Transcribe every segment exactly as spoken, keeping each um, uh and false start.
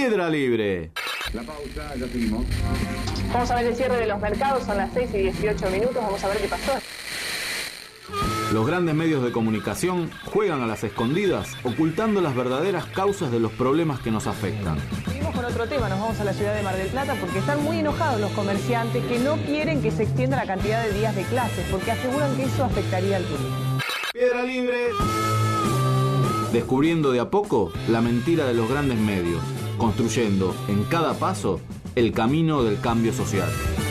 Piedra Libre. La pausa, ya seguimos. Vamos a ver el cierre de los mercados, son las seis y dieciocho minutos, vamos a ver qué pasó. Los grandes medios de comunicación juegan a las escondidas, ocultando las verdaderas causas de los problemas que nos afectan. Seguimos con otro tema, nos vamos a la ciudad de Mar del Plata porque están muy enojados los comerciantes que no quieren que se extienda la cantidad de días de clases porque aseguran que eso afectaría al turismo. Piedra Libre. Descubriendo de a poco la mentira de los grandes medios, construyendo en cada paso el camino del cambio social.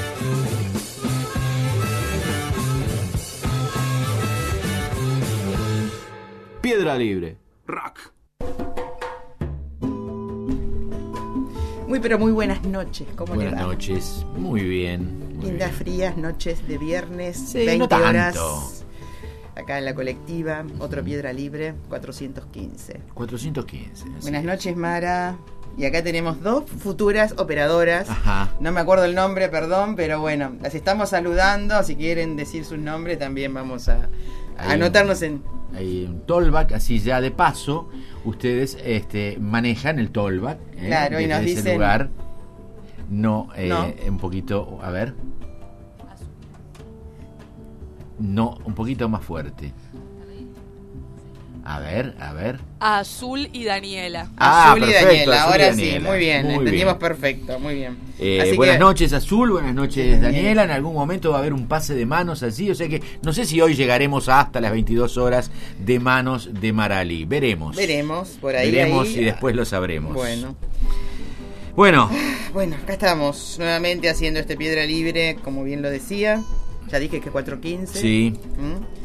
Piedra Libre. Rock. Muy pero muy buenas noches, ¿cómo Buenas le va? noches, muy bien. Muy Lindas, bien. frías noches de viernes, Sí, veinte no tanto. horas. Acá en la colectiva, otro Piedra Libre, cuatrocientos quince. cuatrocientos quince. así Buenas es. noches, Mara. Y acá tenemos dos futuras operadoras. Ajá. No me acuerdo el nombre, perdón, pero bueno, las estamos saludando. Si quieren decir su nombre, también vamos a, a Ahí. anotarnos en... Hay un tollback, así ya de paso, ustedes este, manejan el tollback. ¿eh? Claro, y Desde nos ese dicen- lugar. No, eh, No. un poquito, a ver. No, un poquito más fuerte. A ver, a ver. Azul y Daniela. Ah, Azul y perfecto, Daniela, Azul y ahora Daniela. sí, muy bien, Muy entendimos bien. perfecto, muy bien. Eh, Así buenas que- noches Azul, buenas noches Sí, Daniela. Daniela. En algún momento va a haber un pase de manos así, o sea que no sé si hoy llegaremos hasta las veintidós horas de manos de Maralí. Veremos. Veremos, por ahí. Veremos ahí. y después lo sabremos. Bueno, Bueno, bueno, acá estamos nuevamente haciendo este Piedra Libre, como bien lo decía. Ya dije que cuatro quince. sí, ¿Mm?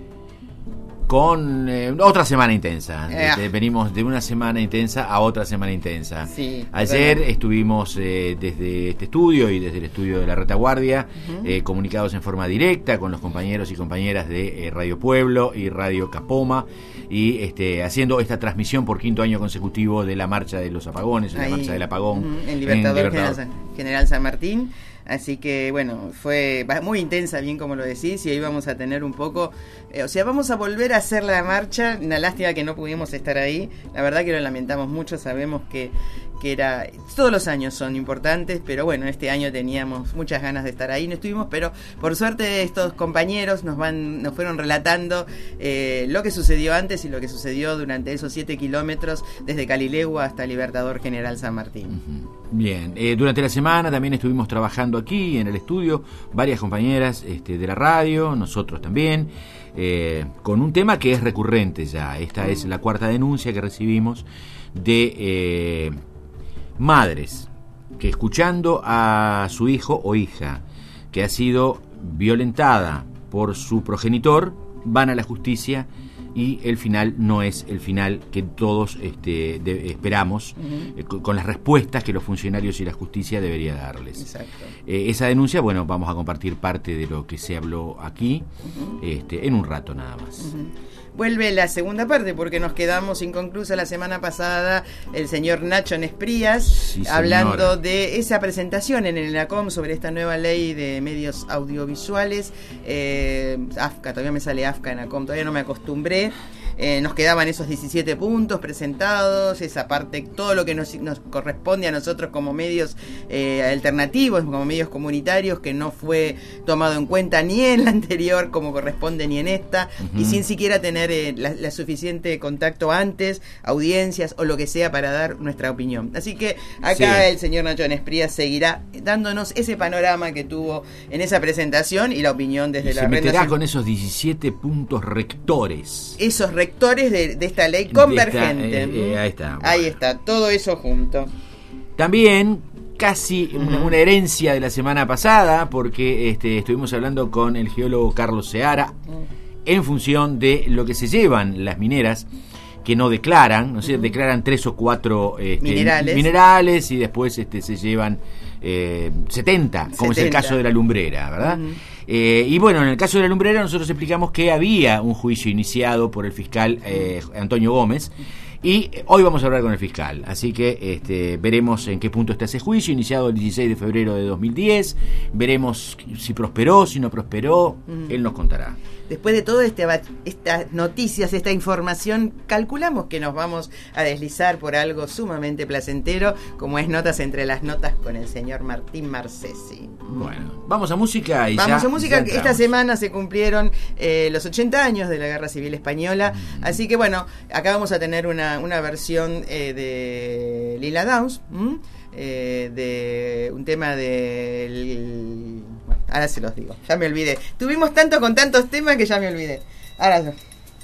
con eh, otra semana intensa. Eh. Este, venimos de una semana intensa a otra semana intensa. Sí, Ayer bueno. estuvimos eh, desde este estudio y desde el estudio de la Retaguardia Ujú. eh, comunicados en forma directa con los compañeros y compañeras de eh, Radio Pueblo y Radio Capoma y este, haciendo esta transmisión por quinto año consecutivo de la marcha de los apagones, la Ahí, marcha del apagón ujú, en Libertador, en General, San, General San Martín. Así que bueno, fue muy intensa, bien como lo decís, y ahí vamos a tener un poco, eh, o sea, vamos a volver a hacer la marcha. Una lástima que no pudimos estar ahí, la verdad que lo lamentamos mucho, sabemos que, que era, todos los años son importantes, pero bueno, este año teníamos muchas ganas de estar ahí, no estuvimos, pero por suerte estos compañeros nos van, nos fueron relatando eh, lo que sucedió antes y lo que sucedió durante esos siete kilómetros desde Calilegua hasta Libertador General San Martín. Ujú. Bien, eh, durante la semana también estuvimos trabajando aquí en el estudio, varias compañeras este, de la radio, nosotros también, eh, con un tema que es recurrente ya. Esta es la cuarta denuncia que recibimos de eh, madres que, escuchando a su hijo o hija que ha sido violentada por su progenitor, van a la justicia y el final no es el final que todos este, de, esperamos, Ujú. eh, con, con las respuestas que los funcionarios y la justicia debería darles. Exacto. Eh, esa denuncia, bueno, vamos a compartir parte de lo que se habló aquí este, en un rato nada más. Ujú. Vuelve la segunda parte porque nos quedamos inconclusa la semana pasada el señor Nacho Nesprías Sí, hablando señora. de esa presentación en el ENACOM sobre esta nueva ley de medios audiovisuales. eh, AFCA, todavía me sale AFCA ENACOM, todavía no me acostumbré. Eh, nos quedaban esos diecisiete puntos presentados, esa parte, todo lo que nos, nos corresponde a nosotros como medios eh, alternativos, como medios comunitarios, que no fue tomado en cuenta ni en la anterior como corresponde ni en esta, Ujú. y sin siquiera tener eh, la, la suficiente contacto antes, audiencias o lo que sea para dar nuestra opinión. Así que acá Sí. el señor Nacho Nesprías seguirá dándonos ese panorama que tuvo en esa presentación y la opinión desde Y la se Red meterá Nacional. con esos diecisiete puntos rectores. Esos rectores de, de esta ley De esta, convergente. eh, eh, ahí está. Ahí está, todo eso junto. También casi una, Ujú. una herencia de la semana pasada, porque este, estuvimos hablando con el geólogo Carlos Seara en función de lo que se llevan las mineras que no declaran, no sé, declaran tres o cuatro este, Minerales. minerales y después este, se llevan eh, setenta, como es el setenta. caso de la lumbrera, ¿verdad? Ujú. Eh, y bueno, en el caso de la lumbrera nosotros explicamos que había un juicio iniciado por el fiscal eh, Antonio Gómez Y hoy vamos a hablar con el fiscal, así que este, veremos en qué punto está ese juicio, iniciado el dieciséis de febrero de dos mil diez, veremos si prosperó, si no prosperó, mm. él nos contará. Después de todas este, estas noticias, esta información, calculamos que nos vamos a deslizar por algo sumamente placentero, como es Notas entre las Notas con el señor Martín Marcesi. Bueno, vamos a música y Vamos ya, a música, ya que esta semana se cumplieron eh, los ochenta años de la Guerra Civil Española, mm. así que bueno, acá vamos a tener una, una versión eh, de Lila Downs, eh, de un tema del... Bueno, ahora se los digo, ya me olvidé. Tuvimos tanto con tantos temas que ya me olvidé. Ahora yo.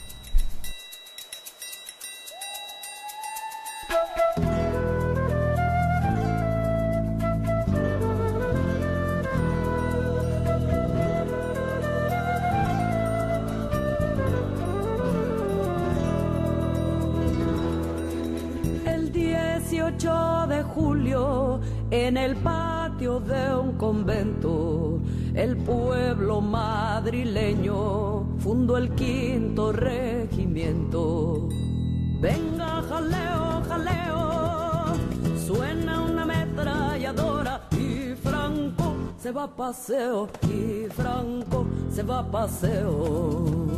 dieciocho de julio, en el patio de un convento, el pueblo madrileño fundó el quinto regimiento. Venga, jaleo, jaleo, suena una ametralladora y Franco se va a paseo, y Franco se va a paseo.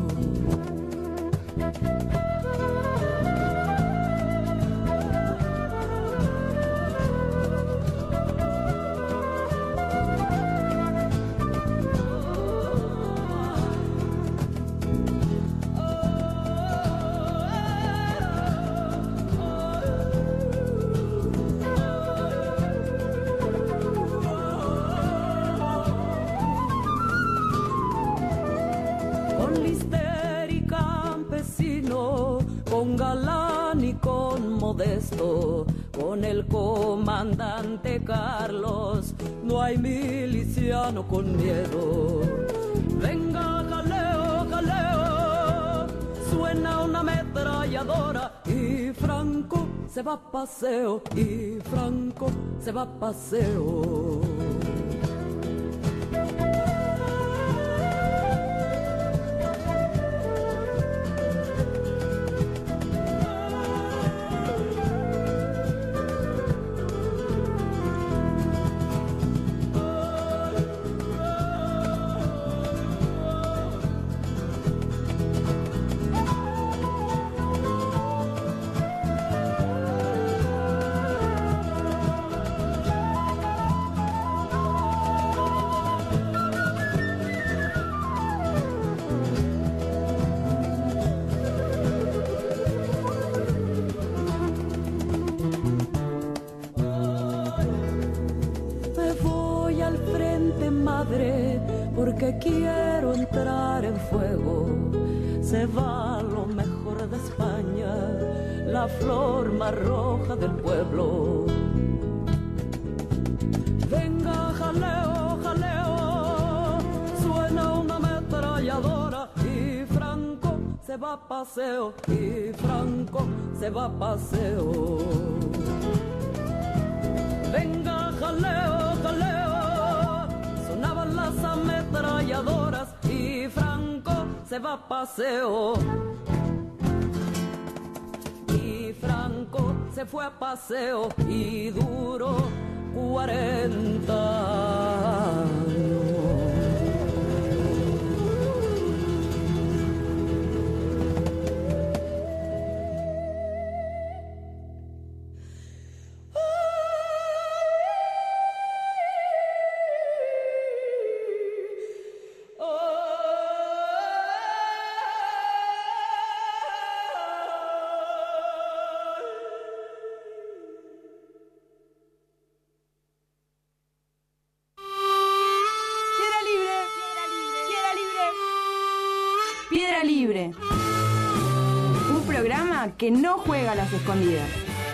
Con galán y con modesto, con el comandante Carlos, no hay miliciano con miedo. Venga, jaleo, jaleo, suena una ametralladora y Franco se va a paseo, y Franco se va a paseo. Porque quiero entrar en fuego, se va lo mejor de España, la flor más roja del pueblo. Venga, jaleo, jaleo, suena una ametralladora y Franco se va a paseo, y Franco se va a paseo. Venga, jaleo, jaleo, sonaban las ametralladoras y Franco se va a paseo. Y Franco se fue a paseo y duró cuarenta años. Un programa que no juega a las escondidas.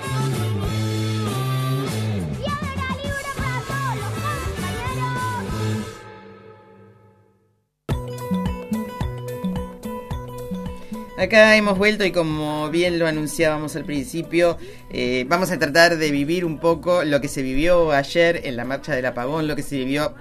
¡Piedra libre para todos los compañeros! Acá hemos vuelto y como bien lo anunciábamos al principio, eh, vamos a tratar de vivir un poco lo que se vivió ayer en la marcha del apagón, lo que se vivió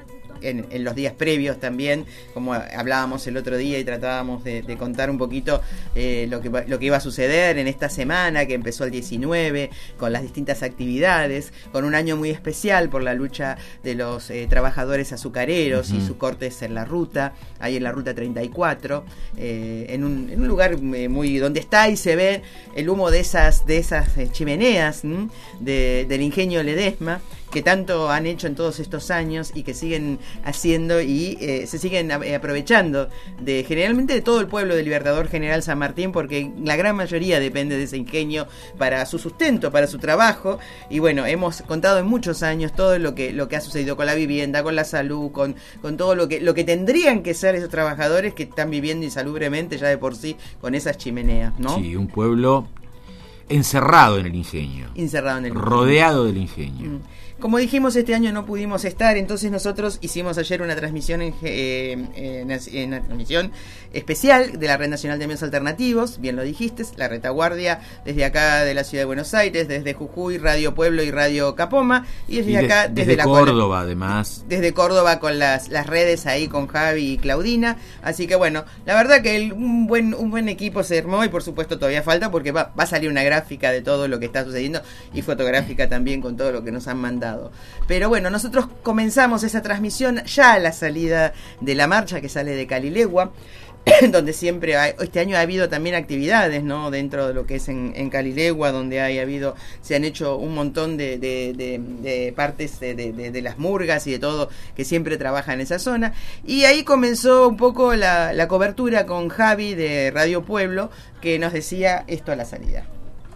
en, en los días previos también, como hablábamos el otro día y tratábamos de, de contar un poquito eh, lo que lo que iba a suceder en esta semana que empezó el diecinueve, con las distintas actividades, con un año muy especial por la lucha de los eh, trabajadores azucareros uh-huh. y sus cortes en la ruta, ahí en la ruta treinta y cuatro, eh, en, un, en un lugar muy donde está y se ve el humo de esas de esas eh, chimeneas de, del ingenio Ledesma, que tanto han hecho en todos estos años y que siguen haciendo y eh, se siguen a, eh, aprovechando de generalmente de todo el pueblo del Libertador General San Martín, porque la gran mayoría depende de ese ingenio para su sustento, para su trabajo. Y bueno, hemos contado en muchos años todo lo que lo que ha sucedido con la vivienda, con la salud, con, con todo lo que lo que tendrían que ser esos trabajadores que están viviendo insalubremente ya de por sí con esas chimeneas, ¿no? Sí, un pueblo encerrado en el ingenio. Encerrado en el ingenio. Rodeado del ingenio. Mm. Como dijimos, este año no pudimos estar, entonces nosotros hicimos ayer una transmisión en, eh, en, en una transmisión especial de la Red Nacional de Medios Alternativos, bien lo dijiste, la Retaguardia, desde acá de la Ciudad de Buenos Aires, desde Jujuy, Radio Pueblo y Radio Capoma, y desde y de, acá, desde, desde la Córdoba, con, además. Desde Córdoba con las, las redes ahí con Javi y Claudina, así que bueno, la verdad que el, un buen un buen equipo se armó y por supuesto todavía falta porque va, va a salir una gráfica de todo lo que está sucediendo y fotográfica también con todo lo que nos han mandado. Pero bueno, nosotros comenzamos esa transmisión ya a la salida de la marcha que sale de Calilegua, donde siempre hay, este año ha habido también actividades, ¿no? Dentro de lo que es en, en Calilegua, donde hay habido, se han hecho un montón de, de, de, de partes de, de, de las murgas y de todo que siempre trabaja en esa zona. Y ahí comenzó un poco la, la cobertura con Javi de Radio Pueblo, que nos decía esto a la salida.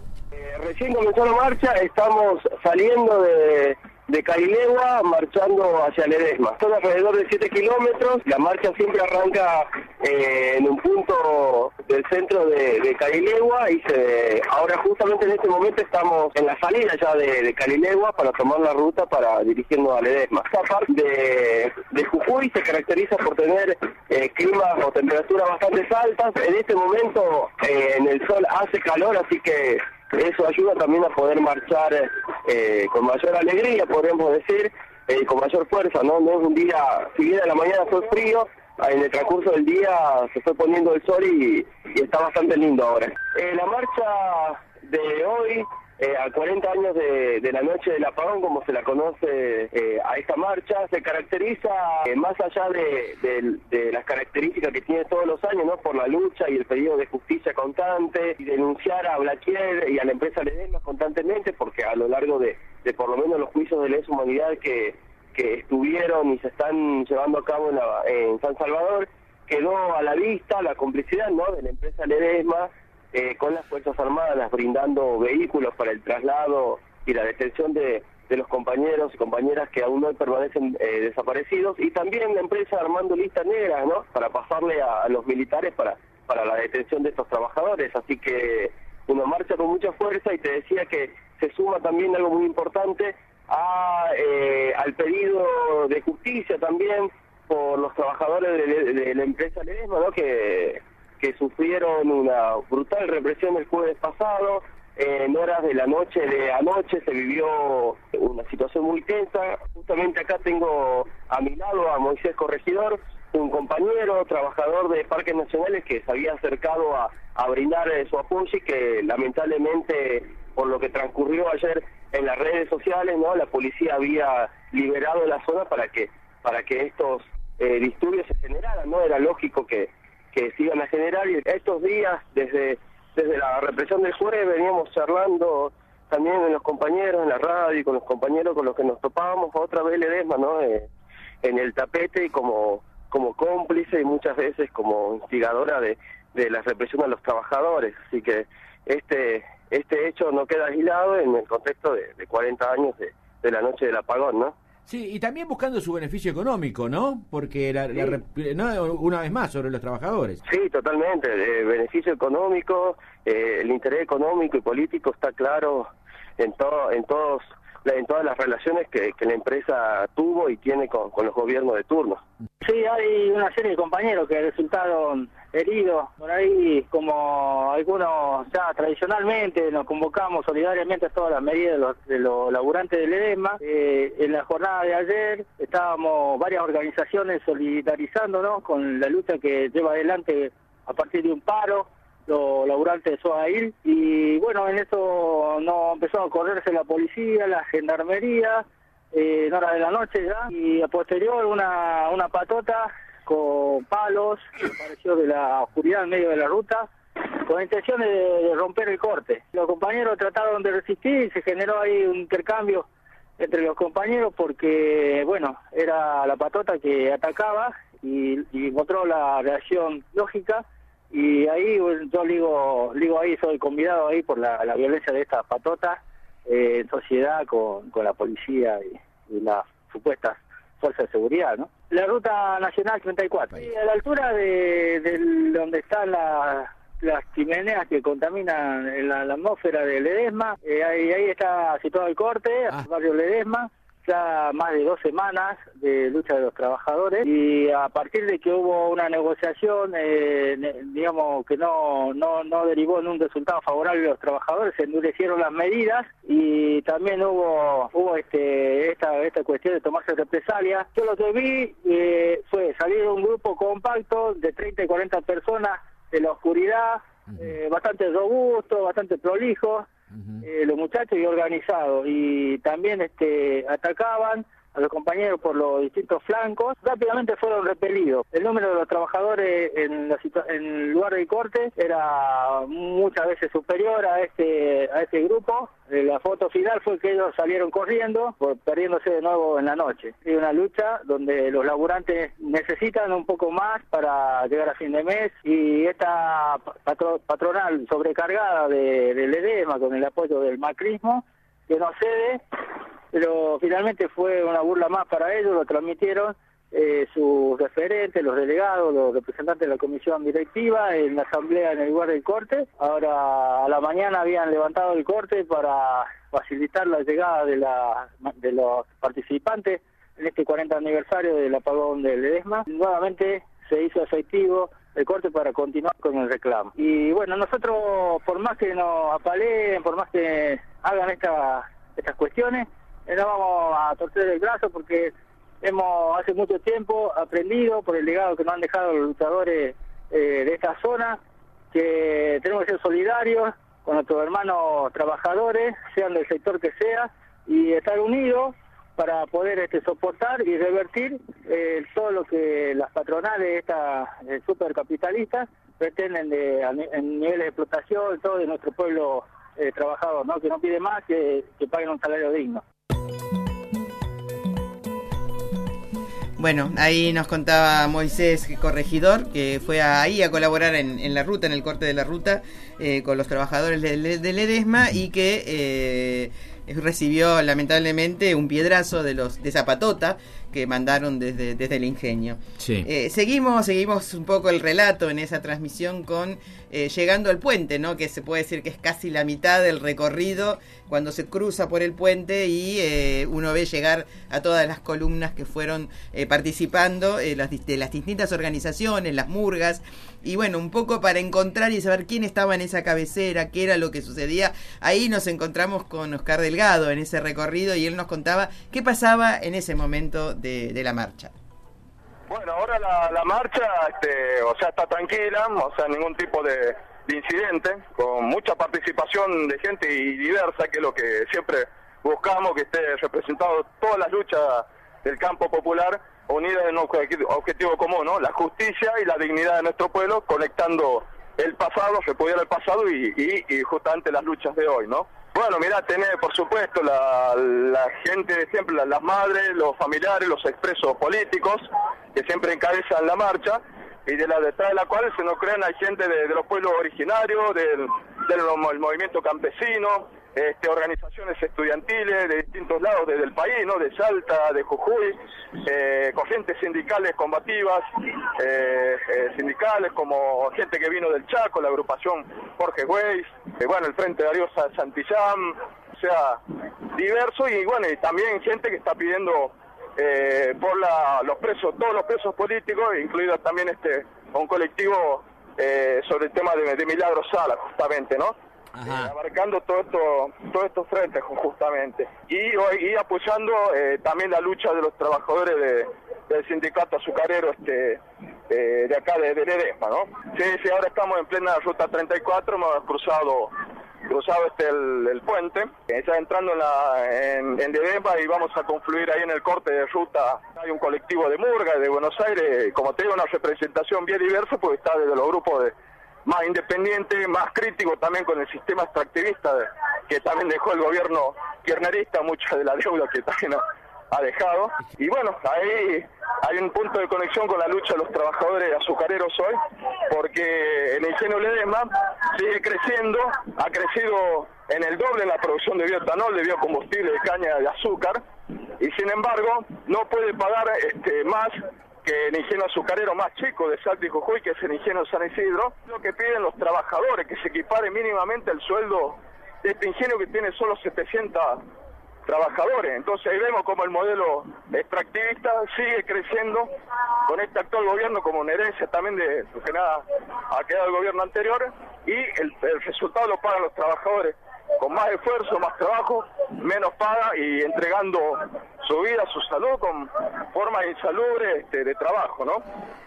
Recién comenzó la marcha, estamos saliendo de, de Calilegua, marchando hacia Ledesma. Son alrededor de siete kilómetros, la marcha siempre arranca eh, en un punto del centro de, de Calilegua y se, ahora justamente en este momento estamos en la salida ya de, de Calilegua para tomar la ruta para dirigirnos a Ledesma. Esta parte de, de Jujuy se caracteriza por tener eh, climas o temperaturas bastante altas. En este momento eh, en el sol hace calor, así que eso ayuda también a poder marchar eh, con mayor alegría, podríamos decir, eh, con mayor fuerza, ¿no? No es un día, si bien a la mañana fue frío, en el transcurso del día se fue poniendo el sol y, y está bastante lindo ahora. Eh, la marcha de hoy, eh, a cuarenta años de, de la noche del apagón, como se la conoce eh, a esta marcha, se caracteriza, eh, más allá de, de, de las características que tiene todos los años, ¿no? Por la lucha y el pedido de justicia constante, y denunciar a Blaquier y a la empresa Ledesma constantemente, porque a lo largo de, de por lo menos los juicios de lesa humanidad que, que estuvieron y se están llevando a cabo en, la, en San Salvador, quedó a la vista la complicidad, ¿no? De la empresa Ledesma Eh, con las Fuerzas Armadas, brindando vehículos para el traslado y la detención de, de los compañeros y compañeras que aún no permanecen eh, desaparecidos, y también la empresa armando listas negras, ¿no? Para pasarle a, a los militares para, para la detención de estos trabajadores. Así que una marcha con mucha fuerza, y te decía que se suma también algo muy importante a eh, al pedido de justicia también por los trabajadores de, de, de la empresa Ledesma, ¿no? Que que sufrieron una brutal represión el jueves pasado. En horas de la noche de anoche se vivió una situación muy tensa. Justamente acá tengo a mi lado a Moisés Corregidor, un compañero, trabajador de Parques Nacionales que se había acercado a, a brindar eh, su apoyo, y que lamentablemente, por lo que transcurrió ayer en las redes sociales, ¿no? La policía había liberado la zona para que para que estos eh, disturbios se generaran, ¿no? Era lógico que que se iban a generar, y estos días, desde desde la represión del jueves, veníamos charlando también con los compañeros en la radio, con los compañeros con los que nos topábamos, otra vez Ledesma, ¿no? Eh, en el tapete, y como como cómplice y muchas veces como instigadora de, de la represión a los trabajadores. Así que este este hecho no queda aislado en el contexto de, de cuarenta años de, de la noche del apagón, ¿no? Sí, y también buscando su beneficio económico, ¿no? Porque la, la, sí. no, una vez más, sobre los trabajadores. Sí, totalmente. El beneficio económico, eh, el interés económico y político está claro en todo, en todos la, en todas las relaciones que, que la empresa tuvo y tiene con, con los gobiernos de turno. Sí, hay una serie de compañeros que resultaron heridos. Por ahí, como algunos ya tradicionalmente nos convocamos solidariamente a todas las medidas de los, de los laburantes del EDESMA. Eh, en la jornada de ayer estábamos varias organizaciones solidarizándonos con la lucha que lleva adelante a partir de un paro los laburantes de Soail, y bueno, en eso no empezó a correrse la policía, la gendarmería, eh, en horas de la noche ya, y a posterior una, una patota con palos que apareció de la oscuridad en medio de la ruta, con la intención de, de romper el corte. Los compañeros trataron de resistir y se generó ahí un intercambio entre los compañeros porque, bueno, era la patota que atacaba y, y mostró la reacción lógica. Y ahí yo digo, digo ahí soy convidado ahí por la, la violencia de esta patota eh, en sociedad con, con la policía y, y las supuestas fuerzas de seguridad, ¿no? La ruta nacional treinta y cuatro, y a la altura de, de donde están la, las chimeneas que contaminan la, la atmósfera de Ledesma, eh, ahí, ahí está situado el corte, ah. el barrio Ledesma. Ya más de dos semanas de lucha de los trabajadores, y a partir de que hubo una negociación, eh, digamos que no, no no derivó en un resultado favorable a los trabajadores, se endurecieron las medidas y también hubo hubo este esta esta cuestión de tomarse represalias. Yo lo que vi eh, fue salir un grupo compacto de treinta y cuarenta personas de la oscuridad, eh, bastante robusto, bastante prolijo. Uh-huh. eh, los muchachos y organizados, y también este atacaban a los compañeros por los distintos flancos. Rápidamente fueron repelidos. El número de los trabajadores en, la situa- en el lugar del corte era muchas veces superior a este a este grupo. Eh, la foto final fue que ellos salieron corriendo, por, perdiéndose de nuevo en la noche. Es una lucha donde los laburantes necesitan un poco más para llegar a fin de mes, y esta patro- patronal sobrecargada de, del EDESMA con el apoyo del macrismo que no cede. Pero finalmente fue una burla más para ellos, lo transmitieron eh, sus referentes, los delegados, los representantes de la comisión directiva en la asamblea en el lugar del corte. Ahora a la mañana habían levantado el corte para facilitar la llegada de, la, de los participantes en este cuarenta aniversario del apagón del Ledesma. Nuevamente se hizo efectivo el corte para continuar con el reclamo. Y bueno, nosotros, por más que nos apaleen, por más que hagan esta, estas cuestiones, no vamos a torcer el brazo, porque hemos hace mucho tiempo aprendido por el legado que nos han dejado los luchadores eh, de esta zona, que tenemos que ser solidarios con nuestros hermanos trabajadores, sean del sector que sea, y estar unidos para poder este, soportar y revertir eh, todo lo que las patronales estas eh, supercapitalistas pretenden de, a, en niveles de explotación, todo de nuestro pueblo eh, trabajador, ¿no? Que no pide más que, que paguen un salario digno. Bueno, ahí nos contaba Moisés Corregidor, que fue ahí a colaborar en, en la ruta, en el corte de la ruta, eh, con los trabajadores del de, de Ledesma, y que eh, recibió lamentablemente un piedrazo de los de esa patota que mandaron desde, desde el ingenio. Sí. Eh, seguimos, seguimos un poco el relato en esa transmisión con eh, llegando al puente, ¿no? Que se puede decir que es casi la mitad del recorrido cuando se cruza por el puente, y eh, uno ve llegar a todas las columnas que fueron eh, participando eh, las, de las distintas organizaciones, las murgas, y bueno, un poco para encontrar y saber quién estaba en esa cabecera, qué era lo que sucedía. Ahí nos encontramos con Oscar Delgado en ese recorrido, y él nos contaba qué pasaba en ese momento de, de la marcha. Bueno, ahora la, la marcha, este, o sea, está tranquila, o sea, ningún tipo de, de incidente, con mucha participación de gente y diversa, que es lo que siempre buscamos, que esté representado todas las luchas del campo popular, unidas en un objetivo común, ¿no? La justicia y la dignidad de nuestro pueblo, conectando el pasado, repudiar el pasado y, y, y justamente las luchas de hoy, ¿no? Bueno, mirá, tenés por supuesto la, la gente de siempre, la, las madres, los familiares, los expresos políticos, que siempre encabezan la marcha, y de la detrás de la cual se nos crean hay gente de, de los pueblos originarios, del, del, del movimiento campesino, este, organizaciones estudiantiles de distintos lados desde el país, ¿no? De Salta, de Jujuy, eh, corrientes sindicales combativas, eh, eh, sindicales como gente que vino del Chaco, la agrupación Jorge Weiss, eh, bueno, el Frente de Ariosa Santillán, sea diverso, y bueno, y también gente que está pidiendo eh, por la, los presos, todos los presos políticos, incluido también este un colectivo eh, sobre el tema de, de Milagro Sala, justamente, ¿no? Eh, abarcando todo esto, todos estos frentes justamente, y, y apoyando eh, también la lucha de los trabajadores de, del sindicato azucarero este eh, de acá de, de Ledesma, ¿no? Sí, sí, ahora estamos en plena ruta treinta y cuatro, hemos cruzado cruzado este el, el puente, eh, ya entrando en, la, en, en Ledesma, y vamos a confluir ahí en el corte de ruta. Hay un colectivo de Murga, de Buenos Aires, como te digo, una representación bien diversa, porque está desde los grupos de más independiente, más crítico también con el sistema extractivista de, que también dejó el gobierno kirchnerista, mucha de la deuda que también ha, ha dejado. Y bueno, ahí hay un punto de conexión con la lucha de los trabajadores azucareros hoy, porque el ingenio Ledesma sigue creciendo, ha crecido en el doble en la producción de bioetanol, de biocombustible, de caña de azúcar, y sin embargo no puede pagar este más que el ingenio azucarero más chico de Salta y Jujuy, que es el ingenio San Isidro. Lo que piden los trabajadores, que se equipare mínimamente el sueldo de este ingenio, que tiene solo setecientos trabajadores. Entonces ahí vemos como el modelo extractivista sigue creciendo con este actual gobierno, como una herencia también de lo que nada ha quedado el gobierno anterior, y el, el resultado lo pagan los trabajadores con más esfuerzo, más trabajo, menos paga, y entregando su vida, su salud con formas insalubres este, de trabajo, ¿no?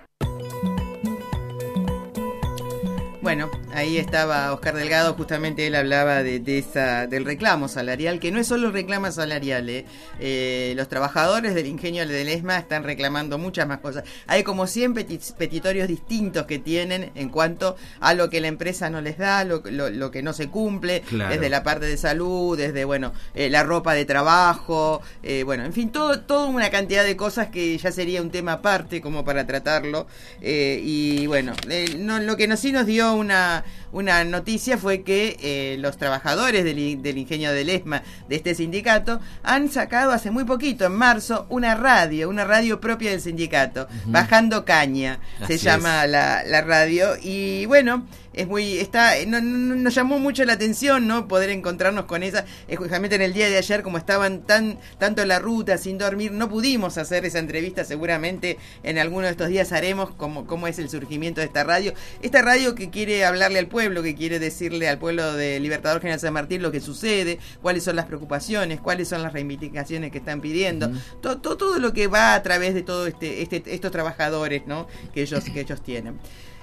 Bueno, ahí estaba Oscar Delgado, justamente él hablaba de, de esa, del reclamo salarial, que no es solo el reclamo salarial, ¿eh? Eh, los trabajadores del ingenio de Ledesma están reclamando muchas más cosas. Hay como cien petit, petitorios distintos que tienen en cuanto a lo que la empresa no les da, lo, lo, lo que no se cumple, claro, desde la parte de salud, desde, bueno, eh, la ropa de trabajo, eh, bueno, en fin, todo, toda una cantidad de cosas que ya sería un tema aparte como para tratarlo, eh, y bueno, eh, no, lo que nos, sí nos dio Una, una noticia fue que eh, los trabajadores del, del ingenio de Ledesma, de este sindicato, han sacado hace muy poquito, en marzo, una radio, una radio propia del sindicato, uh-huh. Bajando Caña, Así se llama la, la radio, y bueno, es muy, está, no, no, nos llamó mucho la atención, ¿no? Poder encontrarnos con esa, eh, justamente en el día de ayer, como estaban tan, tanto en la ruta, sin dormir, no pudimos hacer esa entrevista. Seguramente en alguno de estos días haremos cómo, cómo es el surgimiento de esta radio, esta radio que quiere hablarle al pueblo, que quiere decirle al pueblo de Libertador General San Martín lo que sucede, cuáles son las preocupaciones, cuáles son las reivindicaciones que están pidiendo, uh-huh. todo, todo, todo lo que va a través de todo este, este estos trabajadores, ¿no? que ellos, que ellos tienen.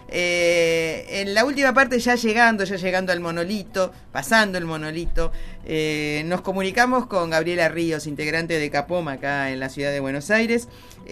Eh, en la última parte, ya llegando, ya llegando al monolito, pasando el monolito, eh, nos comunicamos con Gabriela Ríos, integrante de Capoma acá en la ciudad de Buenos Aires,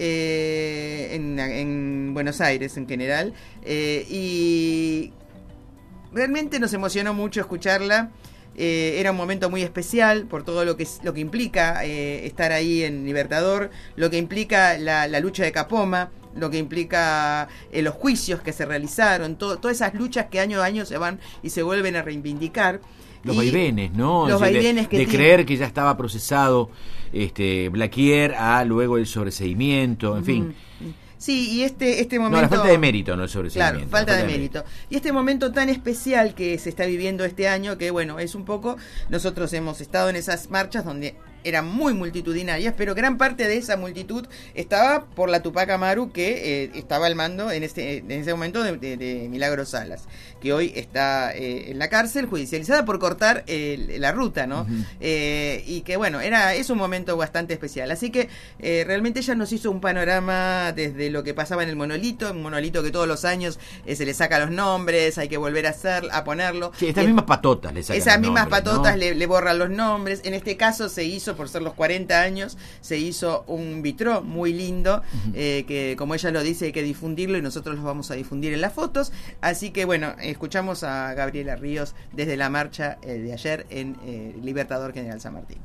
eh, en, en Buenos Aires en general, eh, y realmente nos emocionó mucho escucharla. Eh, era un momento muy especial por todo lo que lo que implica eh, estar ahí en Libertador, lo que implica la, la lucha de Capoma, lo que implica eh, los juicios que se realizaron, todo, todas esas luchas que año a año se van y se vuelven a reivindicar. Los y vaivenes, ¿no? Los de, vaivenes que de tiene. creer que ya estaba procesado este Blaquier a luego el sobreseimiento, en mm. fin. Sí, y este este momento... No, la falta de mérito, no el sobreseimiento. Claro, falta, falta de, de mérito. mérito. Y este momento tan especial que se está viviendo este año, que bueno, es un poco... Nosotros hemos estado en esas marchas donde eran muy multitudinarias, pero gran parte de esa multitud estaba por la Tupac Amaru, que eh, estaba al mando en ese, en ese momento de, de, de Milagro Salas, que hoy está eh, en la cárcel, judicializada por cortar eh, la ruta, ¿no? Uh-huh. Eh, y que bueno, era es un momento bastante especial. Así que eh, realmente ella nos hizo un panorama desde lo que pasaba en el monolito, un monolito que todos los años eh, se le saca los nombres, hay que volver a hacer, a ponerlo. Sí, estas y, mismas patotas le sacan Esas los mismas nombres, patotas ¿no? le, le borran los nombres. En este caso se hizo, por ser los cuarenta años, se hizo un vitró muy lindo, uh-huh. eh, que como ella lo dice hay que difundirlo y nosotros los vamos a difundir en las fotos. Así que bueno, escuchamos a Gabriela Ríos desde la marcha eh, de ayer en eh, Libertador General San Martín.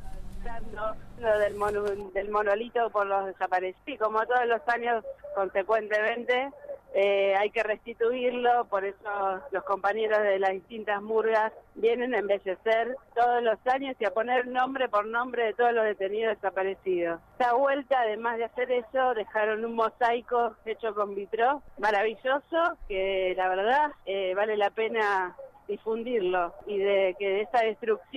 Lo del, mono, del monolito por los desaparecidos, como todos los años, consecuentemente eh, hay que restituirlo. Por eso los compañeros de las distintas murgas vienen a embellecer todos los años y a poner nombre por nombre de todos los detenidos desaparecidos. Esta vuelta, además de hacer eso, dejaron un mosaico hecho con vitró maravilloso, que la verdad eh, vale la pena difundirlo, y de que de esa destrucción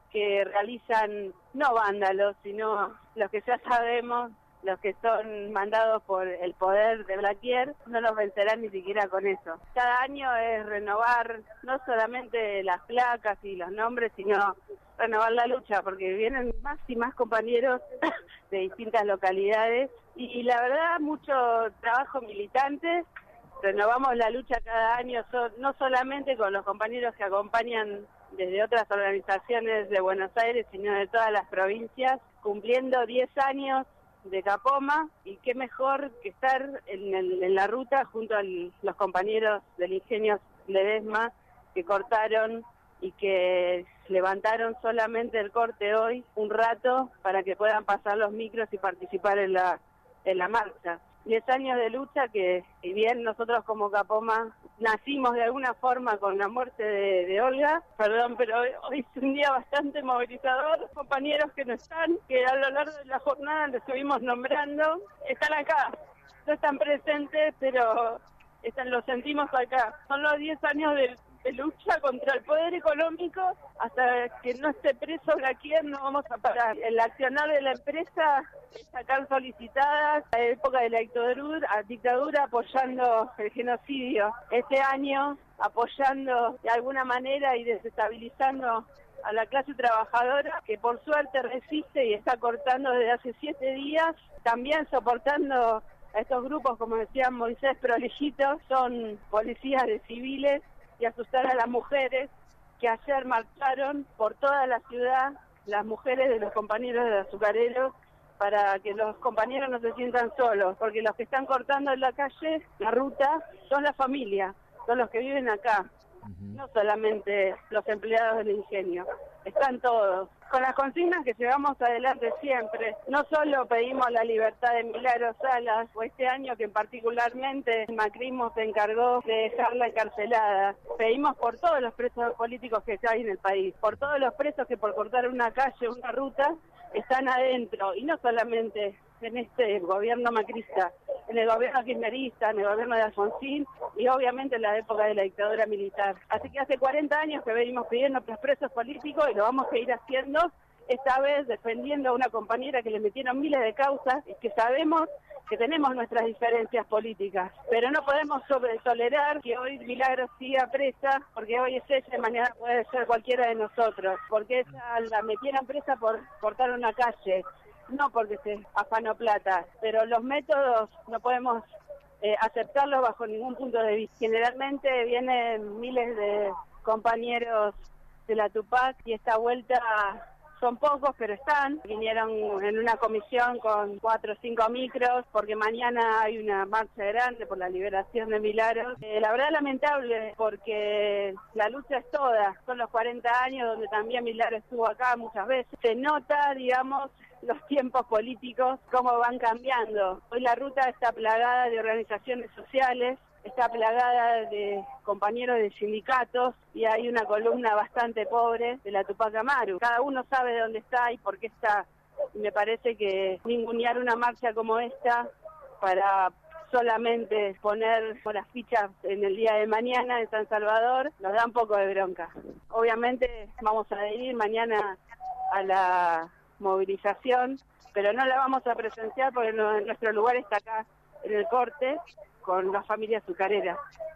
que realizan no vándalos, sino los que ya sabemos, los que son mandados por el poder de Blaquier, no nos vencerán ni siquiera con eso. Cada año es renovar no solamente las placas y los nombres, sino renovar la lucha, porque vienen más y más compañeros de distintas localidades y, y la verdad mucho trabajo militante. Renovamos la lucha cada año, so, no solamente con los compañeros que acompañan desde otras organizaciones de Buenos Aires, sino de todas las provincias, cumpliendo diez años de Capoma, y qué mejor que estar en, el, en la ruta junto a los compañeros del Ingenio Ledesma que cortaron y que levantaron solamente el corte hoy un rato para que puedan pasar los micros y participar en la, en la marcha. Diez años de lucha que, si bien nosotros como Capoma nacimos de alguna forma con la muerte de, de Olga, perdón, pero hoy, hoy es un día bastante movilizador. Los compañeros que no están, que a lo largo de la jornada les estuvimos nombrando, están acá, no están presentes, pero están, los sentimos acá. Son los diez años de, de lucha contra el poder económico. Hasta que no esté preso Blaquier no vamos a parar. El accionar de la empresa es sacar solicitadas a la época de la dictadura, dictadura apoyando el genocidio. Este año apoyando de alguna manera y desestabilizando a la clase trabajadora, que por suerte resiste y está cortando desde hace siete días, también soportando a estos grupos, como decía Moisés Prolijito, son policías de civiles, y asustar a las mujeres que ayer marcharon por toda la ciudad, las mujeres de los compañeros de azucareros, para que los compañeros no se sientan solos, porque los que están cortando en la calle, la ruta, son la familia, son los que viven acá, uh-huh. No solamente los empleados del ingenio, están todos. Con las consignas que llevamos adelante siempre, no solo pedimos la libertad de Milagros Salas, o este año que particularmente el macrismo se encargó de dejarla encarcelada, pedimos por todos los presos políticos que hay en el país, por todos los presos que por cortar una calle, una ruta, están adentro, y no solamente en este gobierno macrista, en el gobierno kirchnerista, en el gobierno de Alfonsín y obviamente en la época de la dictadura militar. Así que hace cuarenta años que venimos pidiendo los presos políticos y lo vamos a seguir haciendo, esta vez defendiendo a una compañera que le metieron miles de causas y que sabemos que tenemos nuestras diferencias políticas, pero no podemos sobre tolerar que hoy Milagros siga presa, porque hoy es ella y mañana puede ser cualquiera de nosotros, porque ella la metieron presa por cortar una calle, no porque se afanó plata, pero los métodos no podemos eh, aceptarlos bajo ningún punto de vista. Generalmente vienen miles de compañeros de la Tupac y esta vuelta son pocos, pero están. Vinieron en una comisión con cuatro o cinco micros, porque mañana hay una marcha grande por la liberación de Milagros. Eh, la verdad lamentable, porque la lucha es toda. Son los cuarenta años donde también Milagros estuvo acá muchas veces. Se nota, digamos, los tiempos políticos, cómo van cambiando. Hoy la ruta está plagada de organizaciones sociales, está plagada de compañeros de sindicatos y hay una columna bastante pobre de la Tupac Amaru. Cada uno sabe de dónde está y por qué está. Y me parece que ningunear una marcha como esta para solamente poner las fichas en el día de mañana en San Salvador nos da un poco de bronca. Obviamente vamos a adherir mañana a la movilización, pero no la vamos a presenciar porque no, nuestro lugar está acá en el corte con la familia azucarera.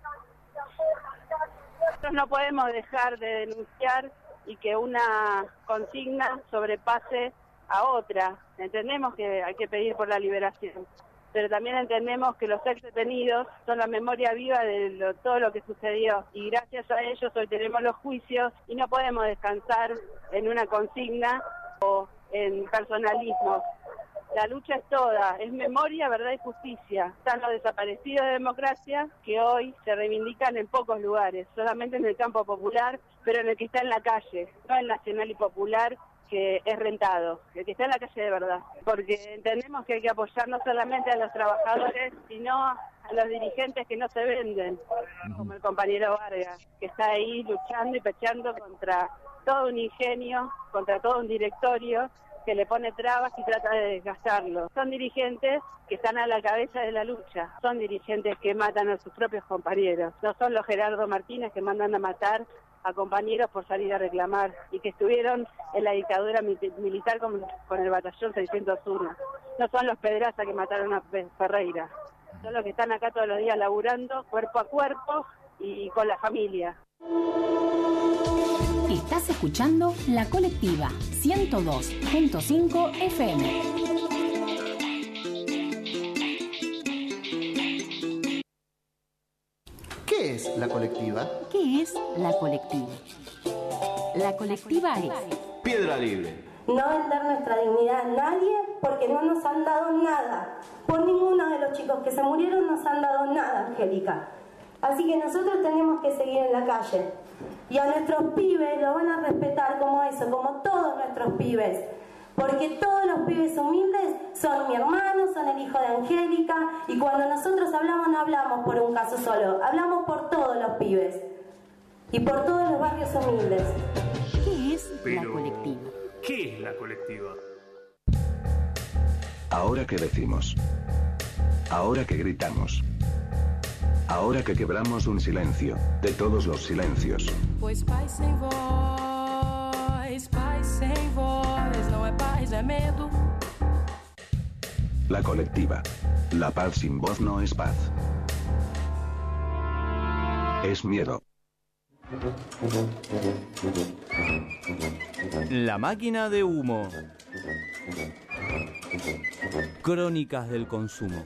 Nosotros no podemos dejar de denunciar y que una consigna sobrepase a otra. Entendemos que hay que pedir por la liberación, pero también entendemos que los ex detenidos son la memoria viva de lo, todo lo que sucedió, y gracias a ellos hoy tenemos los juicios y no podemos descansar en una consigna o en personalismo. La lucha es toda, es memoria, verdad y justicia. Están los desaparecidos de democracia que hoy se reivindican en pocos lugares, solamente en el campo popular, pero en el que está en la calle, no el nacional y popular que es rentado, el que está en la calle de verdad. Porque entendemos que hay que apoyar no solamente a los trabajadores, sino a los dirigentes que no se venden, como el compañero Vargas, que está ahí luchando y pechando contra todo un ingenio, contra todo un directorio que le pone trabas y trata de desgastarlo. Son dirigentes que están a la cabeza de la lucha, son dirigentes que matan a sus propios compañeros, no son los Gerardo Martínez que mandan a matar a compañeros por salir a reclamar y que estuvieron en la dictadura mi- militar con, con el batallón seiscientos uno. No son los Pedraza que mataron a Fe- Ferreira, son los que están acá todos los días laburando cuerpo a cuerpo y con la familia. Estás escuchando La Colectiva ciento dos punto cinco F M. ¿Qué es la colectiva? ¿Qué es La Colectiva? La Colectiva es Piedra Libre. No vender nuestra dignidad a nadie porque no nos han dado nada. Por ninguno de los chicos que se murieron nos han dado nada, Angélica. Así que nosotros tenemos que seguir en la calle. Y a nuestros pibes los van a respetar como eso, como todos nuestros pibes. Porque todos los pibes humildes son mi hermano, son el hijo de Angélica. Y cuando nosotros hablamos, no hablamos por un caso solo. Hablamos por todos los pibes. Y por todos los barrios humildes. ¿Qué es Pero, La Colectiva? ¿Qué es la colectiva? Ahora que decimos. Ahora que gritamos. Ahora que quebramos un silencio, de todos los silencios. Pois paz sem voz, paz sem voz, não é paz, é medo. La colectiva. La paz sin voz no es paz. Es miedo. La máquina de humo. Crónicas del consumo.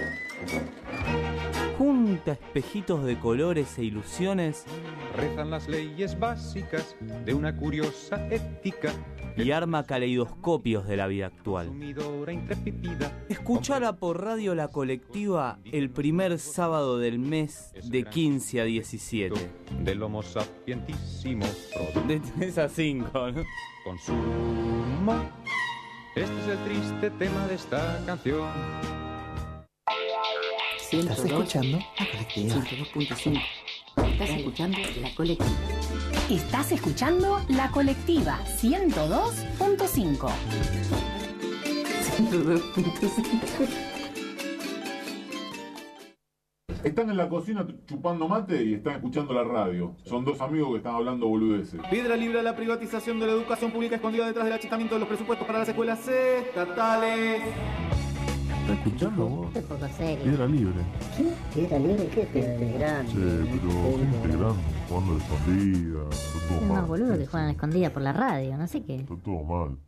Junta espejitos de colores e ilusiones. Rezan las leyes básicas de una curiosa ética. Y arma caleidoscopios de la vida actual. Escuchala por radio La Colectiva el primer sábado del mes de quince a diecisiete. Del Homo sapientísimo. De tres a cinco, ¿no? Consumo. Este es el triste tema de esta canción. ¿Estás escuchando La Colectiva? ciento dos punto cinco. Estás escuchando La Colectiva. Estás escuchando La Colectiva ciento dos punto cinco. ciento dos punto cinco. Están en la cocina chupando mate y están escuchando la radio. Son dos amigos que están hablando boludeces. Piedra Libre a la privatización de la educación pública escondida detrás del achicamiento de los presupuestos para las escuelas estatales. ¿Estás escuchando vos? Qué poco serio. Piedra Libre. ¿Qué? ¿Piedra libre? ¿Qué piedra grande? Sí, pero gente grande, jugando a la escondida. Está todo Unos mal. boludos que juegan a la escondida por la radio, no sé qué. Está todo mal.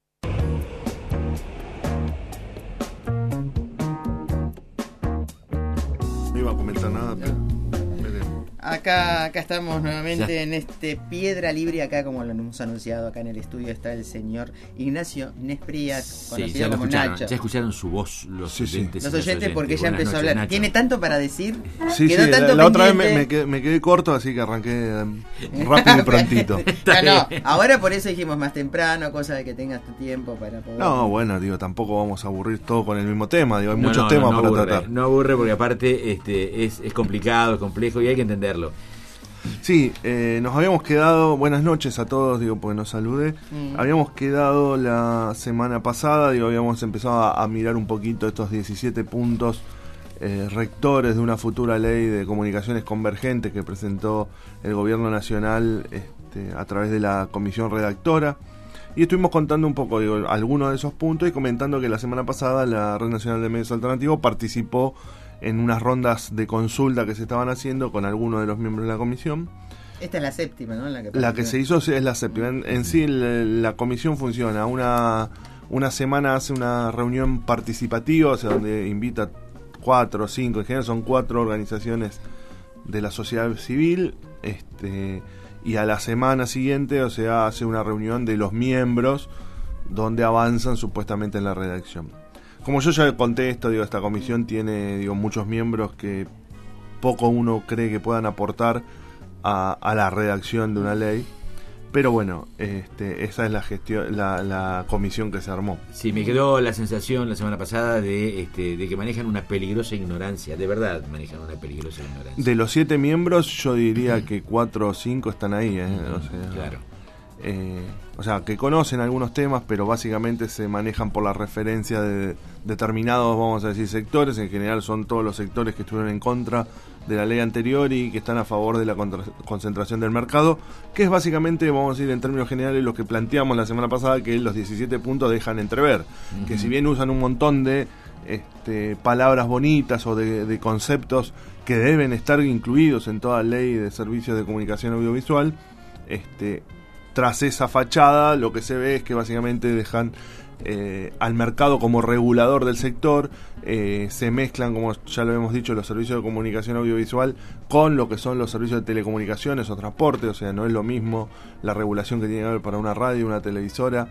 No iba a comentar nada, pero... Acá, acá estamos nuevamente Ya. en este Piedra Libre. Acá, como lo hemos anunciado, acá en el estudio está el señor Ignacio Nesprías, Sí, conocido ya, lo como escucharon, Nacho. ya escucharon su voz los Sí, sí. oyentes. y Los las oyentes, porque ya Buenas empezó a noches, hablar. Nacho. Tiene tanto para decir. Sí, quedó sí, tanto la, la otra vez me, pendiente. me quedé, me quedé corto, así que arranqué eh, rápido y prontito. No, no, ahora por eso dijimos más temprano, cosa de que tengas tu tiempo para poder... No, bueno, digo, tampoco vamos a aburrir todo con el mismo tema, digo, hay No, muchos no, temas no, no para aburre, tratar. No aburre porque aparte este es, es complicado, es complejo y hay que entenderlo. Sí, eh, nos habíamos quedado, buenas noches a todos, digo, porque nos saludé. Mm. Habíamos quedado la semana pasada, digo, habíamos empezado a, a mirar un poquito estos diecisiete puntos eh, rectores de una futura ley de comunicaciones convergentes que presentó el gobierno nacional este, a través de la comisión redactora. Y estuvimos contando un poco, digo, algunos de esos puntos y comentando que la semana pasada la Red Nacional de Medios Alternativos participó en unas rondas de consulta que se estaban haciendo con algunos de los miembros de la comisión. Esta es la séptima, ¿no? La que, La que se hizo sí, es la séptima. En, en sí, el- la comisión funciona. Una, una semana hace una reunión participativa, o sea, donde invita cuatro o cinco, en general son cuatro organizaciones de la sociedad civil, este, y a la semana siguiente, o sea, hace una reunión de los miembros donde avanzan supuestamente en la redacción. Como yo ya conté esto, digo, esta comisión tiene, digo, muchos miembros que poco uno cree que puedan aportar a, a la redacción de una ley, pero bueno, este, esa es la gestión, la, la comisión que se armó. Sí, me quedó la sensación la semana pasada de este de que manejan una peligrosa ignorancia, de verdad manejan una peligrosa ignorancia. De los siete miembros, yo diría que cuatro o cinco están ahí, ¿eh? O sea, Claro. eh, o sea, que conocen algunos temas, pero básicamente se manejan por la referencia de determinados, vamos a decir, sectores. En general son todos los sectores que estuvieron en contra de la ley anterior y que están a favor de la contra- concentración del mercado, que es básicamente, vamos a decir en términos generales, lo que planteamos la semana pasada, que los diecisiete puntos dejan entrever, uh-huh. que si bien usan un montón de este, palabras bonitas o de, de conceptos que deben estar incluidos en toda ley de servicios de comunicación audiovisual, este, tras esa fachada lo que se ve es que básicamente dejan eh, al mercado como regulador del sector, eh, se mezclan, como ya lo hemos dicho, los servicios de comunicación audiovisual con lo que son los servicios de telecomunicaciones o transporte. O sea, no es lo mismo la regulación que tiene que haber para una radio, una televisora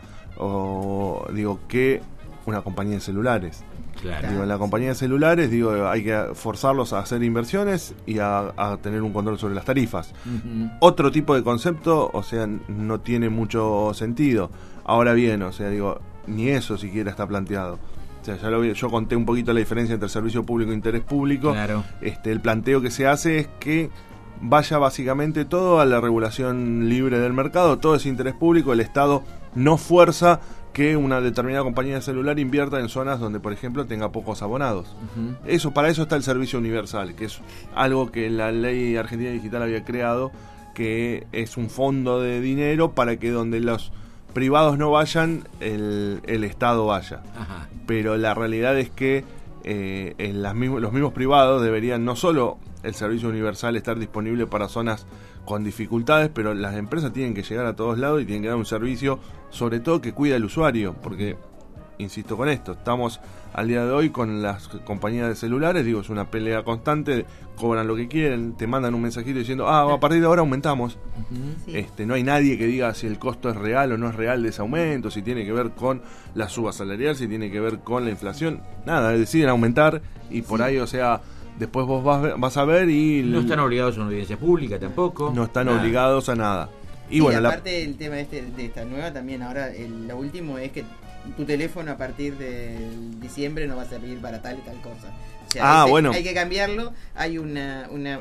o digo que una compañía de celulares. Claro. Digo, en la compañía de celulares, digo, hay que forzarlos a hacer inversiones y a, a tener un control sobre las tarifas. Uh-huh. Otro tipo de concepto, o sea, no tiene mucho sentido. Ahora bien, o sea, digo, ni eso siquiera está planteado. O sea, ya lo vi, yo conté un poquito la diferencia entre servicio público e interés público. Claro. Este, el planteo que se hace es que vaya básicamente todo a la regulación libre del mercado, todo es interés público, el Estado no fuerza que una determinada compañía de celular invierta en zonas donde, por ejemplo, tenga pocos abonados. Uh-huh. Eso, para eso está el servicio universal, que es algo que la ley argentina digital había creado, que es un fondo de dinero para que donde los privados no vayan, el, el Estado vaya. Ajá. Pero la realidad es que eh, en las mismos, los mismos privados deberían no solo el servicio universal estar disponible para zonas con dificultades, pero las empresas tienen que llegar a todos lados y tienen que dar un servicio, sobre todo que cuida al usuario, porque, insisto con esto, estamos al día de hoy con las compañías de celulares, digo, es una pelea constante, cobran lo que quieren, te mandan un mensajito diciendo, ah, a partir de ahora aumentamos. Uh-huh. Sí. Este, no hay nadie que diga si el costo es real o no es real de ese aumento, si tiene que ver con la suba salarial, si tiene que ver con la inflación, nada, deciden aumentar y por sí. ahí, o sea, después vos vas, vas a ver y... No están obligados a una audiencia pública tampoco. No están nada. obligados a nada. Y sí, bueno, aparte la... el tema este de esta nueva también, ahora el, lo último es que tu teléfono a partir de diciembre no va a servir para tal y tal cosa. O sea, ah, ese, bueno. hay que cambiarlo. Hay una, una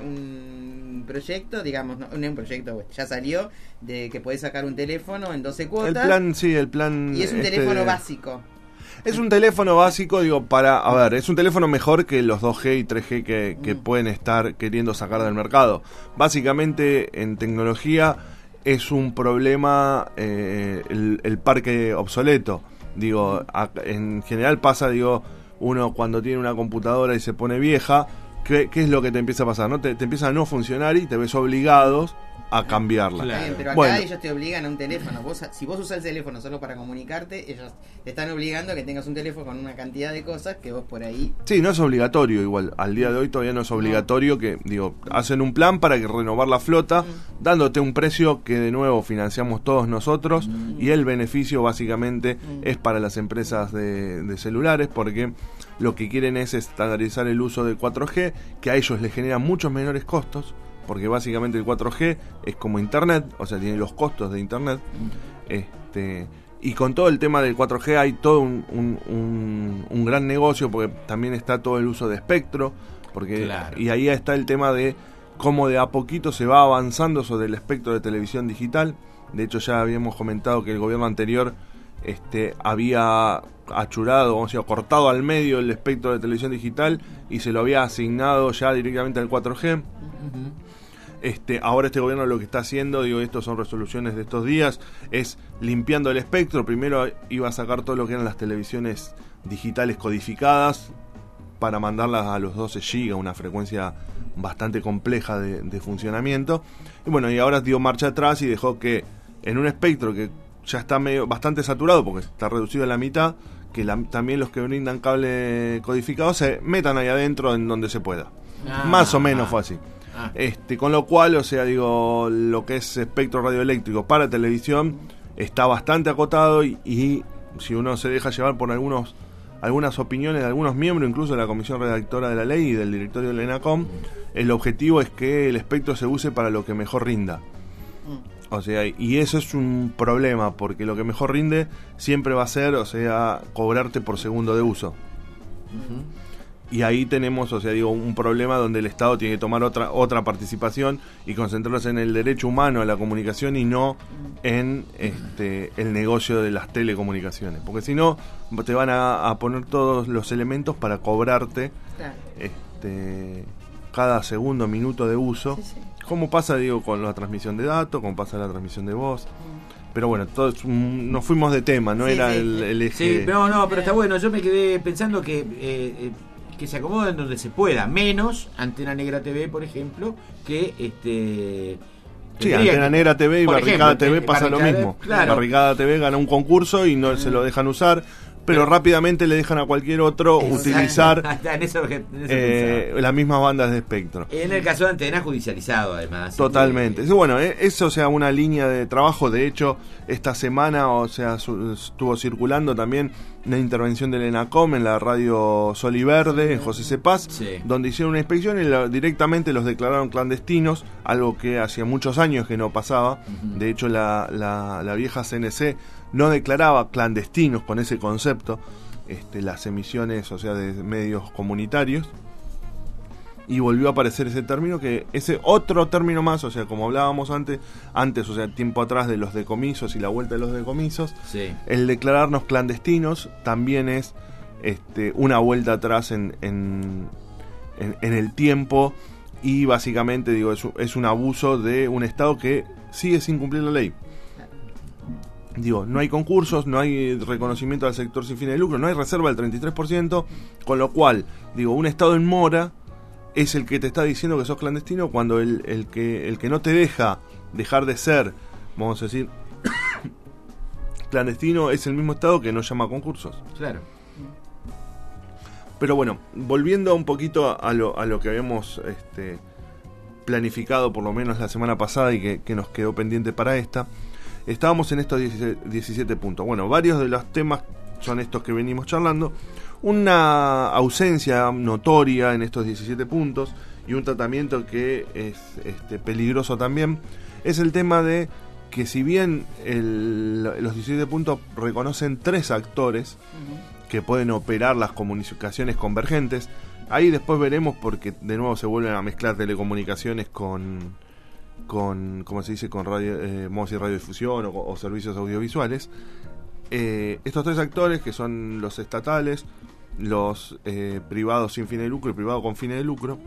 un proyecto, digamos, no, no un proyecto, ya salió, de que podés sacar un teléfono en doce cuotas. El plan, sí, el plan... Y es un este teléfono de... básico. Es un teléfono básico, digo, para... A ver, es un teléfono mejor que los dos G y tres G que, que mm. pueden estar queriendo sacar del mercado. Básicamente, en tecnología, es un problema eh, el, el parque obsoleto. Digo, a, en general pasa, digo, uno cuando tiene una computadora y se pone vieja, ¿qué, qué es lo que te empieza a pasar? ¿No? Te, te empieza a no funcionar y te ves obligados a cambiarla. Claro. Bien, pero acá bueno. ellos te obligan a un teléfono. Vos, si vos usás el teléfono solo para comunicarte, ellos te están obligando a que tengas un teléfono con una cantidad de cosas que vos por ahí... Sí, no es obligatorio igual. Al día de hoy todavía no es obligatorio no. que, digo, hacen un plan para que renovar la flota, mm. dándote un precio que de nuevo financiamos todos nosotros mm. y el beneficio básicamente mm. es para las empresas de, de celulares, porque lo que quieren es estandarizar el uso del cuatro G, que a ellos les genera muchos menores costos, porque básicamente el cuatro G es como internet, o sea, tiene los costos de internet. Mm. Este, y con todo el tema del cuatro G hay todo un, un, un, un gran negocio, porque también está todo el uso de espectro, porque claro. y ahí está el tema de cómo de a poquito se va avanzando sobre el espectro de televisión digital. De hecho, ya habíamos comentado que el gobierno anterior este, había achurado, vamos a decir, cortado al medio el espectro de televisión digital y se lo había asignado ya directamente al cuatro G. Uh-huh. Este, ahora este gobierno lo que está haciendo, digo, estos son resoluciones de estos días, es limpiando el espectro. Primero iba a sacar todo lo que eran las televisiones digitales codificadas para mandarlas a los doce gigas, una frecuencia bastante compleja de, de funcionamiento. Y bueno, y ahora dio marcha atrás y dejó que en un espectro que ya está medio bastante saturado porque está reducido a la mitad, que la, también los que brindan cable codificado se metan ahí adentro en donde se pueda. Ah, Más o menos ah. fue así. Ah. Este, con lo cual, o sea, digo, lo que es espectro radioeléctrico para televisión está bastante acotado y, y si uno se deja llevar por algunos algunas opiniones de algunos miembros, incluso de la comisión redactora de la ley y del directorio del ENACOM, el objetivo es que el espectro se use para lo que mejor rinda. O sea, y eso es un problema, porque lo que mejor rinde siempre va a ser, o sea, cobrarte por segundo de uso. Uh-huh. y ahí tenemos, o sea, digo, un problema donde el Estado tiene que tomar otra otra participación y concentrarse en el derecho humano a la comunicación y no en este el negocio de las telecomunicaciones, porque si no te van a, a poner todos los elementos para cobrarte claro. este cada segundo, minuto de uso, sí, sí. como pasa, digo, con la transmisión de datos, como pasa la transmisión de voz. Mm. Pero bueno, todos mm, nos fuimos de tema, no sí, era sí. El, el eje. Sí, no, no, pero está bueno. Yo me quedé pensando que eh, eh, que se acomoden donde se pueda, menos Antena Negra T V, por ejemplo, que este sí, Antena que, Negra T V y Barricada ejemplo, T V pasa Barricada, lo mismo. Claro. Barricada T V gana un concurso y no mm. se lo dejan usar, pero, pero rápidamente le dejan a cualquier otro exacto. utilizar en eso, en eso eh, las mismas bandas de espectro. En el caso de Antena, judicializado además. Totalmente. Que, bueno, eso, o sea, una línea de trabajo. De hecho, esta semana, o sea, su, estuvo circulando también una intervención del ENACOM en la radio Sol y Verde, en José Cepaz, sí. donde hicieron una inspección y la, directamente los declararon clandestinos, algo que hacía muchos años que no pasaba. Uh-huh. De hecho, la, la, la vieja C N C no declaraba clandestinos con ese concepto este, las emisiones, o sea, de medios comunitarios, y volvió a aparecer ese término, que ese otro término más, o sea, como hablábamos antes, antes, o sea, tiempo atrás de los decomisos y la vuelta de los decomisos, sí. el declararnos clandestinos también es este, una vuelta atrás en, en, en, en el tiempo, y básicamente, digo, es, es un abuso de un Estado que sigue sin cumplir la ley. Digo, no hay concursos, no hay reconocimiento al sector sin fines de lucro, no hay reserva del treinta y tres por ciento, con lo cual, digo, un Estado en mora es el que te está diciendo que sos clandestino, cuando el, el que el que no te deja dejar de ser, vamos a decir, clandestino, es el mismo Estado que no llama a concursos. Claro. Pero bueno, volviendo un poquito a lo, a lo que habíamos este, planificado por lo menos la semana pasada y que, que nos quedó pendiente para esta, estábamos en estos diecisiete puntos. Bueno, varios de los temas son estos que venimos charlando. Una ausencia notoria en estos diecisiete puntos y un tratamiento que es este, peligroso también es el tema de que, si bien el, los diecisiete puntos reconocen tres actores uh-huh. que pueden operar las comunicaciones convergentes, ahí después veremos, porque de nuevo se vuelven a mezclar telecomunicaciones con, con ¿cómo se dice?, con radio, eh, vamos a decir, radiodifusión o, o servicios audiovisuales. Eh, estos tres actores, que son los estatales, los eh, privados sin fines de lucro y privados con fines de lucro,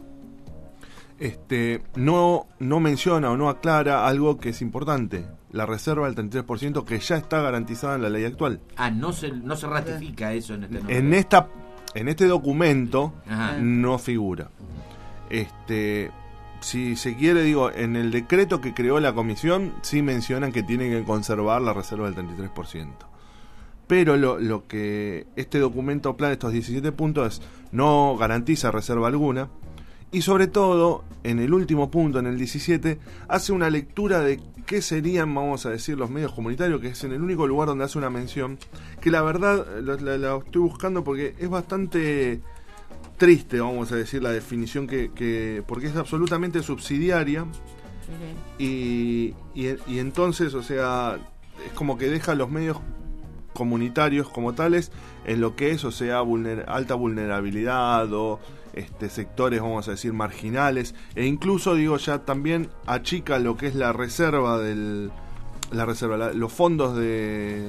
este, no, no menciona o no aclara algo que es importante: la reserva del treinta y tres por ciento, que ya está garantizada en la ley actual. Ah, no se, no se ratifica eso en este nombre. En esta, en este documento Ajá. no figura. Este, si se quiere, digo, en el decreto que creó la comisión sí mencionan que tienen que conservar la reserva del treinta y tres por ciento. Pero lo, lo que este documento plan, estos diecisiete puntos, no garantiza reserva alguna. Y sobre todo, en el último punto, en el diecisiete, hace una lectura de qué serían, vamos a decir, los medios comunitarios, que es en el único lugar donde hace una mención, que la verdad la, la, la estoy buscando porque es bastante triste, vamos a decir, la definición que, que porque es absolutamente subsidiaria. Uh-huh. y, y, y entonces, o sea, es como que deja a los medios comunitarios como tales en lo que es, o sea, vulner- alta vulnerabilidad o este, sectores, vamos a decir, marginales, e incluso, digo, ya también achica lo que es la reserva del la reserva, la, los fondos de,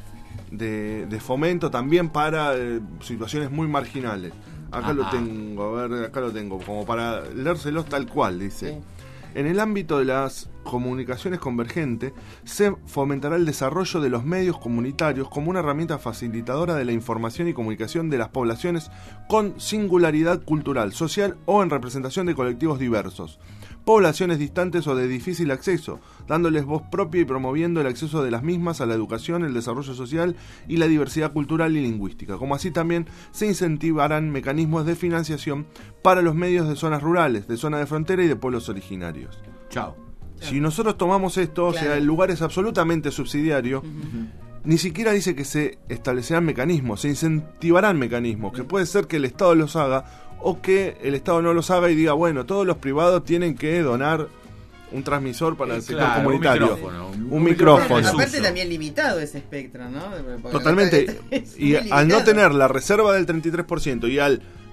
de de fomento también para eh, situaciones muy marginales. Acá Ajá. lo tengo, a ver, acá lo tengo, como para leérselos tal cual, dice. Sí. En el ámbito de las comunicaciones convergentes, se fomentará el desarrollo de los medios comunitarios como una herramienta facilitadora de la información y comunicación de las poblaciones con singularidad cultural, social o en representación de colectivos diversos, poblaciones distantes o de difícil acceso, dándoles voz propia y promoviendo el acceso de las mismas a la educación, el desarrollo social y la diversidad cultural y lingüística, como así también se incentivarán mecanismos de financiación para los medios de zonas rurales, de zonas de frontera y de pueblos originarios. Chao. Si nosotros tomamos esto, claro. o sea, el lugar es absolutamente subsidiario, uh-huh. ni siquiera dice que se establecerán mecanismos, se incentivarán mecanismos, que puede ser que el Estado los haga o que el Estado no los haga y diga, bueno, todos los privados tienen que donar un transmisor para el sector claro, comunitario. Un micrófono. Un, un micrófono. Bueno, aparte también limitado ese espectro, ¿no? Porque totalmente. Y al no tener la reserva del treinta y tres por ciento y al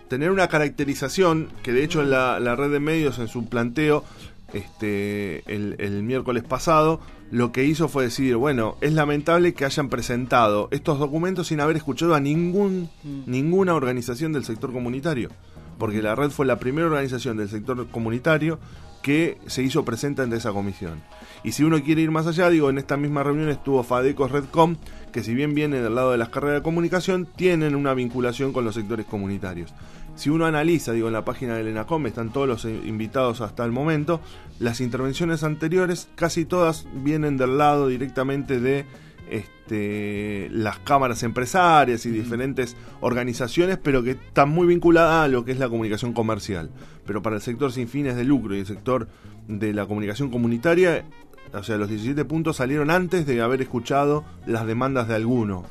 tener una caracterización que de hecho la, la red de medios en su planteo este el, el miércoles pasado lo que hizo fue decir, bueno, es lamentable que hayan presentado estos documentos sin haber escuchado a ningún mm. ninguna organización del sector comunitario, porque la red fue la primera organización del sector comunitario que se hizo presente ante esa comisión. Y si uno quiere ir más allá, digo, en esta misma reunión estuvo Fadecos Redcom, que si bien viene del lado de las carreras de comunicación, tienen una vinculación con los sectores comunitarios. Si uno analiza, digo, en la página del ENACOM, están todos los invitados hasta el momento, las intervenciones anteriores casi todas vienen del lado directamente de este, las cámaras empresarias y diferentes organizaciones, pero que están muy vinculadas a lo que es la comunicación comercial. Pero para el sector sin fines de lucro y el sector de la comunicación comunitaria, o sea, los diecisiete puntos salieron antes de haber escuchado las demandas de alguno.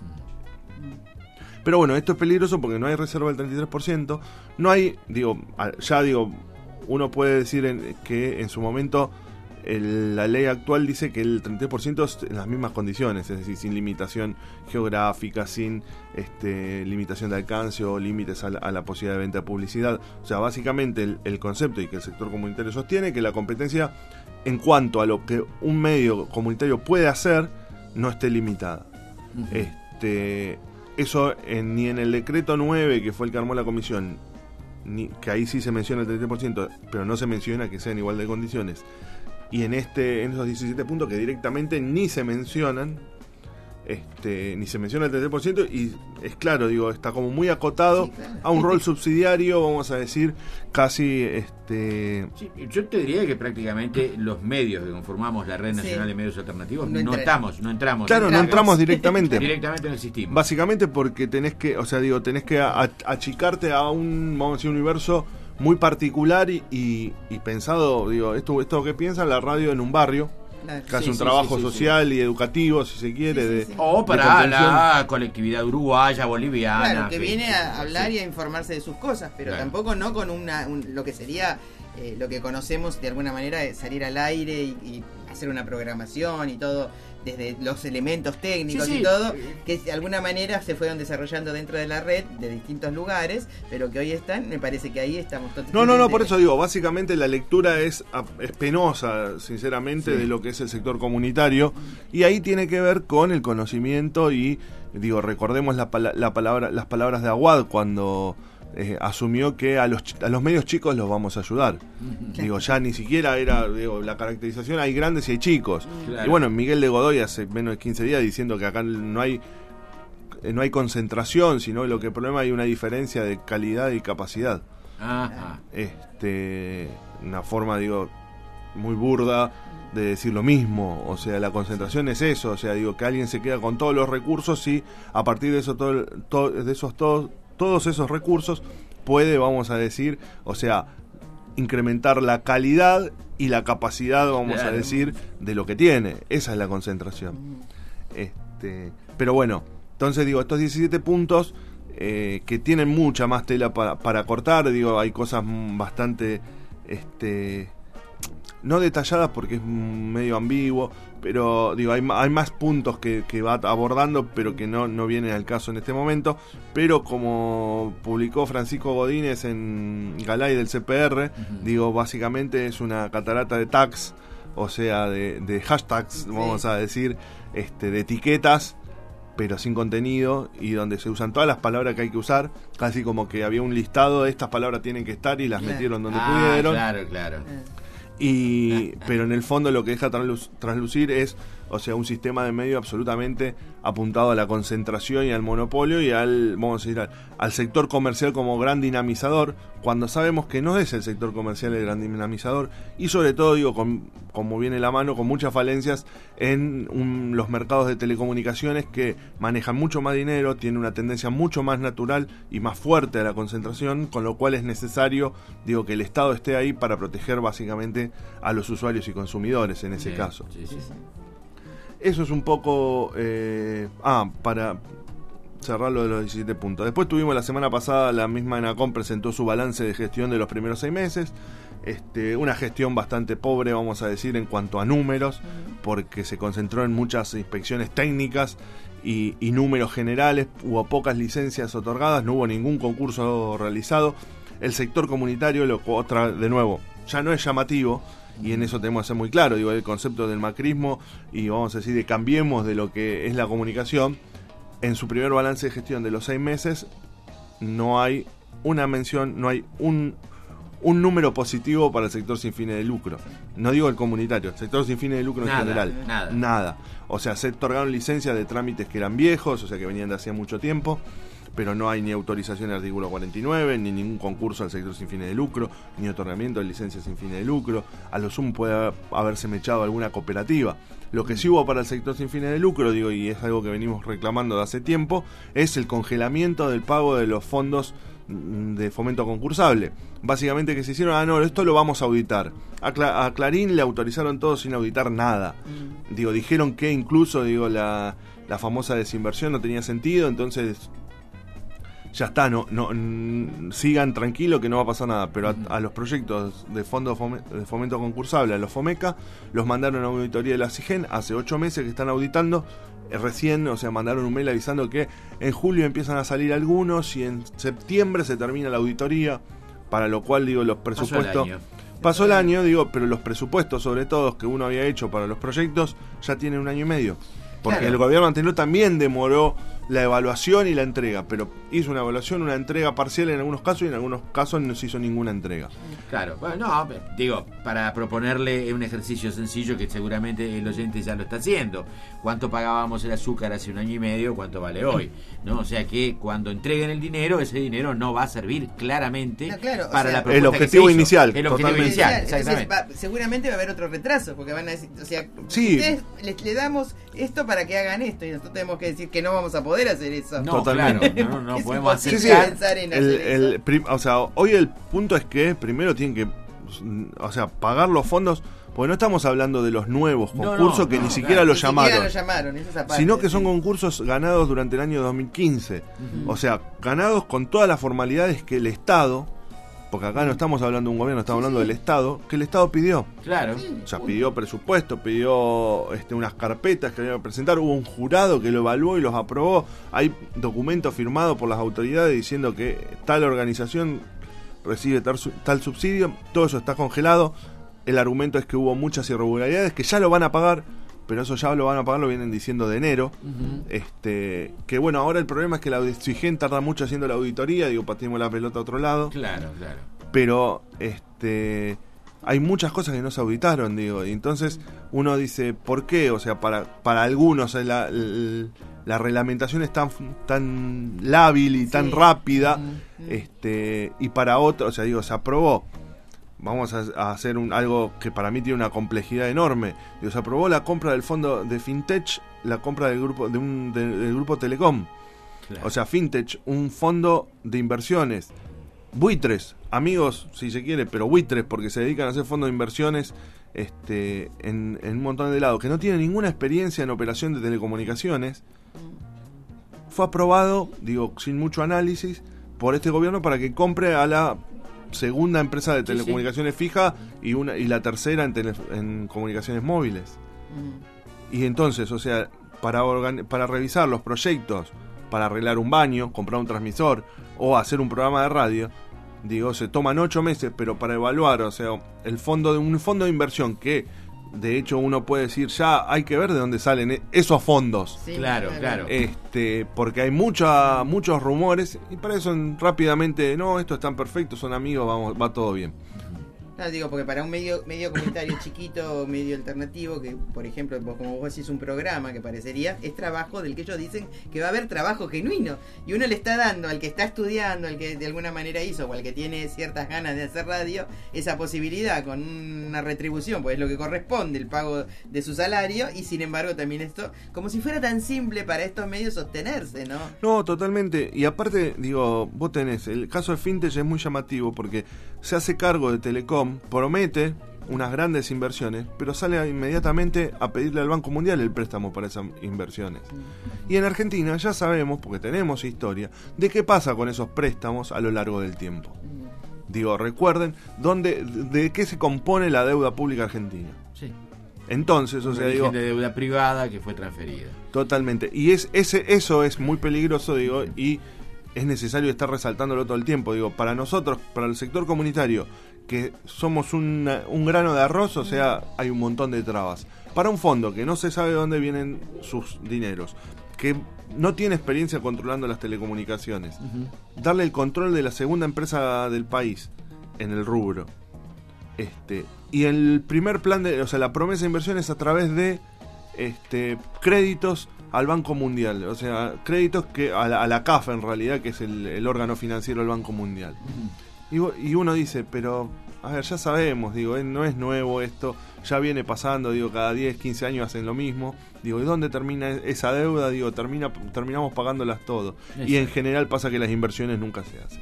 Pero bueno, esto es peligroso porque no hay reserva del treinta y tres por ciento. No hay, digo, ya digo, uno puede decir en, que en su momento el, la ley actual dice que el treinta y tres por ciento es en las mismas condiciones, es decir, sin limitación geográfica, sin este, limitación de alcance o límites a la, a la posibilidad de venta de publicidad. O sea, básicamente el, el concepto y que el sector comunitario sostiene que la competencia en cuanto a lo que un medio comunitario puede hacer no esté limitada. Uh-huh. Este... Eso en, ni en el decreto nueve, que fue el que armó la comisión, ni, que ahí sí se menciona el treinta por ciento, pero no se menciona que sea en igualdad de condiciones. Y en este en esos diecisiete puntos que directamente ni se mencionan, este ni se menciona el treinta por ciento, y es claro, digo, está como muy acotado sí, claro. a un rol subsidiario, vamos a decir, casi... este sí, yo te diría que prácticamente los medios que conformamos la Red Nacional sí. de Medios Alternativos no, no estamos, no entramos. Claro, no, no entramos directamente. Directamente no existimos. Básicamente porque tenés que, o sea, digo, tenés que a, achicarte a un, vamos a decir, universo muy particular y, y, y pensado, digo, esto, esto que piensa la radio en un barrio. Claro. Que hace sí, un sí, trabajo sí, sí, social sí. y educativo, si se quiere. Sí, sí, sí. De, o para de la colectividad uruguaya, boliviana. Claro, que sí, viene a hablar sí. y a informarse de sus cosas, pero claro. tampoco no con una un, lo que sería eh, lo que conocemos de alguna manera, de salir al aire y, y hacer una programación y todo, desde los elementos técnicos sí, sí. y todo, que de alguna manera se fueron desarrollando dentro de la red de distintos lugares, pero que hoy están, me parece que ahí estamos totalmente... No, no, no, por eso digo, básicamente la lectura es, es penosa, sinceramente, sí. de lo que es el sector comunitario, y ahí tiene que ver con el conocimiento y, digo, recordemos la, la palabra, las palabras de Aguad cuando... Eh, asumió que a los a los medios chicos los vamos a ayudar. Uh-huh. Digo, ya ni siquiera era digo, la caracterización, hay grandes y hay chicos. Claro. Y bueno, Miguel de Godoy hace menos de quince días diciendo que acá no hay no hay concentración, sino lo que el problema hay una diferencia de calidad y capacidad. Ajá. Este, una forma, digo, muy burda de decir lo mismo. O sea, la concentración es eso, o sea, digo, que alguien se queda con todos los recursos y a partir de eso todo, todo de esos todos todos esos recursos puede, vamos a decir, o sea, incrementar la calidad y la capacidad, vamos claro. a decir, de lo que tiene. Esa es la concentración. Este, pero bueno, entonces digo, estos diecisiete puntos eh, que tienen mucha más tela para, para cortar, digo, hay cosas bastante, este, no detalladas porque es medio ambiguo, pero digo, hay, hay más puntos que, que va abordando, pero que no, no vienen al caso en este momento. Pero como publicó Francisco Godínez en Galay del C P R, uh-huh. digo, básicamente es una catarata de tags, o sea, de, de hashtags, sí. vamos a decir, este, de etiquetas, pero sin contenido, y donde se usan todas las palabras que hay que usar, casi como que había un listado de estas palabras tienen que estar y las claro. metieron donde ah, pudieron. Claro, claro. Y pero en el fondo lo que deja traslu- traslucir es, o sea, un sistema de medio absolutamente apuntado a la concentración y al monopolio y al, vamos a decir, al, al sector comercial como gran dinamizador, cuando sabemos que no es el sector comercial el gran dinamizador, y sobre todo, digo, con, como viene la mano, con muchas falencias en un, los mercados de telecomunicaciones que manejan mucho más dinero, tienen una tendencia mucho más natural y más fuerte a la concentración, con lo cual es necesario, digo, que el Estado esté ahí para proteger básicamente a los usuarios y consumidores en ese sí, caso. Sí, sí, sí. Eso es un poco... Eh, ah, para cerrar lo de los diecisiete puntos. Después tuvimos la semana pasada, la misma ENACOM presentó su balance de gestión de los primeros seis meses. Este, una gestión bastante pobre, vamos a decir, en cuanto a números, porque se concentró en muchas inspecciones técnicas y, y números generales. Hubo pocas licencias otorgadas, no hubo ningún concurso realizado. El sector comunitario, lo, otra, de nuevo, ya no es llamativo, y en eso tenemos que ser muy claro. Digo, el concepto del macrismo y vamos a decir de cambiemos de lo que es la comunicación. En su primer balance de gestión de los seis meses no hay una mención, no hay un un número positivo para el sector sin fines de lucro. No digo el comunitario, el sector sin fines de lucro nada, en general. Nada. Nada. O sea, se otorgaron licencias de trámites que eran viejos, o sea, que venían de hacía mucho tiempo, pero no hay ni autorización del artículo cuarenta y nueve, ni ningún concurso al sector sin fines de lucro, ni otorgamiento de licencias sin fines de lucro. A lo sumo puede haberse mechado alguna cooperativa. Lo que sí hubo para el sector sin fines de lucro, digo, y es algo que venimos reclamando de hace tiempo, es el congelamiento del pago de los fondos de fomento concursable. Básicamente que se hicieron, ah no, esto lo vamos a auditar. A, Cla- a Clarín le autorizaron todo sin auditar nada. Mm. Digo, dijeron que incluso, digo, la, la famosa desinversión no tenía sentido, entonces ya está, no, no n- sigan tranquilo que no va a pasar nada. Pero a, a los proyectos de fondo fome- de fomento concursable, a los FOMECA, los mandaron a auditoría de la SIGEN hace ocho meses que están auditando. Recién, o sea, mandaron un mail avisando que en julio empiezan a salir algunos y en septiembre se termina la auditoría, para lo cual, digo, los presupuestos... Pasó el año. Pasó el año, digo, pero los presupuestos, sobre todo, que uno había hecho para los proyectos, ya tienen un año y medio. Porque claro, el gobierno anterior también demoró la evaluación y la entrega, pero hizo una evaluación, una entrega parcial en algunos casos y en algunos casos no se hizo ninguna entrega. Claro, bueno, no, digo, para proponerle un ejercicio sencillo que seguramente el oyente ya lo está haciendo. ¿Cuánto pagábamos el azúcar hace un año y medio? ¿Cuánto vale hoy? ¿No? O sea que cuando entreguen el dinero, ese dinero no va a servir claramente no, claro, para o sea, la propuesta el objetivo que se inicial. El objetivo inicial, exactamente. Entonces, va, seguramente va a haber otro retraso, porque van a decir, o sea, sí. ustedes les, le damos esto para que hagan esto y nosotros tenemos que decir que no vamos a poder hacer eso. No, totalmente. Claro, no, no podemos hacer, sí, sí, pensar en el, hacer el, eso. Prim, o sea, hoy el punto es que primero tienen que, o sea, pagar los fondos, porque no estamos hablando de los nuevos concursos no, no, que no, ni siquiera claro, lo ni llamaron, siquiera lo llamaron esa parte, sino que sí. son concursos ganados durante el año dos mil quince. Uh-huh. O sea, ganados con todas las formalidades que el Estado, porque acá no estamos hablando de un gobierno, estamos sí, hablando sí. del Estado, que el Estado pidió. Claro. O sea, pidió presupuesto, pidió este, unas carpetas que había que presentar, hubo un jurado que lo evaluó y los aprobó. Hay documentos firmados por las autoridades diciendo que tal organización recibe tal, tal subsidio, todo eso está congelado. El argumento es que hubo muchas irregularidades que ya lo van a pagar, pero eso ya lo van a pagar, lo vienen diciendo de enero. Uh-huh. Este, que bueno, ahora el problema es que la SIGEN tarda mucho haciendo la auditoría, digo, patimos la pelota a otro lado. Claro, claro. Pero este hay muchas cosas que no se auditaron, digo, y entonces uno dice, ¿por qué? O sea, para para algunos la, la, la reglamentación es tan tan lábil y sí. tan rápida, uh-huh. este y para otros, o sea, digo, se aprobó. Vamos a, a hacer un, algo que para mí tiene una complejidad enorme. Digo, se aprobó la compra del fondo de Fintech, la compra del grupo de un de, del grupo Telecom. Claro. O sea, Fintech, un fondo de inversiones. Buitres, amigos, si se quiere, pero buitres, porque se dedican a hacer fondos de inversiones este, en, en un montón de lados, que no tienen ninguna experiencia en operación de telecomunicaciones. Fue aprobado, digo, sin mucho análisis, por este gobierno para que compre a la segunda empresa de telecomunicaciones sí, sí. fija y una y la tercera en, tele, en comunicaciones móviles. Mm. Y entonces, o sea, para organ, para revisar los proyectos, para arreglar un baño, comprar un transmisor o hacer un programa de radio, digo, se toman ocho meses, pero para evaluar, o sea, el fondo de un fondo de inversión que de hecho uno puede decir ya hay que ver de dónde salen esos fondos. Sí, claro, claro. Este, porque hay mucha, muchos rumores y para eso rápidamente, no, esto es tan perfecto, son amigos, vamos, va todo bien. No, digo, porque para un medio medio comunitario chiquito, medio alternativo, que por ejemplo, vos, como vos decís, un programa que parecería, es trabajo del que ellos dicen que va a haber trabajo genuino. Y uno le está dando al que está estudiando, al que de alguna manera hizo, o al que tiene ciertas ganas de hacer radio, esa posibilidad con una retribución, pues es lo que corresponde, el pago de su salario, y sin embargo también esto, como si fuera tan simple para estos medios sostenerse, ¿no? No, totalmente. Y aparte, digo, vos tenés, el caso de Fintech es muy llamativo porque se hace cargo de Telecom, promete, unas grandes inversiones, pero sale inmediatamente a pedirle al Banco Mundial el préstamo para esas inversiones. Y en Argentina ya sabemos, porque tenemos historia, de qué pasa con esos préstamos a lo largo del tiempo. Digo, recuerden dónde, de qué se compone la deuda pública argentina. Sí. Entonces, o sea, digo, de deuda privada que fue transferida. Totalmente. Y es ese eso es muy peligroso, digo, y es necesario estar resaltándolo todo el tiempo. Digo, para nosotros, para el sector comunitario, que somos una, un grano de arroz, o sea, hay un montón de trabas. Para un fondo que no se sabe de dónde vienen sus dineros, que no tiene experiencia controlando las telecomunicaciones, uh-huh. darle el control de la segunda empresa del país en el rubro. Este, y el primer plan de, o sea, la promesa de inversión es a través de este créditos al Banco Mundial, o sea, créditos que a la, a la C A F en realidad, que es el, el órgano financiero del Banco Mundial. Uh-huh. Y, y uno dice, pero a ver, ya sabemos, digo, eh, no es nuevo esto, ya viene pasando, digo, cada diez, quince años hacen lo mismo. Digo, ¿y dónde termina esa deuda? Digo, termina terminamos pagándolas todo. Eso. Y en general pasa que las inversiones nunca se hacen.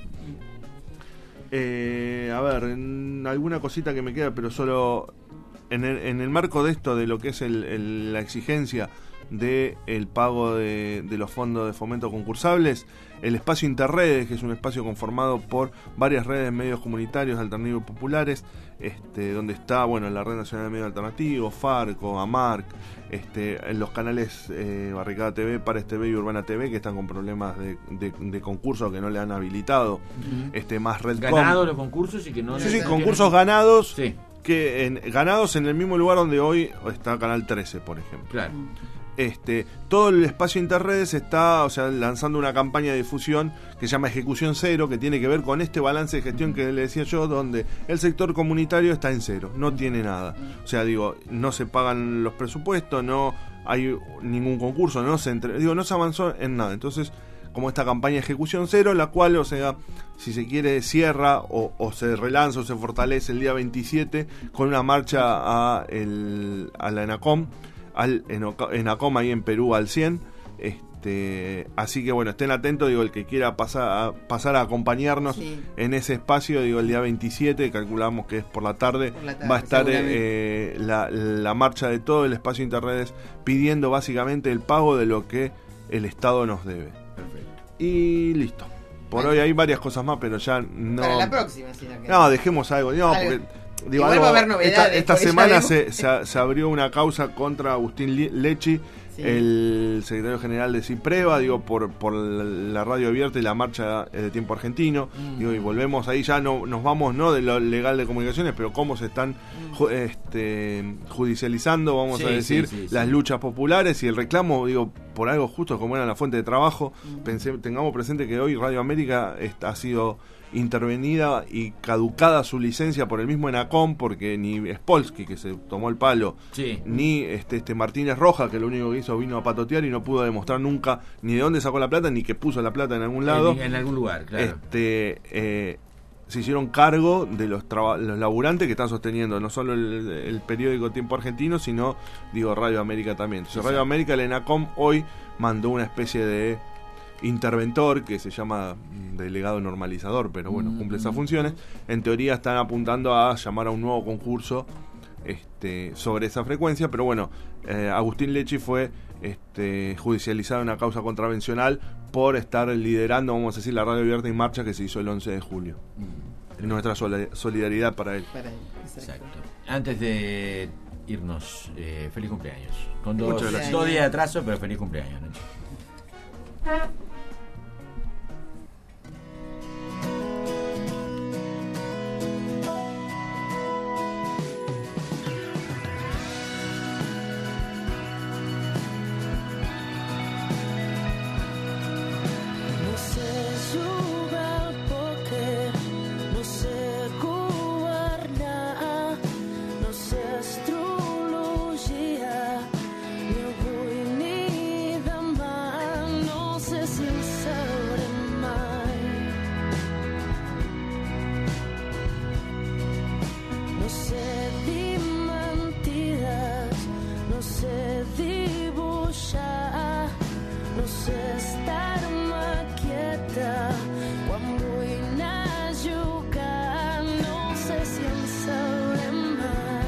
Eh, a ver, en alguna cosita que me queda, pero solo en el, en el marco de esto, de lo que es el, el, la exigencia de el pago de, de los fondos de fomento concursables, el espacio Interredes, que es un espacio conformado por varias redes de medios comunitarios alternativos populares, este, donde está, bueno, la Red Nacional de Medios Alternativos, Farco, AMARC, este, en los canales eh, Barricada T V, Pares T V y Urbana T V, que están con problemas de, de, de concursos que no le han habilitado, uh-huh. este, más Redcom. Ganados los concursos y que no... Sí, sí, concursos ganados, sí. que en, ganados en el mismo lugar donde hoy está Canal trece, por ejemplo. Claro. Este, todo el espacio Interredes está, o sea, lanzando una campaña de difusión que se llama Ejecución Cero, que tiene que ver con este balance de gestión que le decía yo, donde el sector comunitario está en cero, no tiene nada. O sea, digo, no se pagan los presupuestos, no hay ningún concurso, no se entre, digo, no se avanzó en nada. Entonces, como esta campaña Ejecución Cero, la cual, o sea, si se quiere, cierra o, o se relanza o se fortalece el día veintisiete con una marcha a, el, a la ENACOM, al ENACOM ahí en Perú al cien. Este, así que bueno, estén atentos, digo, el que quiera pasar a, pasar a acompañarnos sí. en ese espacio, digo, el día veintisiete, calculamos que es por la tarde, por la tarde va a estar eh, la, la marcha de todo el espacio Interredes pidiendo básicamente el pago de lo que el Estado nos debe. Perfecto. Y listo. Por bueno. hoy hay varias cosas más, pero ya no... Para la próxima, si no, no dejemos algo, no, algo. porque... Digo, algo, a haber novedades, esta, esta semana se, se, se abrió una causa contra Agustín Lechi, sí. el secretario general de CIPREVA, digo, por, por la radio abierta y la marcha de tiempo argentino. Mm. Digo, y volvemos ahí, ya no nos vamos no de lo legal de comunicaciones, pero cómo se están mm. este, judicializando, vamos sí, a decir, sí, sí, las sí. luchas populares y el reclamo, digo, por algo justo como era la fuente de trabajo. Mm. Pensé, tengamos presente que hoy Radio América está, ha sido intervenida y caducada su licencia por el mismo ENACOM, porque ni Spolsky, que se tomó el palo, sí. ni este, este Martínez Roja, que lo único que hizo vino a patotear y no pudo demostrar nunca ni de dónde sacó la plata, ni que puso la plata en algún lado. En, en algún lugar, claro. Este, eh, se hicieron cargo de los, traba- los laburantes que están sosteniendo no solo el, el periódico Tiempo Argentino, sino, digo, Radio América también. Entonces, sí, Radio sí. América, el ENACOM, hoy mandó una especie de interventor que se llama delegado normalizador, pero bueno, mm, cumple esas funciones. En teoría están apuntando a llamar a un nuevo concurso este, sobre esa frecuencia, pero bueno, eh, Agustín Lechi fue este, judicializado en una causa contravencional por estar liderando, vamos a decir, la radio abierta en marcha que se hizo el once de julio. Mm. Nuestra sol- solidaridad para él. Para él, exacto. Exacto. Antes de irnos, eh, feliz cumpleaños. Con dos, dos días de atraso, pero feliz cumpleaños, Nacho. No sé si en sabré más.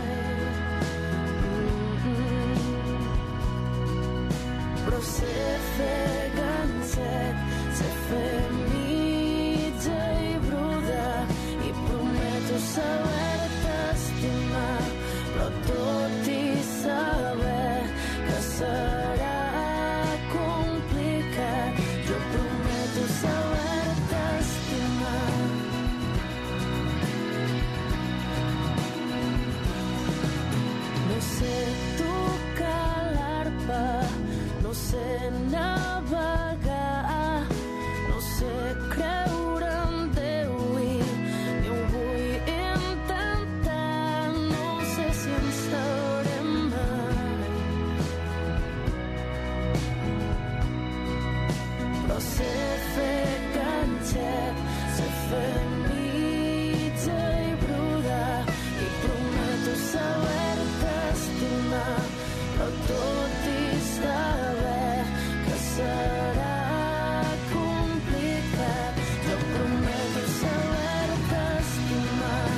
fegănțet, se femminile i bruda i prometo saber-te estimar, però tot i saber que serà complicat, jo prometo saber-te estimar. No sé tocar l'arpa, no sé navegar, no sé creure en Déu i ni ho vull intentar, no sé si en sabré mai, però sé fer ganxet, sé fer mitja i brodar i prometo saber-te estimar, però tot i saber que serà complicat, jo prometo saber-te estimar.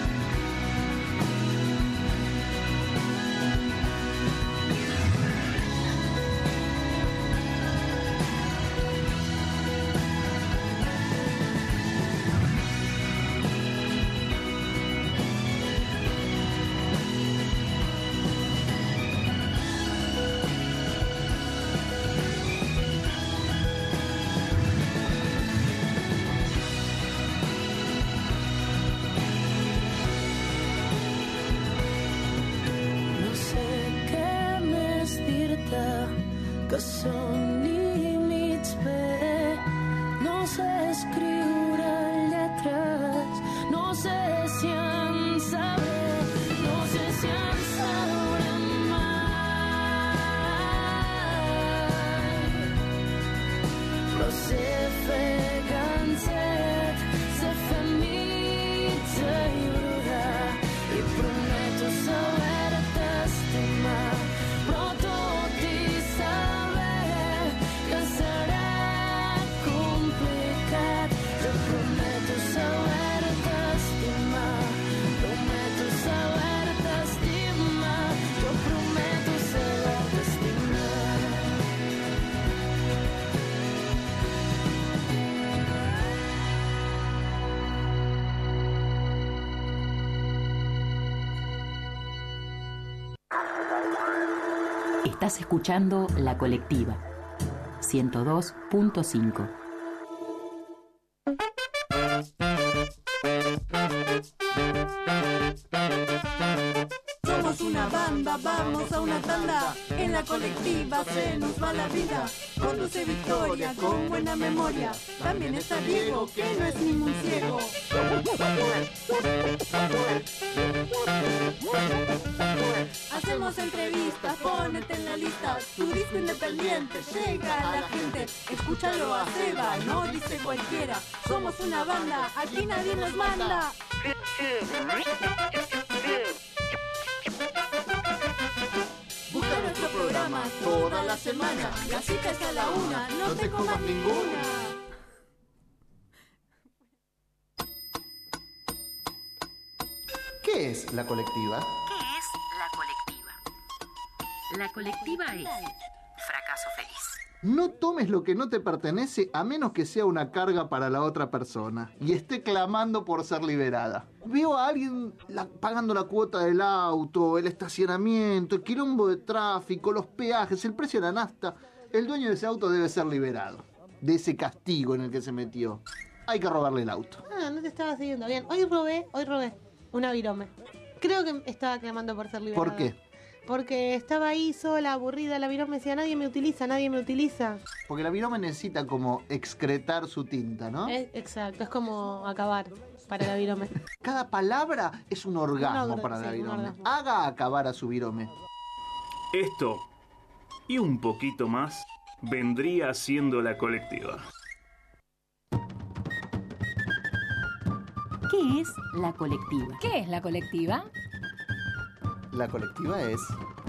No sé què més dir-te, que són límits bé, no sé escriure lletres, no sé si en sabré, no sé si en sabré mai, però sé fer ganxet, sé fer mitja i brodar i prometo saber-te estimar, però tot i saber que serà complicat, jo prometo saber-te estimar, prometo saber-te estimar, jo prometo saber-te estimar. Estás escuchando La Colectiva ciento dos punto cinco. Somos una banda, vamos a una tanda. En la colectiva se nos va la vida. Conduce Victoria con buena memoria. También está Diego, que no es ningún ciego. Hacemos entrevistas, ponete en la lista. Tu disco independiente llega a la gente. Escúchalo a Seba, no dice cualquiera. Somos una banda, aquí nadie nos manda. Busca nuestro programa toda la semana. La cita es a la una, no te comas ninguna. ¿Qué es la colectiva? ¿Qué es la colectiva? La colectiva es fracaso feliz. No tomes lo que no te pertenece a menos que sea una carga para la otra persona y esté clamando por ser liberada. Veo a alguien la- pagando la cuota del auto, el estacionamiento, el quilombo de tráfico, los peajes, el precio de la nafta. El dueño de ese auto debe ser liberado de ese castigo en el que se metió. Hay que robarle el auto. Ah, no te estaba siguiendo bien. Hoy robé, hoy robé una virome. Creo que estaba clamando por ser liberada. ¿Por qué? Porque estaba ahí sola, aburrida, la virome decía, nadie me utiliza, nadie me utiliza. Porque la virome necesita como excretar su tinta, ¿no? Es- exacto, es como acabar para la virome. Cada palabra es un orgasmo orga- para la sí, un virome. orgasmo. Haga acabar a su virome. Esto y un poquito más vendría siendo la colectiva. ¿Qué es la colectiva? ¿Qué es la colectiva? La colectiva es...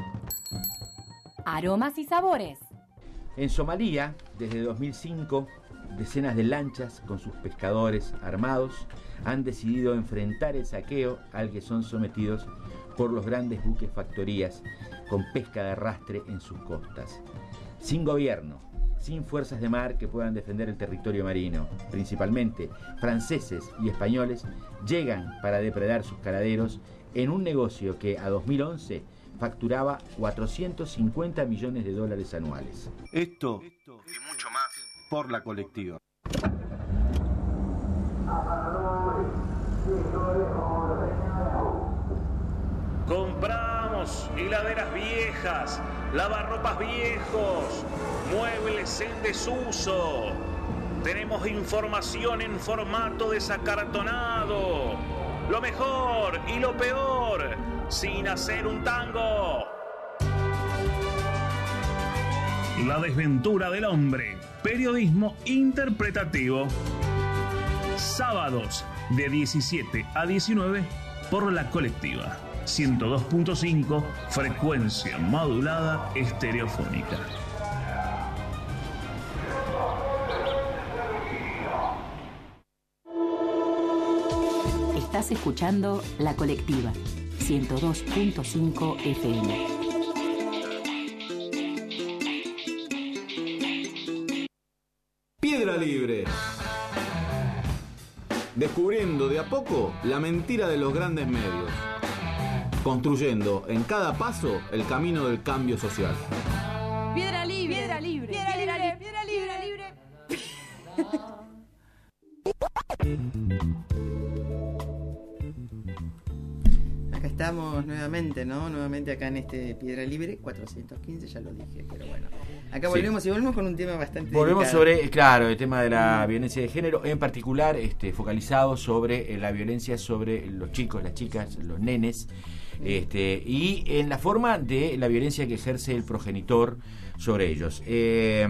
Aromas y sabores. En Somalia, desde dos mil cinco, decenas de lanchas con sus pescadores armados han decidido enfrentar el saqueo al que son sometidos por los grandes buques factorías con pesca de arrastre en sus costas. Sin gobierno, sin fuerzas de mar que puedan defender el territorio marino. Principalmente franceses y españoles llegan para depredar sus caladeros en un negocio que a dos mil once facturaba cuatrocientos cincuenta millones de dólares anuales. Esto y mucho más por la colectiva. Compramos heladeras viejas, lavarropas viejos, muebles en desuso. Tenemos información en formato desacartonado. Lo mejor y lo peor, sin hacer un tango. La desventura del hombre. Periodismo interpretativo. Sábados de diecisiete a diecinueve por la colectiva. ciento dos punto cinco, frecuencia modulada estereofónica. Estás escuchando La Colectiva, ciento dos punto cinco F M. Piedra Libre. Descubriendo de a poco la mentira de los grandes medios. Construyendo en cada paso el camino del cambio social. Piedra libre, piedra libre, piedra libre, piedra libre, piedra libre. Acá estamos nuevamente, ¿no? Nuevamente acá en este Piedra Libre, cuatrocientos quince, ya lo dije, pero bueno. Acá volvemos sí. y volvemos con un tema bastante Volvemos delicado. sobre, claro, el tema de la violencia de género, en particular este, focalizado sobre eh, la violencia sobre los chicos, las chicas, los nenes, este, y en la forma de la violencia que ejerce el progenitor sobre ellos. Eh,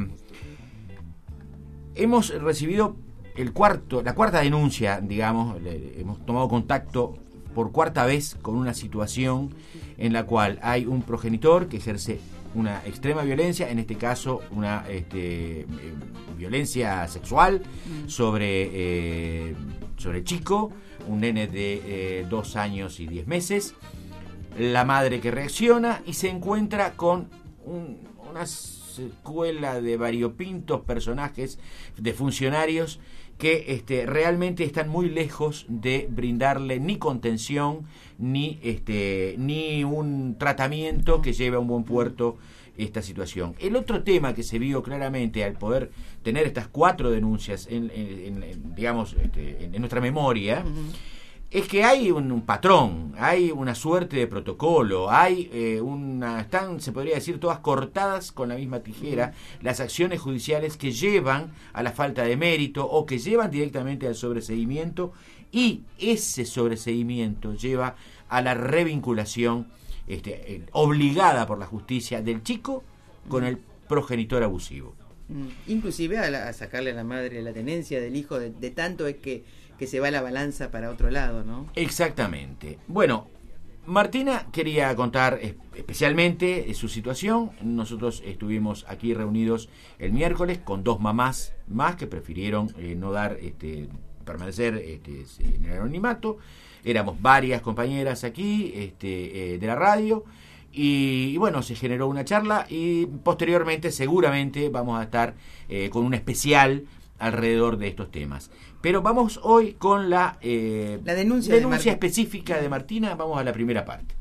hemos recibido el cuarto, la cuarta denuncia, digamos, le, hemos tomado contacto por cuarta vez con una situación en la cual hay un progenitor que ejerce una extrema violencia, en este caso una este, eh, violencia sexual sobre, eh, sobre el chico, un nene de eh, dos años y diez meses, la madre que reacciona y se encuentra con un, una secuela de variopintos personajes, de funcionarios que este, realmente están muy lejos de brindarle ni contención ni este ni un tratamiento que lleve a un buen puerto esta situación. El otro tema que se vio claramente al poder tener estas cuatro denuncias en, en, en digamos este, en, en nuestra memoria, uh-huh. es que hay un, un patrón, hay una suerte de protocolo, hay eh, una, están, se podría decir, todas cortadas con la misma tijera, las acciones judiciales que llevan a la falta de mérito o que llevan directamente al sobreseguimiento, y ese sobreseguimiento lleva a la revinculación este, eh, obligada por la justicia del chico con el progenitor abusivo. Inclusive a, la, a sacarle a la madre la tenencia del hijo, de, de tanto es que que se va la balanza para otro lado, ¿no? Exactamente. Bueno, Martina quería contar especialmente su situación. Nosotros estuvimos aquí reunidos el miércoles con dos mamás más que prefirieron eh, no dar, este, permanecer este, en el anonimato. Éramos varias compañeras aquí este, eh, de la radio. Y, y bueno, se generó una charla y posteriormente seguramente vamos a estar eh, con un especial alrededor de estos temas. Pero vamos hoy con la, eh, la denuncia, denuncia de específica de Martina. Vamos a la primera parte.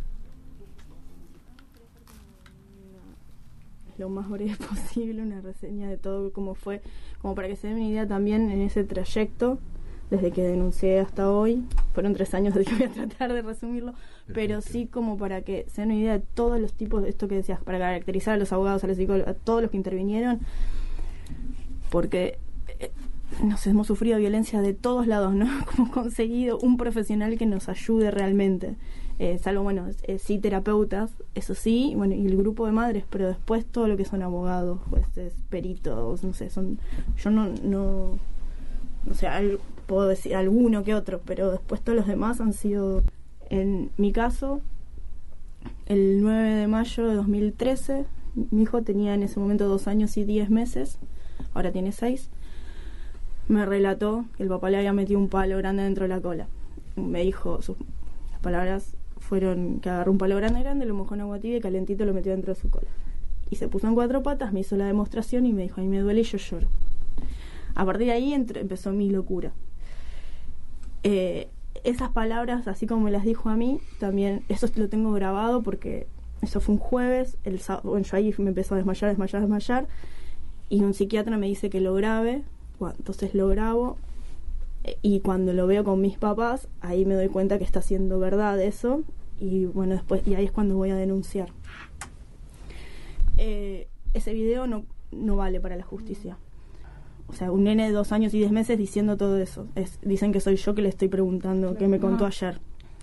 Lo más breve posible, una reseña de todo cómo fue, como para que se den una idea también en ese trayecto, desde que denuncié hasta hoy. Fueron tres años, así que voy a tratar de resumirlo. Perfecto. Pero sí como para que se den una idea de todos los tipos de esto que decías, para caracterizar a los abogados, a los psicólogos, a todos los que intervinieron, porque eh, nos hemos sufrido violencia de todos lados, ¿no? Hemos conseguido un profesional que nos ayude realmente, eh, salvo, bueno, eh, sí terapeutas, eso sí, bueno, y el grupo de madres, pero después todo lo que son abogados, jueces, peritos, no sé, son, yo no, no, no sé, al, puedo decir alguno que otro, pero después todos los demás han sido, en mi caso, el nueve de mayo de dos mil trece, mi hijo tenía en ese momento dos años y diez meses, ahora tiene seis. Me relató que el papá le había metido un palo grande dentro de la cola. Me dijo, sus palabras fueron que agarró un palo grande, grande, lo mojó en agua tibia y calentito lo metió dentro de su cola. y se puso en cuatro patas, me hizo la demostración y me dijo, a mí me duele y yo lloro. A partir de ahí entre, empezó mi locura. Eh, esas palabras, así como me las dijo a mí, también, eso lo tengo grabado porque eso fue un jueves, el sábado, bueno, yo ahí me empezó a desmayar, desmayar, desmayar, y un psiquiatra me dice que lo grabe, bueno, entonces lo grabo, y cuando lo veo con mis papás, ahí me doy cuenta que está siendo verdad eso, y bueno, después, y ahí es cuando voy a denunciar. Eh, ese video no, no vale para la justicia. O sea, un nene de dos años y diez meses diciendo todo eso. Es, dicen que soy yo que le estoy preguntando qué me contó ayer.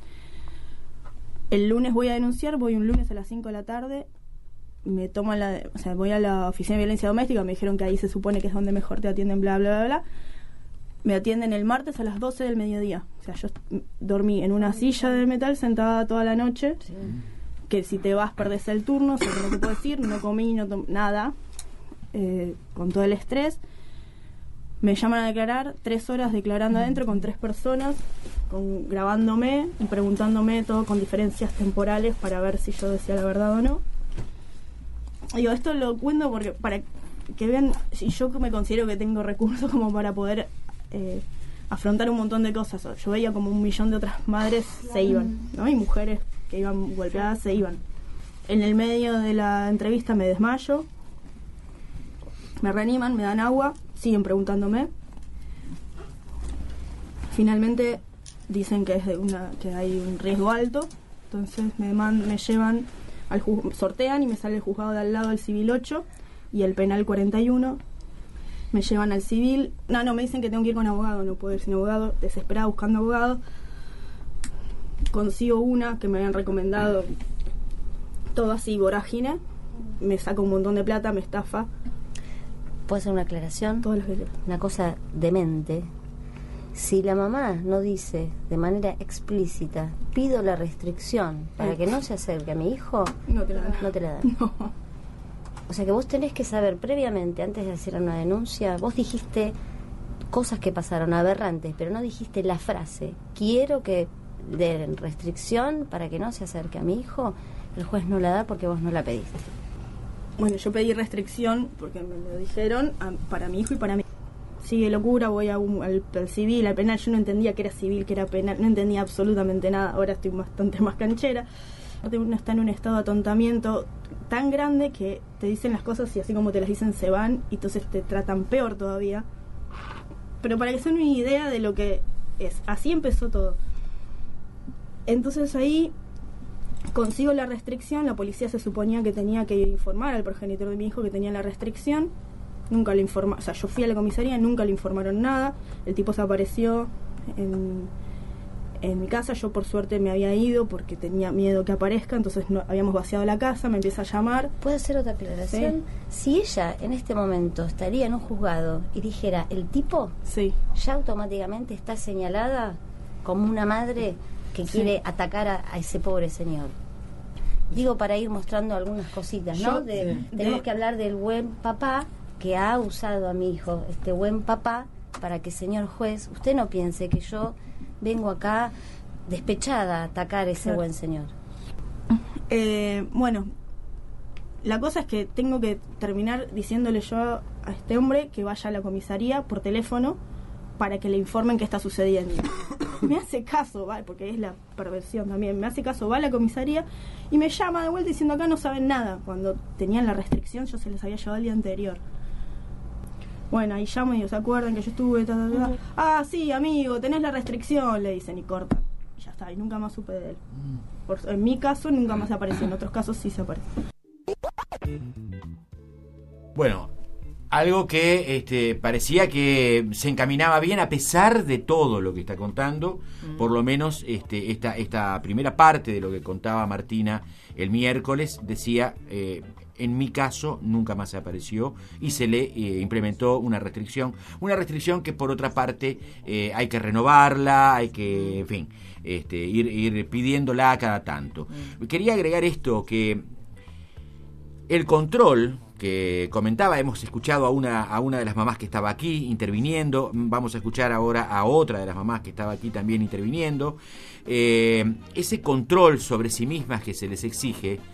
El lunes voy a denunciar, voy un lunes a las cinco de la tarde, me toman la, o sea, voy a la oficina de violencia doméstica, me dijeron que ahí se supone que es donde mejor te atienden, bla, bla, bla, bla. Me atienden el martes a las doce del mediodía. O sea, yo dormí en una silla de metal sentada toda la noche, sí. Que si te vas perdés el turno, o sea, que no te puedo decir, no comí, no tom- nada, eh, con todo el estrés. Me llaman a declarar, tres horas declarando adentro con tres personas, con, grabándome y preguntándome todo con diferencias temporales para ver si yo decía la verdad o no. Digo, esto lo cuento porque para que vean si yo me considero que tengo recursos como para poder eh, afrontar un montón de cosas. Yo veía como un millón de otras madres se iban, ¿no? Y mujeres que iban golpeadas se iban. En el medio de la entrevista me desmayo, me reaniman, me dan agua, siguen preguntándome. Finalmente dicen que es de una que hay un riesgo alto, entonces me man, me llevan al juz, sortean y me sale el juzgado de al lado, el civil ocho y el penal cuarenta y uno. Me llevan al civil, no, no, me dicen que tengo que ir con abogado, no puedo ir sin abogado, desesperada buscando abogado. Consigo una que me habían recomendado, todo así, vorágine, me saca un montón de plata, me estafa. ¿Puedo hacer una aclaración? Todos los videos. Una cosa demente. Si la mamá no dice de manera explícita, pido la restricción para Ay. que no se acerque a mi hijo, no te la dan. No te la dan. No. O sea que vos tenés que saber previamente, antes de hacer una denuncia, vos dijiste cosas que pasaron aberrantes, pero no dijiste la frase, quiero que den restricción para que no se acerque a mi hijo. El juez no la da porque vos no la pediste. Bueno, yo pedí restricción porque me lo dijeron a, para mi hijo y para mí. Sigue locura, voy a un, al, al civil, al penal. Yo no entendía que era civil, que era penal, no entendía absolutamente nada. Ahora estoy bastante más canchera. Uno está en un estado de atontamiento tan grande que te dicen las cosas y así como te las dicen se van y entonces te tratan peor todavía. Pero para que se den una idea de lo que es, así empezó todo. Entonces ahí consigo la restricción, la policía se suponía que tenía que informar al progenitor de mi hijo que tenía la restricción, nunca le informaron, o sea, yo fui a la comisaría, nunca le informaron nada, el tipo se apareció en, en mi casa, yo por suerte me había ido porque tenía miedo que aparezca, entonces no, habíamos vaciado la casa, me empieza a llamar. ¿Puedo hacer otra aclaración? ¿Sí? Si ella en este momento estaría en un juzgado y dijera el tipo, sí, ya automáticamente está señalada como una madre que quiere sí. atacar a, a ese pobre señor. Digo, para ir mostrando algunas cositas, ¿no? Yo, de, de, tenemos de... que hablar del buen papá que ha usado a mi hijo, este buen papá, para que, señor juez, usted no piense que yo vengo acá despechada a atacar a ese claro. buen señor. Eh, bueno, la cosa es que tengo que terminar diciéndole yo a este hombre que vaya a la comisaría por teléfono para que le informen qué está sucediendo. Me hace caso, ¿vale? Porque es la perversión también. Me hace caso, va a la comisaría y me llama de vuelta diciendo acá no saben nada. Cuando tenían la restricción yo se les había llevado el día anterior. Bueno, ahí llamo y digo, ¿se acuerdan que yo estuve? Ta, ta, ta? Ah, sí, amigo, tenés la restricción, le dicen y cortan. Y ya está, y nunca más supe de él. Por, en mi caso nunca más apareció, en otros casos sí se aparece. Bueno, algo que este, parecía que se encaminaba bien a pesar de todo lo que está contando, mm. por lo menos este, esta, esta primera parte de lo que contaba Martina el miércoles decía, eh, en mi caso nunca más apareció y se le eh, implementó una restricción, una restricción que por otra parte eh, hay que renovarla, hay que, en fin, este, ir, ir pidiéndola cada tanto. Mm. Quería agregar esto, que el control que comentaba, hemos escuchado a una a una de las mamás que estaba aquí interviniendo, vamos a escuchar ahora a otra de las mamás que estaba aquí también interviniendo. Eh, ese control sobre sí mismas que se les exige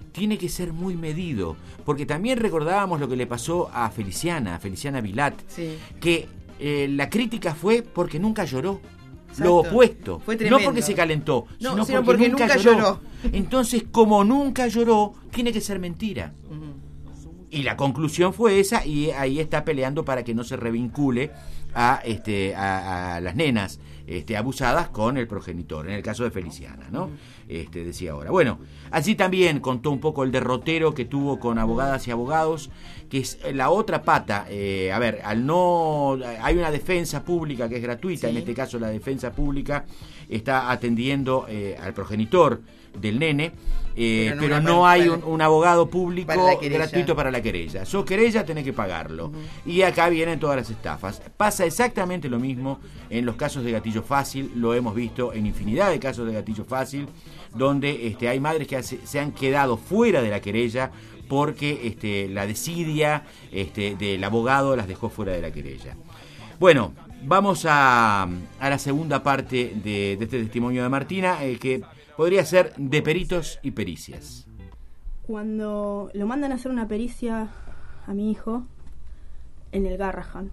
tiene que ser muy medido, porque también recordábamos lo que le pasó a Feliciana, a Feliciana Vilat, Sí. que eh, la crítica fue porque nunca lloró. Exacto. Lo opuesto, Fue no tremendo. porque se calentó, No, sino, sino porque, porque nunca, nunca lloró. lloró. Entonces, como nunca lloró, tiene que ser mentira. Y la conclusión fue esa, y ahí está peleando para que no se revincule a este a, a las nenas este, abusadas con el progenitor, en el caso de Feliciana, ¿no? Este, decía ahora. Bueno, allí también contó un poco el derrotero que tuvo con abogadas y abogados, que es la otra pata. Eh, a ver, al no hay una defensa pública que es gratuita, Sí. en este caso la defensa pública está atendiendo eh, al progenitor del nene, eh, Pero no pero una no para- hay para- un, un abogado público para la querella. gratuito para la querella. Sos querella, tenés que pagarlo. Y acá vienen todas las estafas. Pasa exactamente lo mismo en los casos de gatillo fácil, lo hemos visto en infinidad de casos de gatillo fácil, donde este, hay madres que hace- se han quedado fuera de la querella porque este, la desidia este, del abogado las dejó fuera de la querella. Bueno, vamos a, a la segunda parte de, de este testimonio de Martina, eh, que podría ser de peritos y pericias. Cuando lo mandan a hacer una pericia a mi hijo en el Garrahan,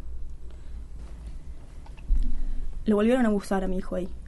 lo volvieron a abusar a mi hijo ahí.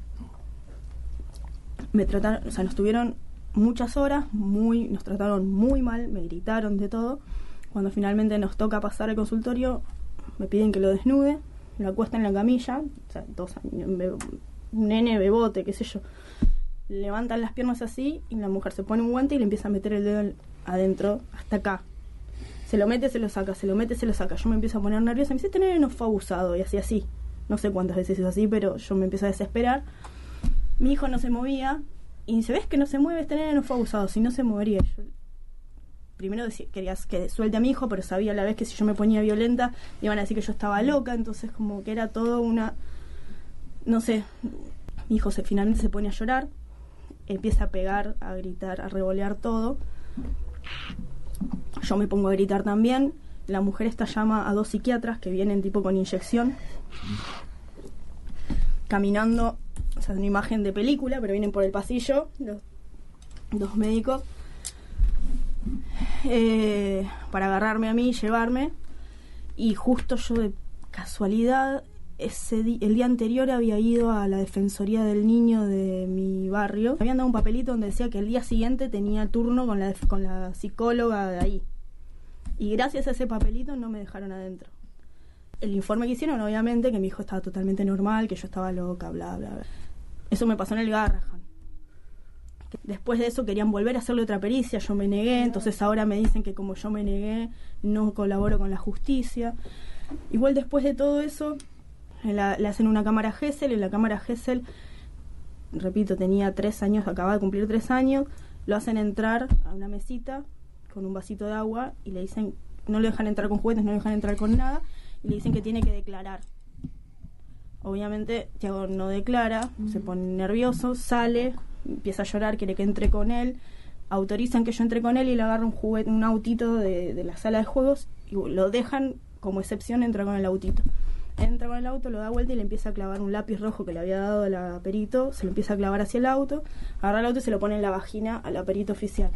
Me trataron, o sea, nos tuvieron muchas horas, muy, nos trataron muy mal, me gritaron de todo. Cuando finalmente nos toca pasar al consultorio, me piden que lo desnude, lo acuesta en la camilla, o sea, dos años, un bebo- un nene bebote, qué sé yo. Levantan las piernas así y la mujer se pone un guante y le empieza a meter el dedo en- adentro, hasta acá. Se lo mete, se lo saca, se lo mete, se lo saca. Yo me empiezo a poner nerviosa, me dice, este nene no fue abusado, y así así. No sé cuántas veces es así, pero yo me empiezo a desesperar. Mi hijo no se movía, y dice, ¿ves que no se mueve? Este nene no fue abusado, si no se movería. Yo primero decía, quería que suelte a mi hijo, pero sabía a la vez que si yo me ponía violenta, iban a decir que yo estaba loca, entonces como que era todo una... No sé, mi hijo se, finalmente se pone a llorar, empieza a pegar, a gritar, a revolear todo. Yo me pongo a gritar también. La mujer esta llama a dos psiquiatras que vienen tipo con inyección, caminando, o sea, es una imagen de película, pero vienen por el pasillo los dos médicos eh, para agarrarme a mí y llevarme. Y justo yo de casualidad ese di- el día anterior había ido a la defensoría del niño de mi barrio. Me habían dado un papelito donde decía que el día siguiente tenía turno con la, con la psicóloga de ahí. Y gracias a ese papelito no me dejaron adentro. El informe que hicieron, obviamente, que mi hijo estaba totalmente normal, que yo estaba loca, bla, bla, bla. Eso me pasó en el Garrahan. Después de eso querían volver a hacerle otra pericia, yo me negué, entonces ahora me dicen que como yo me negué, no colaboro con la justicia. Igual después de todo eso, la- le hacen una cámara Gesell, en la cámara Gesell, repito, tenía tres años, acababa de cumplir tres años, lo hacen entrar a una mesita con un vasito de agua y le dicen, no lo dejan entrar con juguetes, no lo dejan entrar con nada, y le dicen que tiene que declarar. Obviamente Tiago no declara, se pone nervioso, sale, empieza a llorar, quiere que entre con él, autorizan que yo entre con él y le agarra un juguete, un autito de, de la sala de juegos y lo dejan como excepción, entra con el autito. Entra con el auto, lo da vuelta y le empieza a clavar un lápiz rojo que le había dado la perito, se lo empieza a clavar hacia el auto, agarra el auto y se lo pone en la vagina a la perito oficial.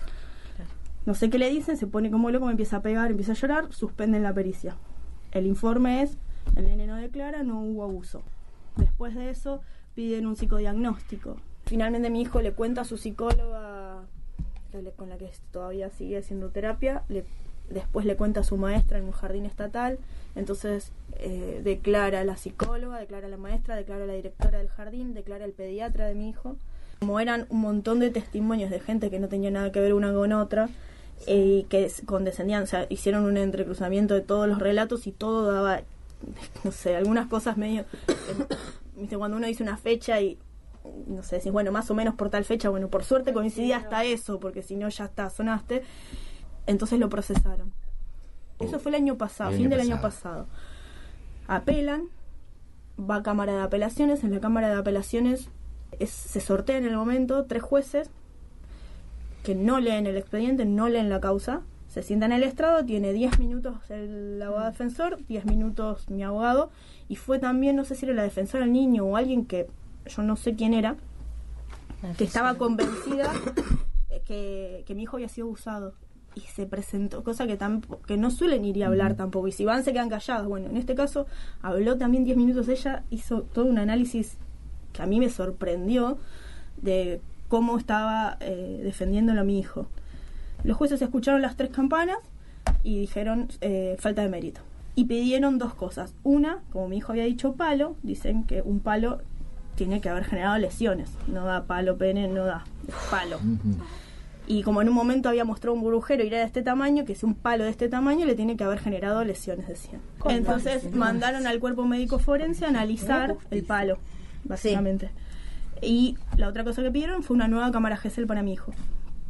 No sé qué le dicen, se pone como loco, me empieza a pegar, empieza a llorar, suspenden la pericia. El informe es, el nene no declara, no hubo abuso. Después de eso piden un psicodiagnóstico. Finalmente mi hijo le cuenta a su psicóloga, con la que todavía sigue haciendo terapia, le, después le cuenta a su maestra en un jardín estatal, entonces eh, declara la psicóloga, declara la maestra, declara la directora del jardín, declara el pediatra de mi hijo. Como eran un montón de testimonios de gente que no tenía nada que ver una con otra, y que condescendían, o sea, hicieron un entrecruzamiento de todos los relatos y todo daba, no sé, algunas cosas medio, viste, cuando uno dice una fecha y no sé, decís, bueno, más o menos por tal fecha, bueno, por suerte coincidía hasta eso, porque si no ya está, sonaste, entonces lo procesaron. Eso fue el año pasado, El fin año del pasado. año pasado. Apelan, va a Cámara de Apelaciones, en la Cámara de Apelaciones es, se sortea en el momento tres jueces que no leen el expediente, no leen la causa, se sientan en el estrado, tiene diez minutos el abogado defensor, diez minutos mi abogado, y fue también, no sé si era la defensora del niño o alguien que yo no sé quién era, que estaba convencida, eh, que, que mi hijo había sido abusado. Y se presentó, cosa que, tamp- que no suelen ir y hablar tampoco. Y si van, se quedan callados. Bueno, en este caso, habló también diez minutos ella, hizo todo un análisis que a mí me sorprendió de cómo estaba eh, defendiéndolo a mi hijo. Los jueces escucharon las tres campanas y dijeron eh, falta de mérito. Y pidieron dos cosas. Una, como mi hijo había dicho palo, dicen que un palo tiene que haber generado lesiones. No da palo, pene, no da. Es palo. Uh-huh. Y como en un momento había mostrado un burbujero y era de este tamaño, que si un palo de este tamaño le tiene que haber generado lesiones, decían. Entonces mandaron al cuerpo médico forense a analizar el palo, básicamente. Sí. Y la otra cosa que pidieron fue una nueva cámara Gesell para mi hijo.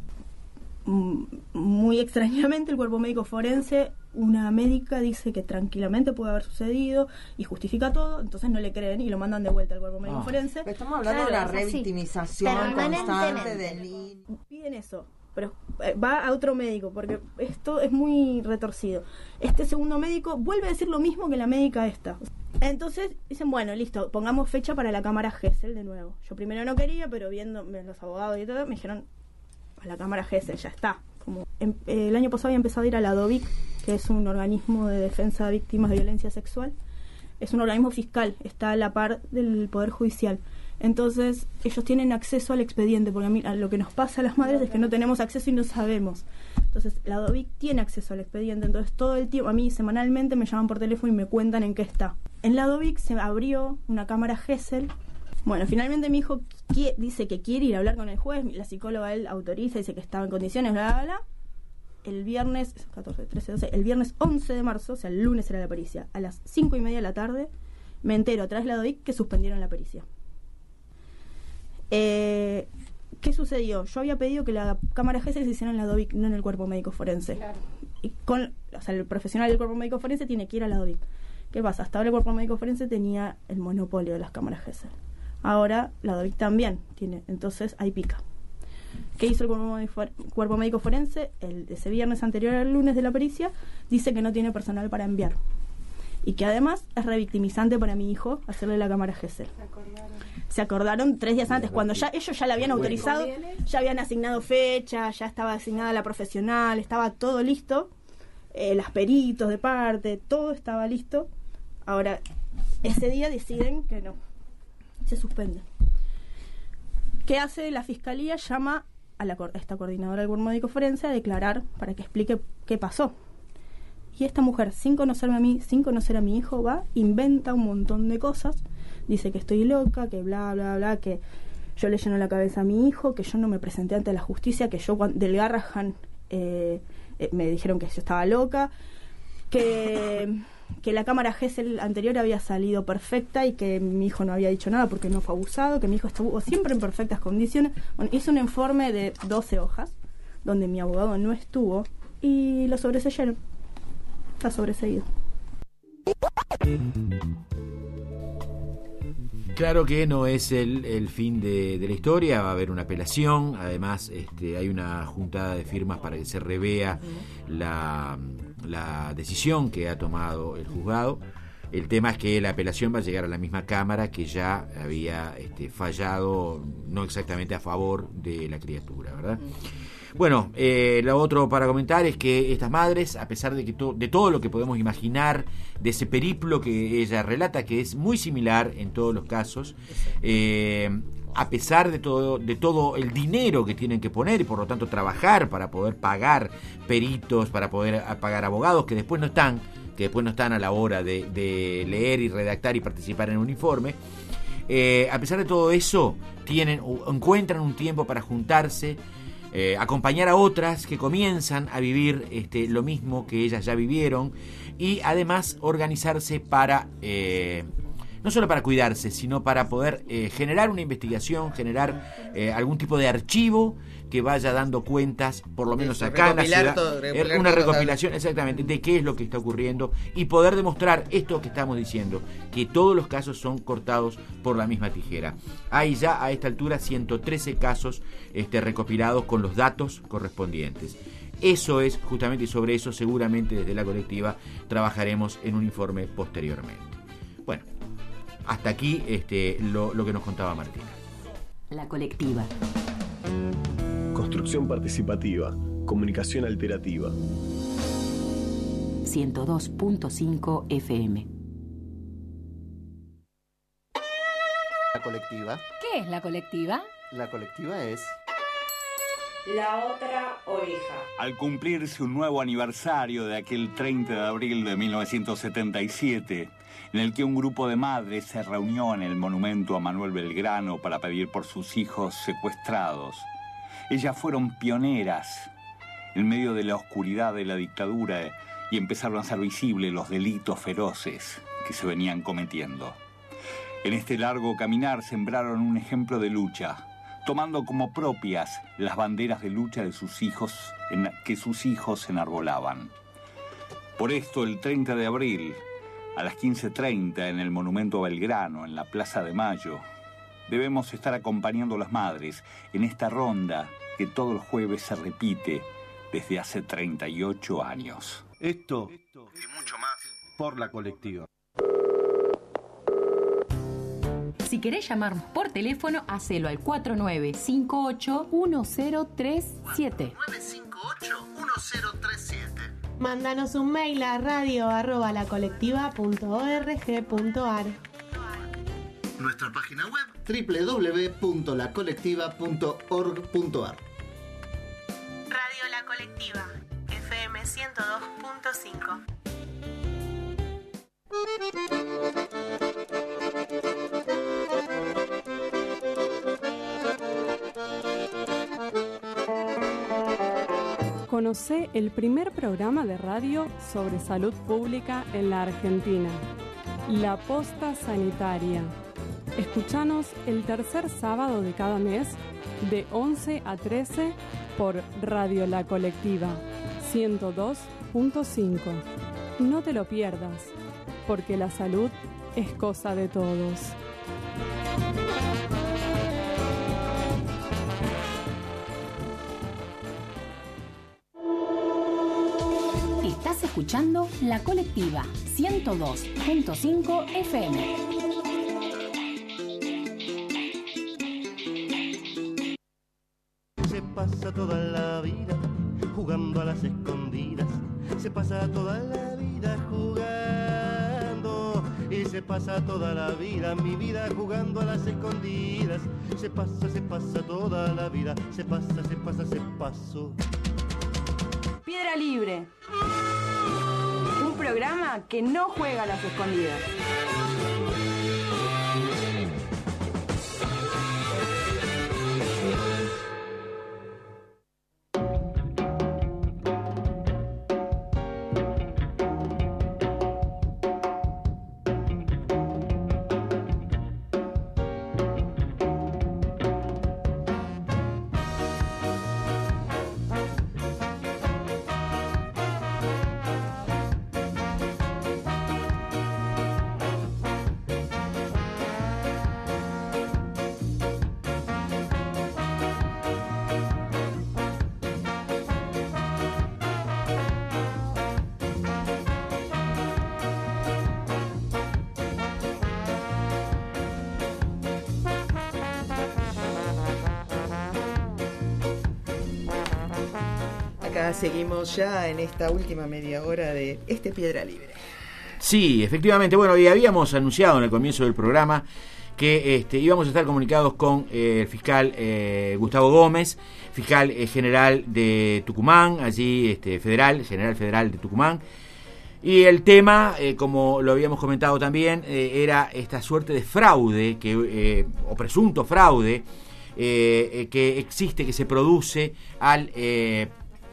Muy extrañamente el cuerpo médico forense, una médica dice que tranquilamente puede haber sucedido y justifica todo, entonces no le creen y lo mandan de vuelta al cuerpo médico oh. forense. Pero estamos hablando claro, de la revictimización constante del... Piden eso, pero eh, va a otro médico porque esto es muy retorcido. Este segundo médico vuelve a decir lo mismo que la médica esta. Entonces dicen, bueno, listo, pongamos fecha para la cámara Gesell de nuevo. Yo primero no quería, pero viendo los abogados y todo, me dijeron a la cámara Gesell, ya está. Como en, eh, el año pasado había empezado a ir a la DOVIC, que es un organismo de defensa de víctimas de violencia sexual. Es un organismo fiscal, está a la par del Poder Judicial. Entonces, ellos tienen acceso al expediente, porque a mí a lo que nos pasa a las madres es que no tenemos acceso y no sabemos. Entonces, la DOVIC tiene acceso al expediente, entonces todo el tiempo, a mí semanalmente me llaman por teléfono y me cuentan en qué está. En la DOVIC se abrió una cámara Gesell. Bueno, finalmente mi hijo qui- dice que quiere ir a hablar con el juez, la psicóloga él autoriza, dice que estaba en condiciones, bla, bla, bla. El viernes, catorce, trece, doce, el viernes once de marzo, o sea, el lunes era la pericia, a las cinco y media de la tarde, me entero a través de la DOVIC que suspendieron la pericia. Eh, ¿Qué sucedió? Yo había pedido que la cámara Gesell se hiciera en la DOVIC, no en el cuerpo médico forense. Claro. Y con, o sea, el profesional del cuerpo médico forense tiene que ir a la DOVIC. ¿Qué pasa? Hasta ahora el cuerpo médico forense tenía el monopolio de las cámaras Gesell. Ahora la DOVIC también tiene, entonces hay pica. ¿Qué hizo el cuerpo, cuerpo médico forense? El, ese viernes anterior al lunes de la pericia, dice que no tiene personal para enviar. Y que además es revictimizante para mi hijo hacerle la cámara Gesell. Se acordaron tres días antes, cuando ya ellos ya la habían autorizado, ya habían asignado fecha, ya estaba asignada la profesional, estaba todo listo, eh, las peritos de parte, todo estaba listo. Ahora, ese día deciden que no. Se suspende. ¿Qué hace la fiscalía? Llama a, la, a esta coordinadora del cuerpo médico forense a declarar para que explique qué pasó. Y esta mujer, sin conocerme a mí, sin conocer a mi hijo, va, inventa un montón de cosas. Dice que estoy loca, que bla, bla, bla, que yo le lleno la cabeza a mi hijo, que yo no me presenté ante la justicia, que yo del Garrahan eh, eh, me dijeron que yo estaba loca, que... que la cámara Gesell anterior había salido perfecta y que mi hijo no había dicho nada porque no fue abusado, que mi hijo estuvo siempre en perfectas condiciones. Bueno, hice un informe de doce hojas donde mi abogado no estuvo y lo sobreseyeron. Está sobreseído. Claro que no es el, el fin de, de la historia, va a haber una apelación, además este, hay una juntada de firmas para que se revea la, la decisión que ha tomado el juzgado. El tema es que la apelación va a llegar a la misma Cámara que ya había este, fallado, no exactamente a favor de la criatura, ¿verdad? Bueno, eh, lo otro para comentar es que estas madres, a pesar de que to- de todo lo que podemos imaginar, de ese periplo que ella relata, que es muy similar en todos los casos, eh, a pesar de todo, de todo el dinero que tienen que poner y por lo tanto trabajar para poder pagar peritos, para poder pagar abogados que después no están, que después no están a la hora de, de leer y redactar y participar en un informe, eh, a pesar de todo eso, tienen encuentran un tiempo para juntarse, Eh, acompañar a otras que comienzan a vivir este, lo mismo que ellas ya vivieron y además organizarse para eh, no solo para cuidarse, sino para poder eh, generar una investigación, generar eh, algún tipo de archivo que vaya dando cuentas, por lo menos acá en la ciudad, todo, una recopilación exactamente de qué es lo que está ocurriendo y poder demostrar esto que estamos diciendo, que todos los casos son cortados por la misma tijera. Hay ya a esta altura ciento trece casos este, recopilados con los datos correspondientes. Eso es justamente, y sobre eso seguramente desde la colectiva trabajaremos en un informe posteriormente. Bueno, hasta aquí este, lo, lo que nos contaba Martina. La colectiva. construcción participativa, comunicación alterativa. ciento dos punto cinco F M. La colectiva. ¿Qué es la colectiva? La colectiva es... La otra oreja. Al cumplirse un nuevo aniversario de aquel treinta de abril de mil novecientos setenta y siete, en el que un grupo de madres se reunió en el monumento a Manuel Belgrano para pedir por sus hijos secuestrados, ellas fueron pioneras en medio de la oscuridad de la dictadura y empezaron a hacer visibles los delitos feroces que se venían cometiendo. En este largo caminar sembraron un ejemplo de lucha, tomando como propias las banderas de lucha de sus hijos en, que sus hijos enarbolaban. Por esto, el treinta de abril, a las quince treinta, en el Monumento a Belgrano, en la Plaza de Mayo, debemos estar acompañando a las madres en esta ronda que todos los jueves se repite desde hace treinta y ocho años. Esto y mucho más por la colectiva. Si querés llamar por teléfono, hacelo al cuatro nueve cinco ocho uno cero tres siete. nueve cinco ocho uno cero tres siete. Mándanos un mail a radio arroba la colectiva punto org punto ar. Nuestra página web doble u doble u doble u punto la colectiva punto org punto ar. Radio La Colectiva, F M ciento dos punto cinco. Conocé el primer programa de radio sobre salud pública en la Argentina, La Posta Sanitaria. Escuchanos el tercer sábado de cada mes, de once a trece, por Radio La Colectiva, ciento dos punto cinco. No te lo pierdas, porque la salud es cosa de todos. Estás escuchando La Colectiva, ciento dos punto cinco F M. Se pasa toda la vida jugando a las escondidas. Se pasa toda la vida jugando. Y se pasa toda la vida, mi vida jugando a las escondidas. Se pasa, se pasa toda la vida. Se pasa, se pasa, se pasó. Piedra Libre. Un programa que no juega a las escondidas. Acá seguimos ya en esta última media hora de este Piedra Libre. Sí, efectivamente. Bueno, y habíamos anunciado en el comienzo del programa que este, íbamos a estar comunicados con eh, el fiscal eh, Gustavo Gómez, fiscal eh, general de Tucumán, allí este, federal, general federal de Tucumán. Y el tema, eh, como lo habíamos comentado también, eh, era esta suerte de fraude, que eh, o presunto fraude, eh, eh, que existe, que se produce al eh,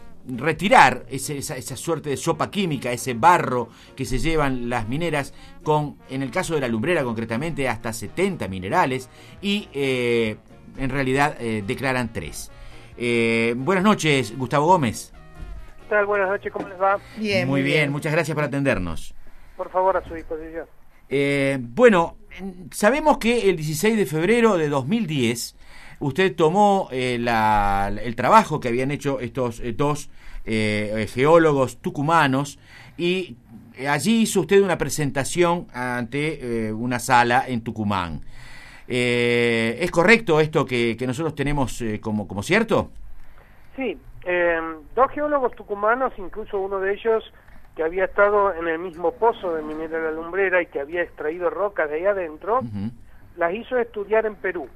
retirar ese, esa, esa suerte de sopa química, ese barro que se llevan las mineras con, en el caso de la lumbrera concretamente, hasta setenta minerales y eh, en realidad eh, declaran tres. Eh, buenas noches, Gustavo Gómez. ¿Qué tal? Buenas noches, ¿cómo les va? Bien, muy bien, bien. Muchas gracias por atendernos. Por favor, a su disposición. Eh, bueno, sabemos que el dieciséis de febrero de dos mil diez usted tomó eh, la, el trabajo que habían hecho estos eh, dos eh, geólogos tucumanos y allí hizo usted una presentación ante eh, una sala en Tucumán. Eh, ¿Es correcto esto que, que nosotros tenemos eh, como, como cierto? Sí, eh, dos geólogos tucumanos, incluso uno de ellos que había estado en el mismo pozo de Minera La Lumbrera y que había extraído rocas de ahí adentro, uh-huh. las hizo estudiar en Perú.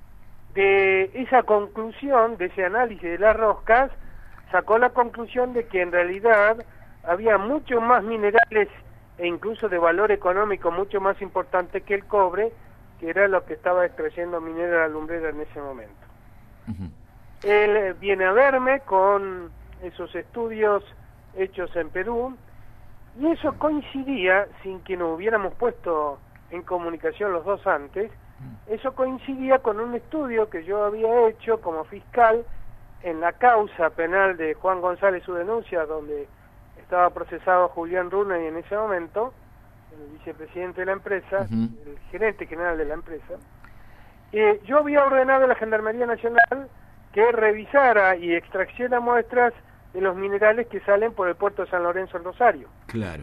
De esa conclusión, de ese análisis de las rocas, sacó la conclusión de que en realidad había muchos más minerales e incluso de valor económico mucho más importante que el cobre, que era lo que estaba extrayendo Minera La Lumbrera en ese momento. Uh-huh. Él viene a verme con esos estudios hechos en Perú, y eso coincidía, sin que nos hubiéramos puesto en comunicación los dos antes, eso coincidía con un estudio que yo había hecho como fiscal en la causa penal de Juan González, su denuncia, donde estaba procesado Julián Runey en ese momento, el vicepresidente de la empresa, uh-huh. el gerente general de la empresa. Eh, yo había ordenado a la Gendarmería Nacional que revisara y extrajera muestras de los minerales que salen por el puerto de San Lorenzo en Rosario. Claro.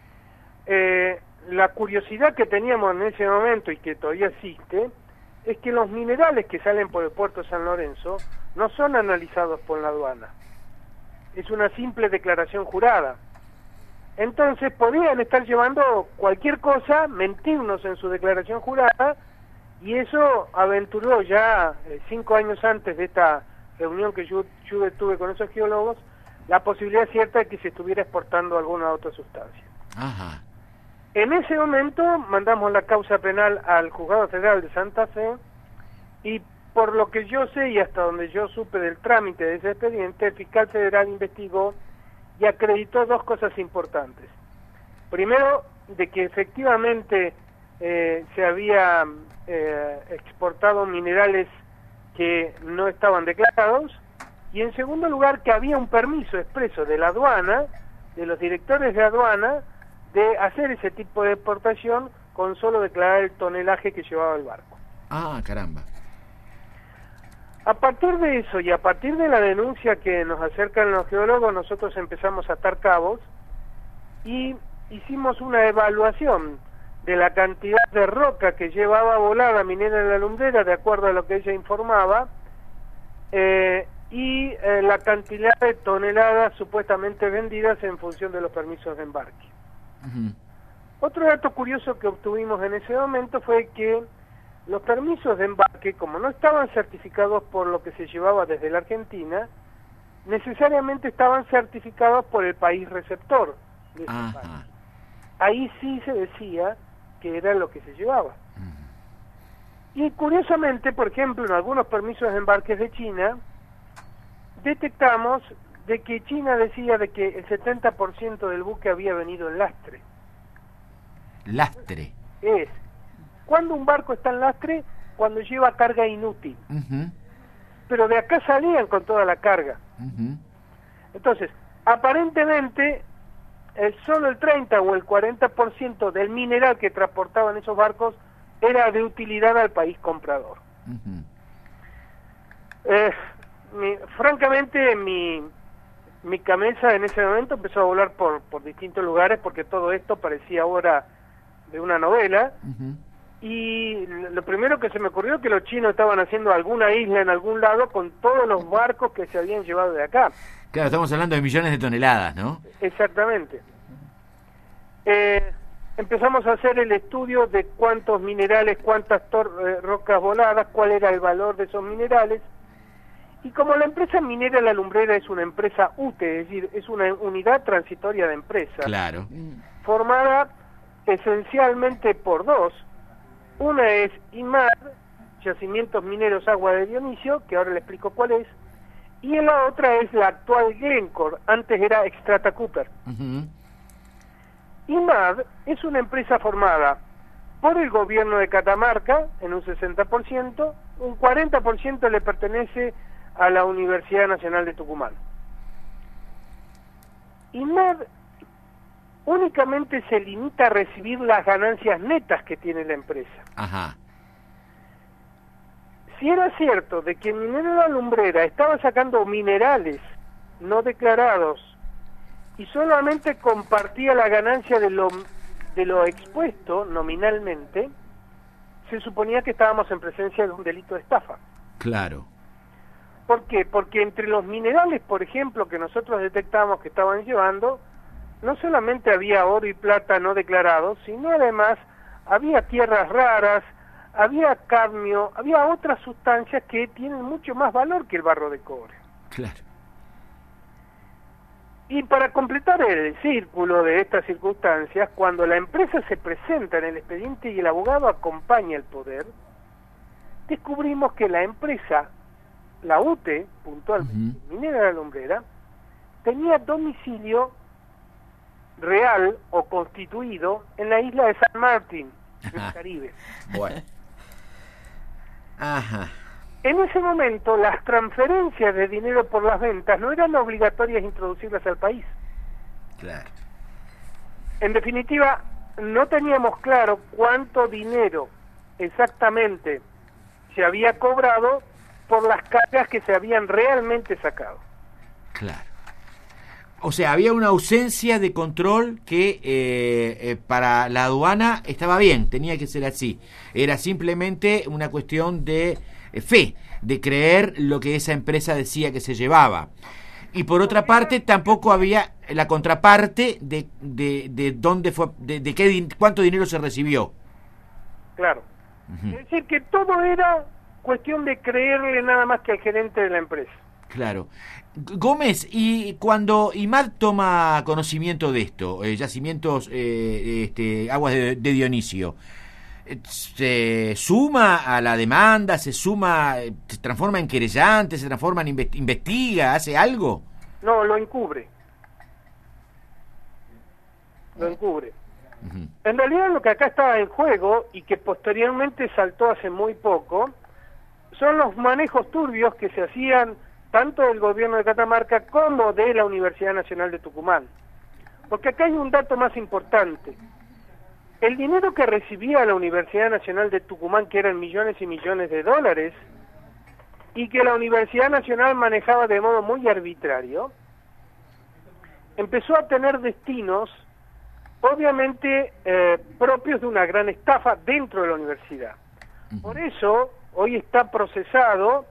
Eh, la curiosidad que teníamos en ese momento y que todavía existe es que los minerales que salen por el puerto de San Lorenzo no son analizados por la aduana. Es una simple declaración jurada. Entonces podrían estar llevando cualquier cosa, mentirnos en su declaración jurada, y eso aventuró ya eh, cinco años antes de esta reunión que yo, yo tuve con esos geólogos, la posibilidad cierta de que se estuviera exportando alguna otra sustancia. Ajá. En ese momento mandamos la causa penal al Juzgado Federal de Santa Fe, y por lo que yo sé y hasta donde yo supe del trámite de ese expediente, el fiscal federal investigó y acreditó dos cosas importantes. Primero, de que efectivamente eh, se había eh, exportado minerales que no estaban declarados, y en segundo lugar que había un permiso expreso de la aduana, de los directores de aduana, de hacer ese tipo de exportación con solo declarar el tonelaje que llevaba el barco. Ah, caramba. A partir de eso y a partir de la denuncia que nos acercan los geólogos, nosotros empezamos a atar cabos y hicimos una evaluación de la cantidad de roca que llevaba volada Minera La Lumbrera, de acuerdo a lo que ella informaba, eh, y eh, la cantidad de toneladas supuestamente vendidas en función de los permisos de embarque. Uh-huh. Otro dato curioso que obtuvimos en ese momento fue que los permisos de embarque, como no estaban certificados por lo que se llevaba desde la Argentina, necesariamente estaban certificados por el país receptor de ese Ajá. país. Ahí sí se decía que era lo que se llevaba. Uh-huh. Y curiosamente, por ejemplo, en algunos permisos de embarques de China, detectamos de que China decía de que el setenta por ciento del buque había venido en lastre. Lastre. Es, cuando un barco está en lastre, cuando lleva carga inútil. Uh-huh. Pero de acá salían con toda la carga. Uh-huh. Entonces, aparentemente, el, solo el treinta o el cuarenta por ciento del mineral que transportaban esos barcos era de utilidad al país comprador. Uh-huh. Eh, mi, francamente, mi, mi cabeza en ese momento empezó a volar por, por distintos lugares porque todo esto parecía ahora de una novela. Uh-huh. Y lo primero que se me ocurrió es que los chinos estaban haciendo alguna isla en algún lado con todos los barcos que se habían llevado de acá. Claro, estamos hablando de millones de toneladas, ¿no? Exactamente. Eh, empezamos a hacer el estudio de cuántos minerales, cuántas eh, rocas voladas, cuál era el valor de esos minerales. Y como la empresa minera La Lumbrera es una empresa U T E, es decir, es una unidad transitoria de empresa. Claro. Formada esencialmente por dos. Una es IMAD, Yacimientos Mineros Agua de Dionisio, que ahora le explico cuál es, y la otra es la actual Glencore, antes era Extrata Cooper. Uh-huh. IMAD es una empresa formada por el gobierno de Catamarca, en un sesenta por ciento, un cuarenta por ciento le pertenece a la Universidad Nacional de Tucumán. IMAD únicamente se limita a recibir las ganancias netas que tiene la empresa. Ajá. Si era cierto de que Minera La Lumbrera estaba sacando minerales no declarados y solamente compartía la ganancia de lo, de lo expuesto nominalmente, se suponía que estábamos en presencia de un delito de estafa. Claro. ¿Por qué? Porque entre los minerales, por ejemplo, que nosotros detectamos que estaban llevando, no solamente había oro y plata no declarados, sino además había tierras raras, había cadmio, había otras sustancias que tienen mucho más valor que el barro de cobre. Claro. Y para completar el círculo de estas circunstancias, cuando la empresa se presenta en el expediente y el abogado acompaña el poder, descubrimos que la empresa, la U T E, puntualmente, uh-huh. Minera La Lumbrera, tenía domicilio real o constituido en la isla de San Martín, en el Caribe. Bueno. Ajá. En ese momento, las transferencias de dinero por las ventas no eran obligatorias introducirlas al país. Claro. En definitiva, no teníamos claro cuánto dinero exactamente se había cobrado por las cargas que se habían realmente sacado. Claro. O sea, había una ausencia de control que eh, eh, para la aduana estaba bien, tenía que ser así. Era simplemente una cuestión de eh, fe, de creer lo que esa empresa decía que se llevaba. Y por otra parte, tampoco había la contraparte de de, de dónde fue, de, de qué, cuánto dinero se recibió. Claro. Uh-huh. Es decir, que todo era cuestión de creerle nada más que al gerente de la empresa. Claro. Gómez, y cuando I M A D toma conocimiento de esto, eh, yacimientos, eh, este, aguas de, de Dionisio, ¿se suma a la demanda? ¿Se suma, se transforma en querellante? ¿Se transforma en invest- investiga? ¿Hace algo? No, lo encubre. Lo encubre. Uh-huh. En realidad lo que acá estaba en juego y que posteriormente saltó hace muy poco son los manejos turbios que se hacían tanto del gobierno de Catamarca como de la Universidad Nacional de Tucumán. Porque acá hay un dato más importante. El dinero que recibía la Universidad Nacional de Tucumán, que eran millones y millones de dólares, y que la Universidad Nacional manejaba de modo muy arbitrario, empezó a tener destinos, obviamente, eh, propios de una gran estafa dentro de la universidad. Por eso, hoy está procesado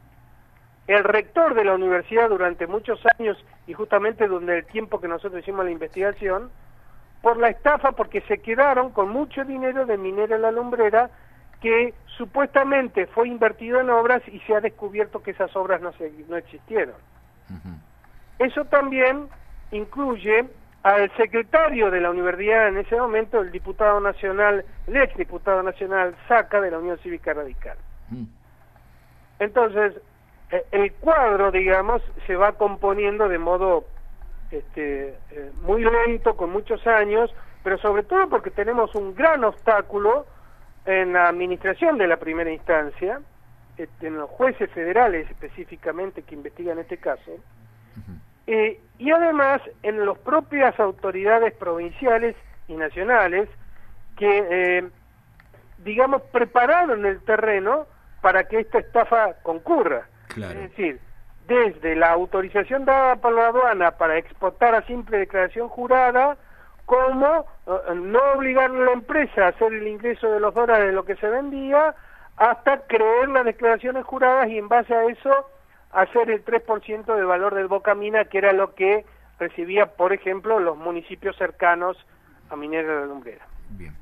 el rector de la universidad durante muchos años, y justamente durante el tiempo que nosotros hicimos la investigación, por la estafa, porque se quedaron con mucho dinero de Minera La Lumbrera, que supuestamente fue invertido en obras y se ha descubierto que esas obras no, se, no existieron. Uh-huh. Eso también incluye al secretario de la universidad en ese momento, el diputado nacional, el ex diputado nacional Saca, de la Unión Cívica Radical. Uh-huh. Entonces, el cuadro, digamos, se va componiendo de modo este, eh, muy lento, con muchos años, pero sobre todo porque tenemos un gran obstáculo en la administración de la primera instancia, este, en los jueces federales específicamente que investigan este caso, uh-huh. eh, y además en las propias autoridades provinciales y nacionales que, eh, digamos, prepararon el terreno para que esta estafa concurra. Claro. Es decir, desde la autorización dada por la aduana para exportar a simple declaración jurada, como uh, no obligar a la empresa a hacer el ingreso de los dólares de lo que se vendía, hasta creer las declaraciones juradas y en base a eso hacer el tres por ciento de valor del Bocamina, que era lo que recibía, por ejemplo, los municipios cercanos a Minera La Lumbrera. Bien.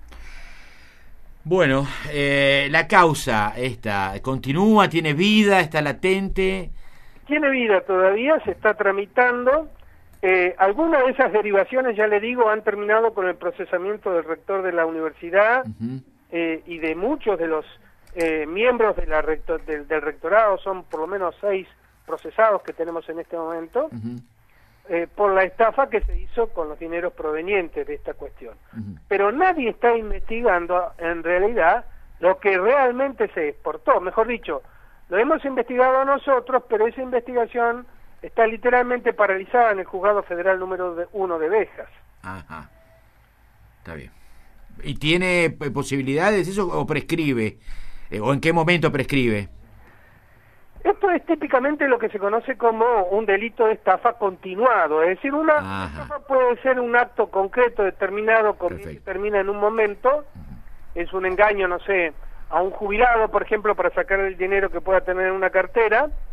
Bueno, eh, la causa esta continúa, tiene vida, está latente. Tiene vida todavía, se está tramitando. Eh, algunas de esas derivaciones, ya le digo, han terminado con el procesamiento del rector de la universidad uh-huh. eh, y de muchos de los eh, miembros de la rector, del, del rectorado, son por lo menos seis procesados que tenemos en este momento. Uh-huh. Eh, por la estafa que se hizo con los dineros provenientes de esta cuestión. Uh-huh. Pero nadie está investigando en realidad lo que realmente se exportó. Mejor dicho, lo hemos investigado nosotros, pero esa investigación está literalmente paralizada en el juzgado federal número uno de Bejas. Ajá. Está bien. ¿Y tiene posibilidades eso o prescribe? Eh, ¿O en qué momento prescribe? Esto es típicamente lo que se conoce como un delito de estafa continuado, es decir, una Ajá. estafa puede ser un acto concreto determinado que termina en un momento, uh-huh. es un engaño, no sé, a un jubilado, por ejemplo, para sacar el dinero que pueda tener en una cartera, uh-huh.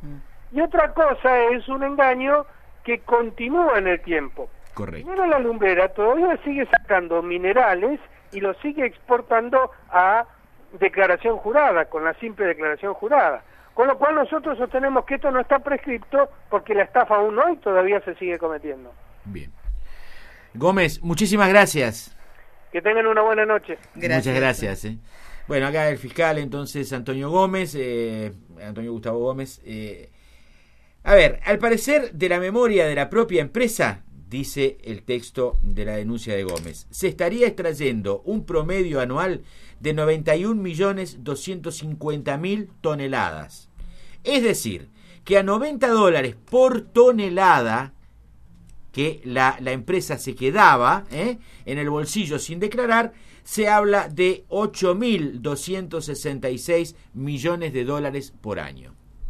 y otra cosa es un engaño que continúa en el tiempo. Correcto. Minera La Lumbrera todavía sigue sacando minerales y los sigue exportando a declaración jurada, con la simple declaración jurada. Con lo cual nosotros sostenemos que esto no está prescripto porque la estafa aún hoy todavía se sigue cometiendo. Bien. Gómez, muchísimas gracias. Que tengan una buena noche. Gracias. Muchas gracias. Eh. Bueno, acá el fiscal entonces Antonio Gómez, eh, Antonio Gustavo Gómez. Eh, a ver, al parecer de la memoria de la propia empresa, dice el texto de la denuncia de Gómez, se estaría extrayendo un promedio anual de noventa y un millones doscientos cincuenta mil toneladas. Es decir, que a noventa dólares por tonelada que la, la empresa se quedaba ¿eh? en el bolsillo sin declarar, se habla de ocho mil doscientos sesenta y seis millones de dólares por año.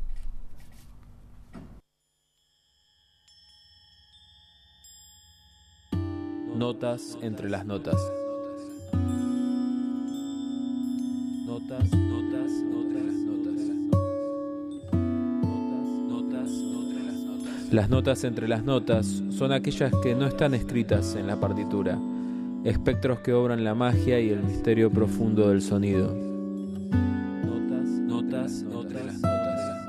Notas entre las notas. Notas, notas, entre las notas. Notas, notas, entre las notas. Las notas entre las notas son aquellas que no están escritas en la partitura, espectros que obran la magia y el misterio profundo del sonido. Notas, notas, entre las notas.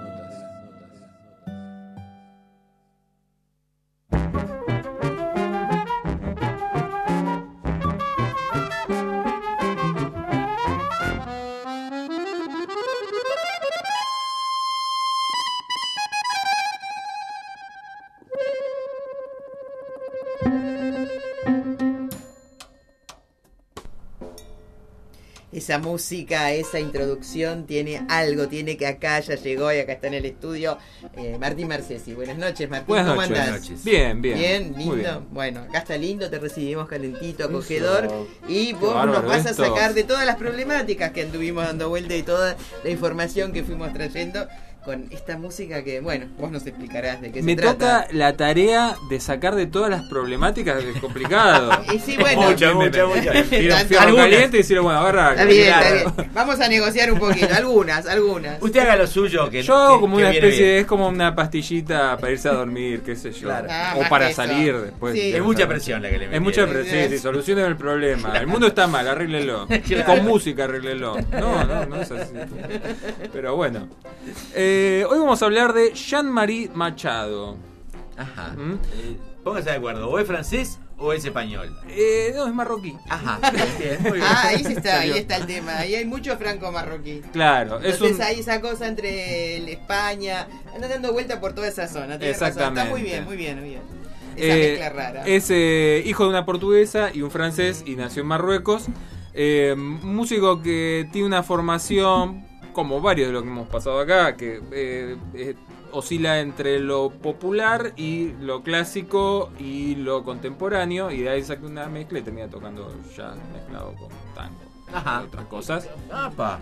Esa música, esa introducción tiene algo, tiene que acá ya llegó y acá está en el estudio eh, Martín Marcesi. Buenas noches, Martín. Buenas ¿Cómo noches, andás? Buenas noches. Bien, bien. Bien, lindo. Muy bien. Bueno, acá está lindo, te recibimos calentito, acogedor. Eso. Y vos Bárbaro, nos vas a esto. sacar de todas las problemáticas que anduvimos dando vuelta y toda la información que fuimos trayendo con esta música que, bueno, vos nos explicarás de qué Me se trata. toca la tarea de sacar de todas las problemáticas, que es complicado. Y sí, bueno. Mucha, mucha, mucha. Ir a un fierro Algunas. caliente y decirle, bueno, agarra. Está bien, claro. está bien. Vamos a negociar un poquito, algunas, algunas. Usted haga lo suyo. Que, Yo hago que- como que una viene especie bien. de, es como una pastillita para irse a dormir, qué sé yo. Claro. Ah, o más para que eso. salir después. Sí. Es mucha presión la que le Es metieron. mucha presión, sí, sí, solucionen el problema. El mundo está mal, arréglelo. Claro. Con música, arréglelo. No, no, no es así. Pero bueno. Eh, hoy vamos a hablar de Jean-Marie Machado. Ajá. ¿Mm? Eh, póngase de acuerdo, o es francés o es español. Eh, no, es marroquí. Ajá. Bien, muy bien. Ah, ahí sí está, ahí Salió. está el tema. Ahí hay mucho franco-marroquí. Claro, es Entonces un... hay esa cosa entre el España, anda dando vuelta por toda esa zona. Tenés razón. Exactamente. Está muy bien, muy bien, muy bien. Esa Eh, mezcla rara. Es eh, hijo de una portuguesa y un francés y nació en Marruecos. Eh, músico que tiene una formación, como varios de los que hemos pasado acá, que eh, eh, oscila entre lo popular y lo clásico y lo contemporáneo, y de ahí saca una mezcla y termina tocando jazz mezclado con tango. Ajá. Y otras cosas. Apa.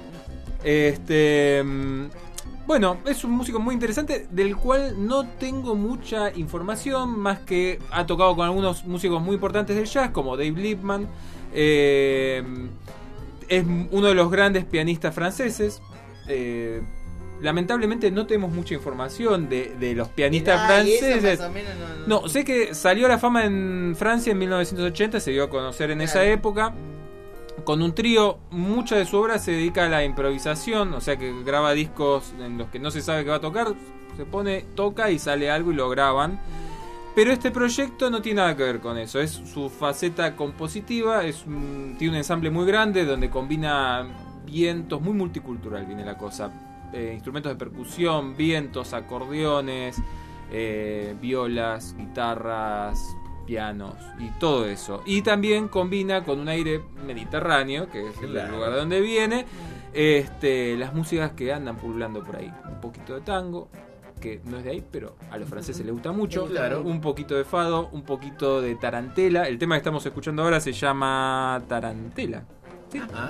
Este, mm, bueno, es un músico muy interesante del cual no tengo mucha información, más que ha tocado con algunos músicos muy importantes del jazz, como Dave Liebman. Eh, es uno de los grandes pianistas franceses. Eh, lamentablemente no tenemos mucha información de, de los pianistas Ah, y eso franceses. más o menos no, no. No, sé que salió a la fama en Francia en mil novecientos ochenta, se dio a conocer en esa Claro. época. Con un trío, mucha de su obra se dedica a la improvisación, o sea que graba discos en los que no se sabe qué va a tocar, se pone, toca y sale algo y lo graban. Pero este proyecto no tiene nada que ver con eso, es su faceta compositiva, es un- tiene un ensamble muy grande donde combina vientos, muy multicultural viene la cosa, eh, instrumentos de percusión, vientos, acordeones, eh, violas, guitarras, pianos y todo eso. Y también combina con un aire mediterráneo, que es el Claro. lugar de donde viene, este, las músicas que andan pululando por ahí. Un poquito de tango, que no es de ahí, pero a los franceses les gusta mucho. Claro. Un poquito de fado, un poquito de tarantela. El tema que estamos escuchando ahora se llama Tarantela. ¿Sí? Ajá.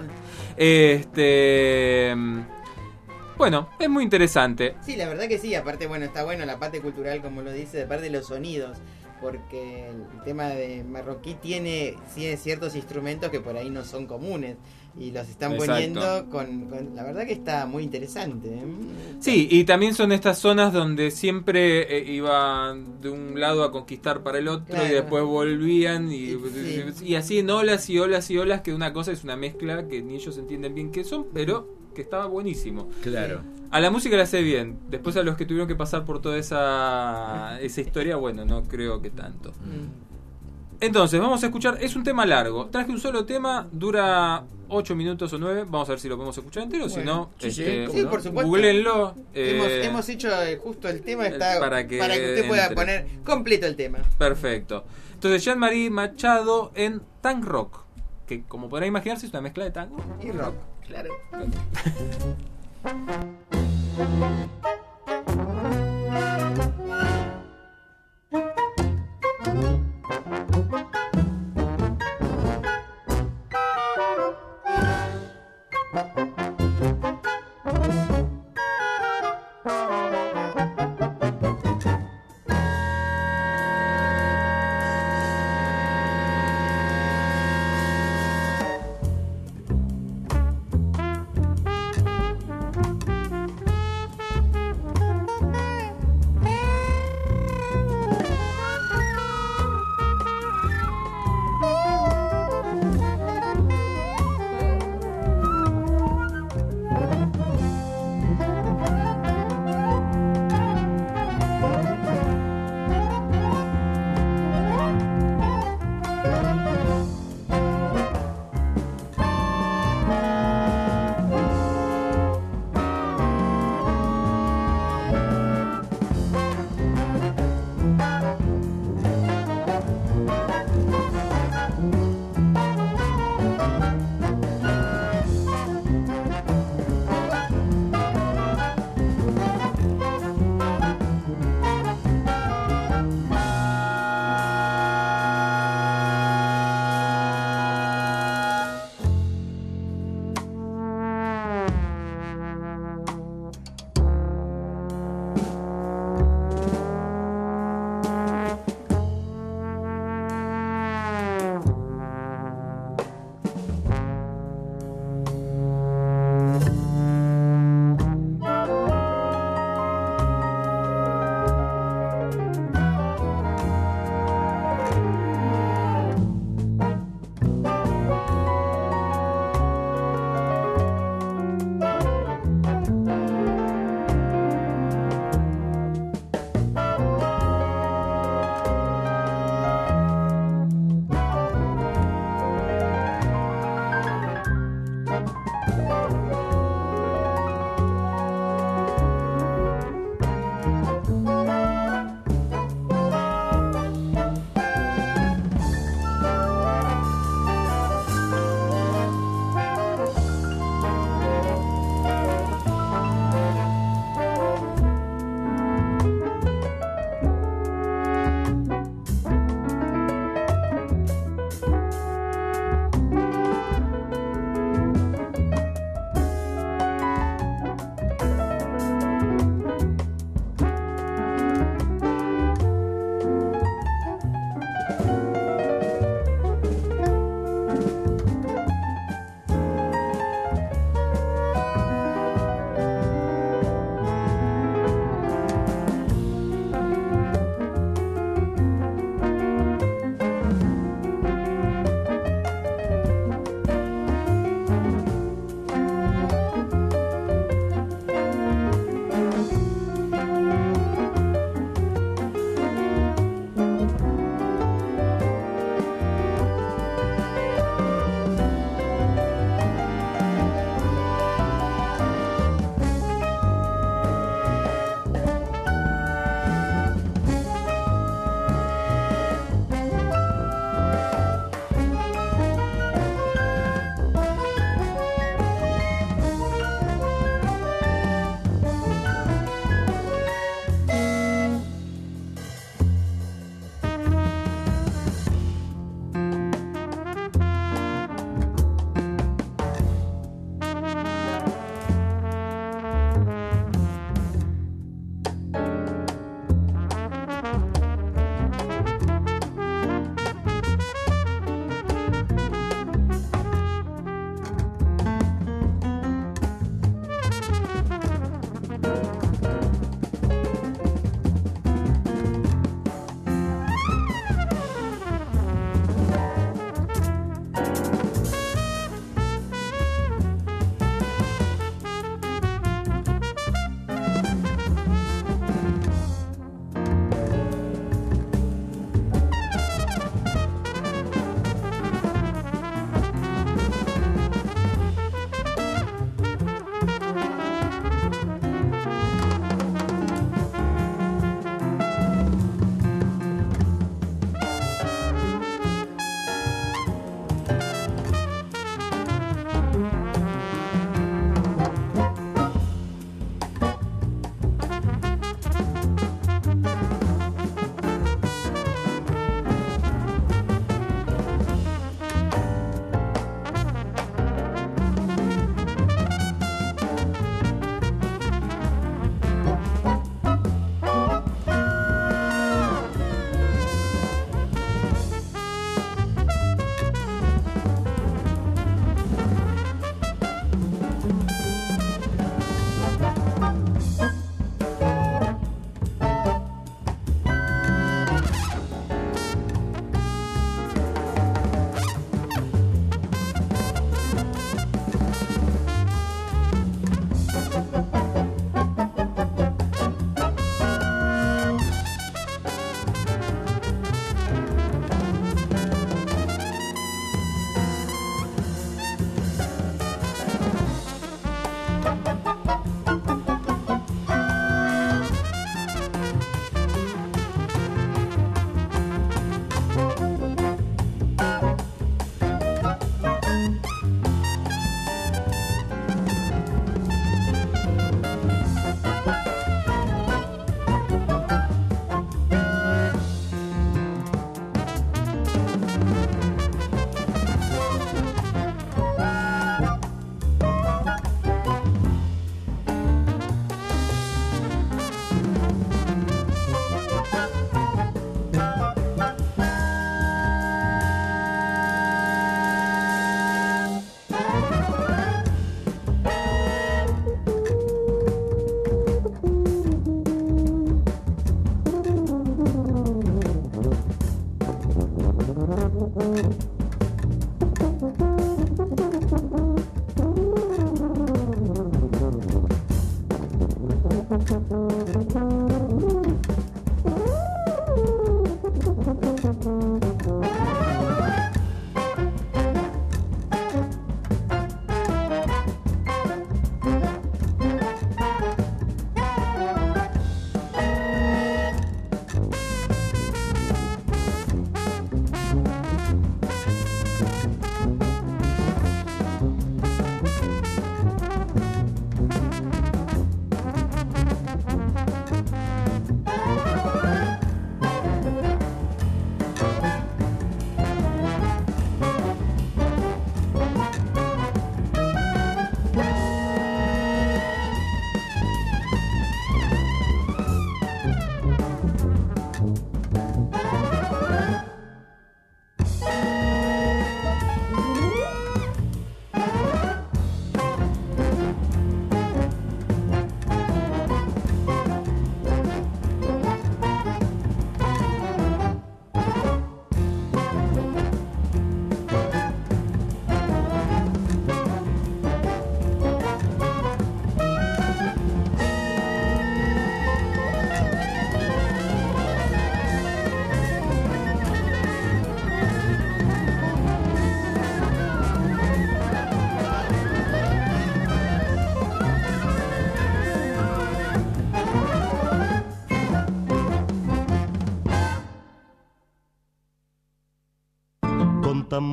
Este... Bueno, es muy interesante. Sí, la verdad que sí. Aparte, bueno, está bueno la parte cultural, como lo dice, de parte de los sonidos porque el tema de marroquí tiene, tiene ciertos instrumentos que por ahí no son comunes y los están Exacto. poniendo con, con... La verdad que está muy interesante. ¿eh? Sí, y también son estas zonas donde siempre eh, iban de un lado a conquistar para el otro Claro. y después volvían y, Sí. y así en olas y olas y olas, que una cosa es una mezcla que ni ellos entienden bien qué son, pero que estaba buenísimo. Claro. A la música la sé bien, después a los que tuvieron que pasar por toda esa, esa historia, bueno, no creo que tanto. Entonces, vamos a escuchar, es un tema largo, traje un solo tema, dura ocho minutos o nueve, vamos a ver si lo podemos escuchar entero, si Bueno, no, sí, este, sí, por supuesto. googleenlo. Hemos, eh, hemos hecho eh, justo el tema está para que usted pueda entre. poner completo el tema. Perfecto. Entonces, Jean-Marie Machado en Tank Rock, que como podrán imaginarse es una mezcla de tango y rock, claro. Thank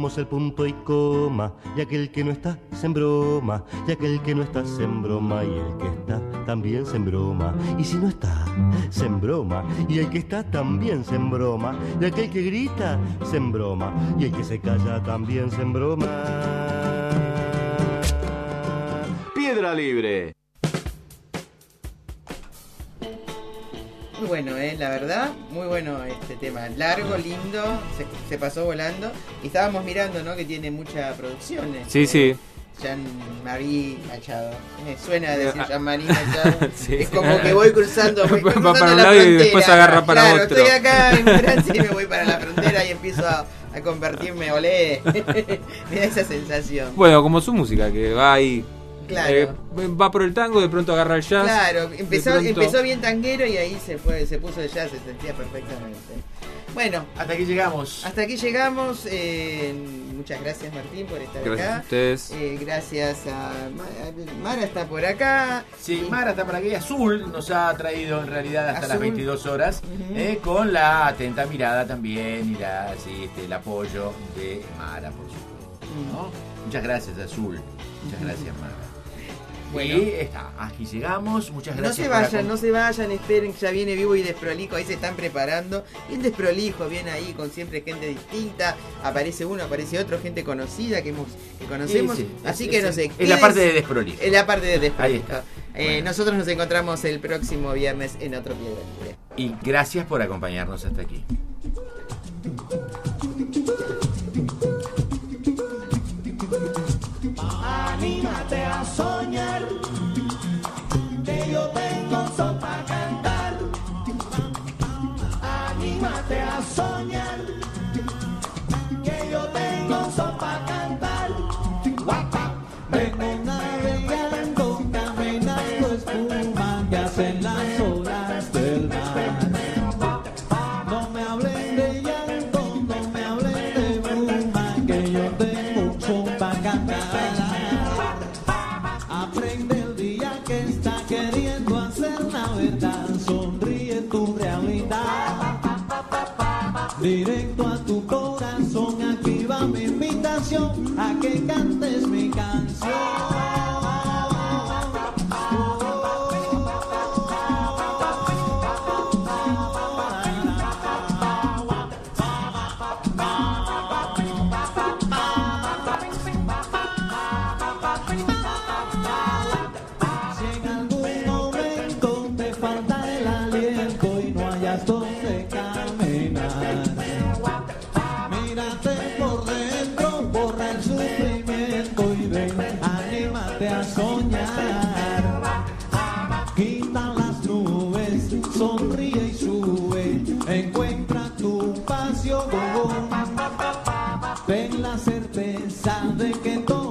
pongamos el punto y coma, y aquel que no está se embroma, y aquel que no está se embroma, y el que está también se embroma, y si no está, se embroma, y el que está también se embroma, y aquel que grita se embroma, y el que se calla también se embroma. Piedra Libre. Muy bueno, ¿eh? La verdad, muy bueno este tema. Largo, lindo, se, se pasó volando. Y estábamos mirando, ¿no? Que tiene mucha producción. Este, Sí, sí. Jean-Marie Machado. Me suena decir Jean-Marie Machado. Sí, es sí. como que voy cruzando, voy, voy Va cruzando para un la lado y frontera. después agarra para claro, otro. Estoy acá en Francia y me voy para la frontera y empiezo a, a convertirme, olé. Me da esa sensación. Bueno, como su música, que va ahí. Claro. Eh, va por el tango, de pronto agarra el jazz. Claro, empezó, de pronto- empezó bien tanguero y ahí se fue, se puso el jazz, se sentía perfectamente. Bueno, hasta aquí llegamos. Hasta aquí llegamos. Eh, muchas gracias, Martín, por estar Gracias acá. a ustedes. Eh, gracias a Ma- Mara, está por acá. Sí, Mara está por aquí. Azul nos ha traído en realidad hasta Azul. las veintidós horas, Ujú. eh, con la atenta mirada también y la, sí, este, el apoyo de Mara, por supuesto, ¿no? Muchas gracias, Azul. Muchas gracias, Mara. Bueno. Y está, aquí llegamos. Muchas No gracias. se por vayan, acom- no se vayan, esperen, ya viene Vivo y Desprolijo, ahí se están preparando. Bien desprolijo, bien ahí, con siempre gente distinta. Aparece uno, aparece otro, gente conocida que hemos que conocemos. Sí, sí, Así es- que es- no sé. es la parte de desprolijo. Es la parte de desprolijo. Ahí está. Eh, Bueno. Nosotros nos encontramos el próximo viernes en otro Piedra Libre. Y gracias por acompañarnos hasta aquí. Anímate a soñar, que yo tengo son para cantar. Anímate a soñar, que yo tengo son para cantar. Vengo navegando, caminando espuma que hacen las olas del mar. No me hablen de llanto, no me hablen de bruma, que yo tengo un son para cantar. Aprende el día que está queriendo hacer la verdad, sonríe tu realidad. Directo a tu corazón, aquí va mi invitación a que cantes mi canción. Si en algún momento te falta el aliento y no hayas donde caminar, mírate por dentro, borra el sufrimiento y ven, anímate a soñar. Quita las nubes, sonríe y sube, encuentra tu pasión. Ten la certeza de que todo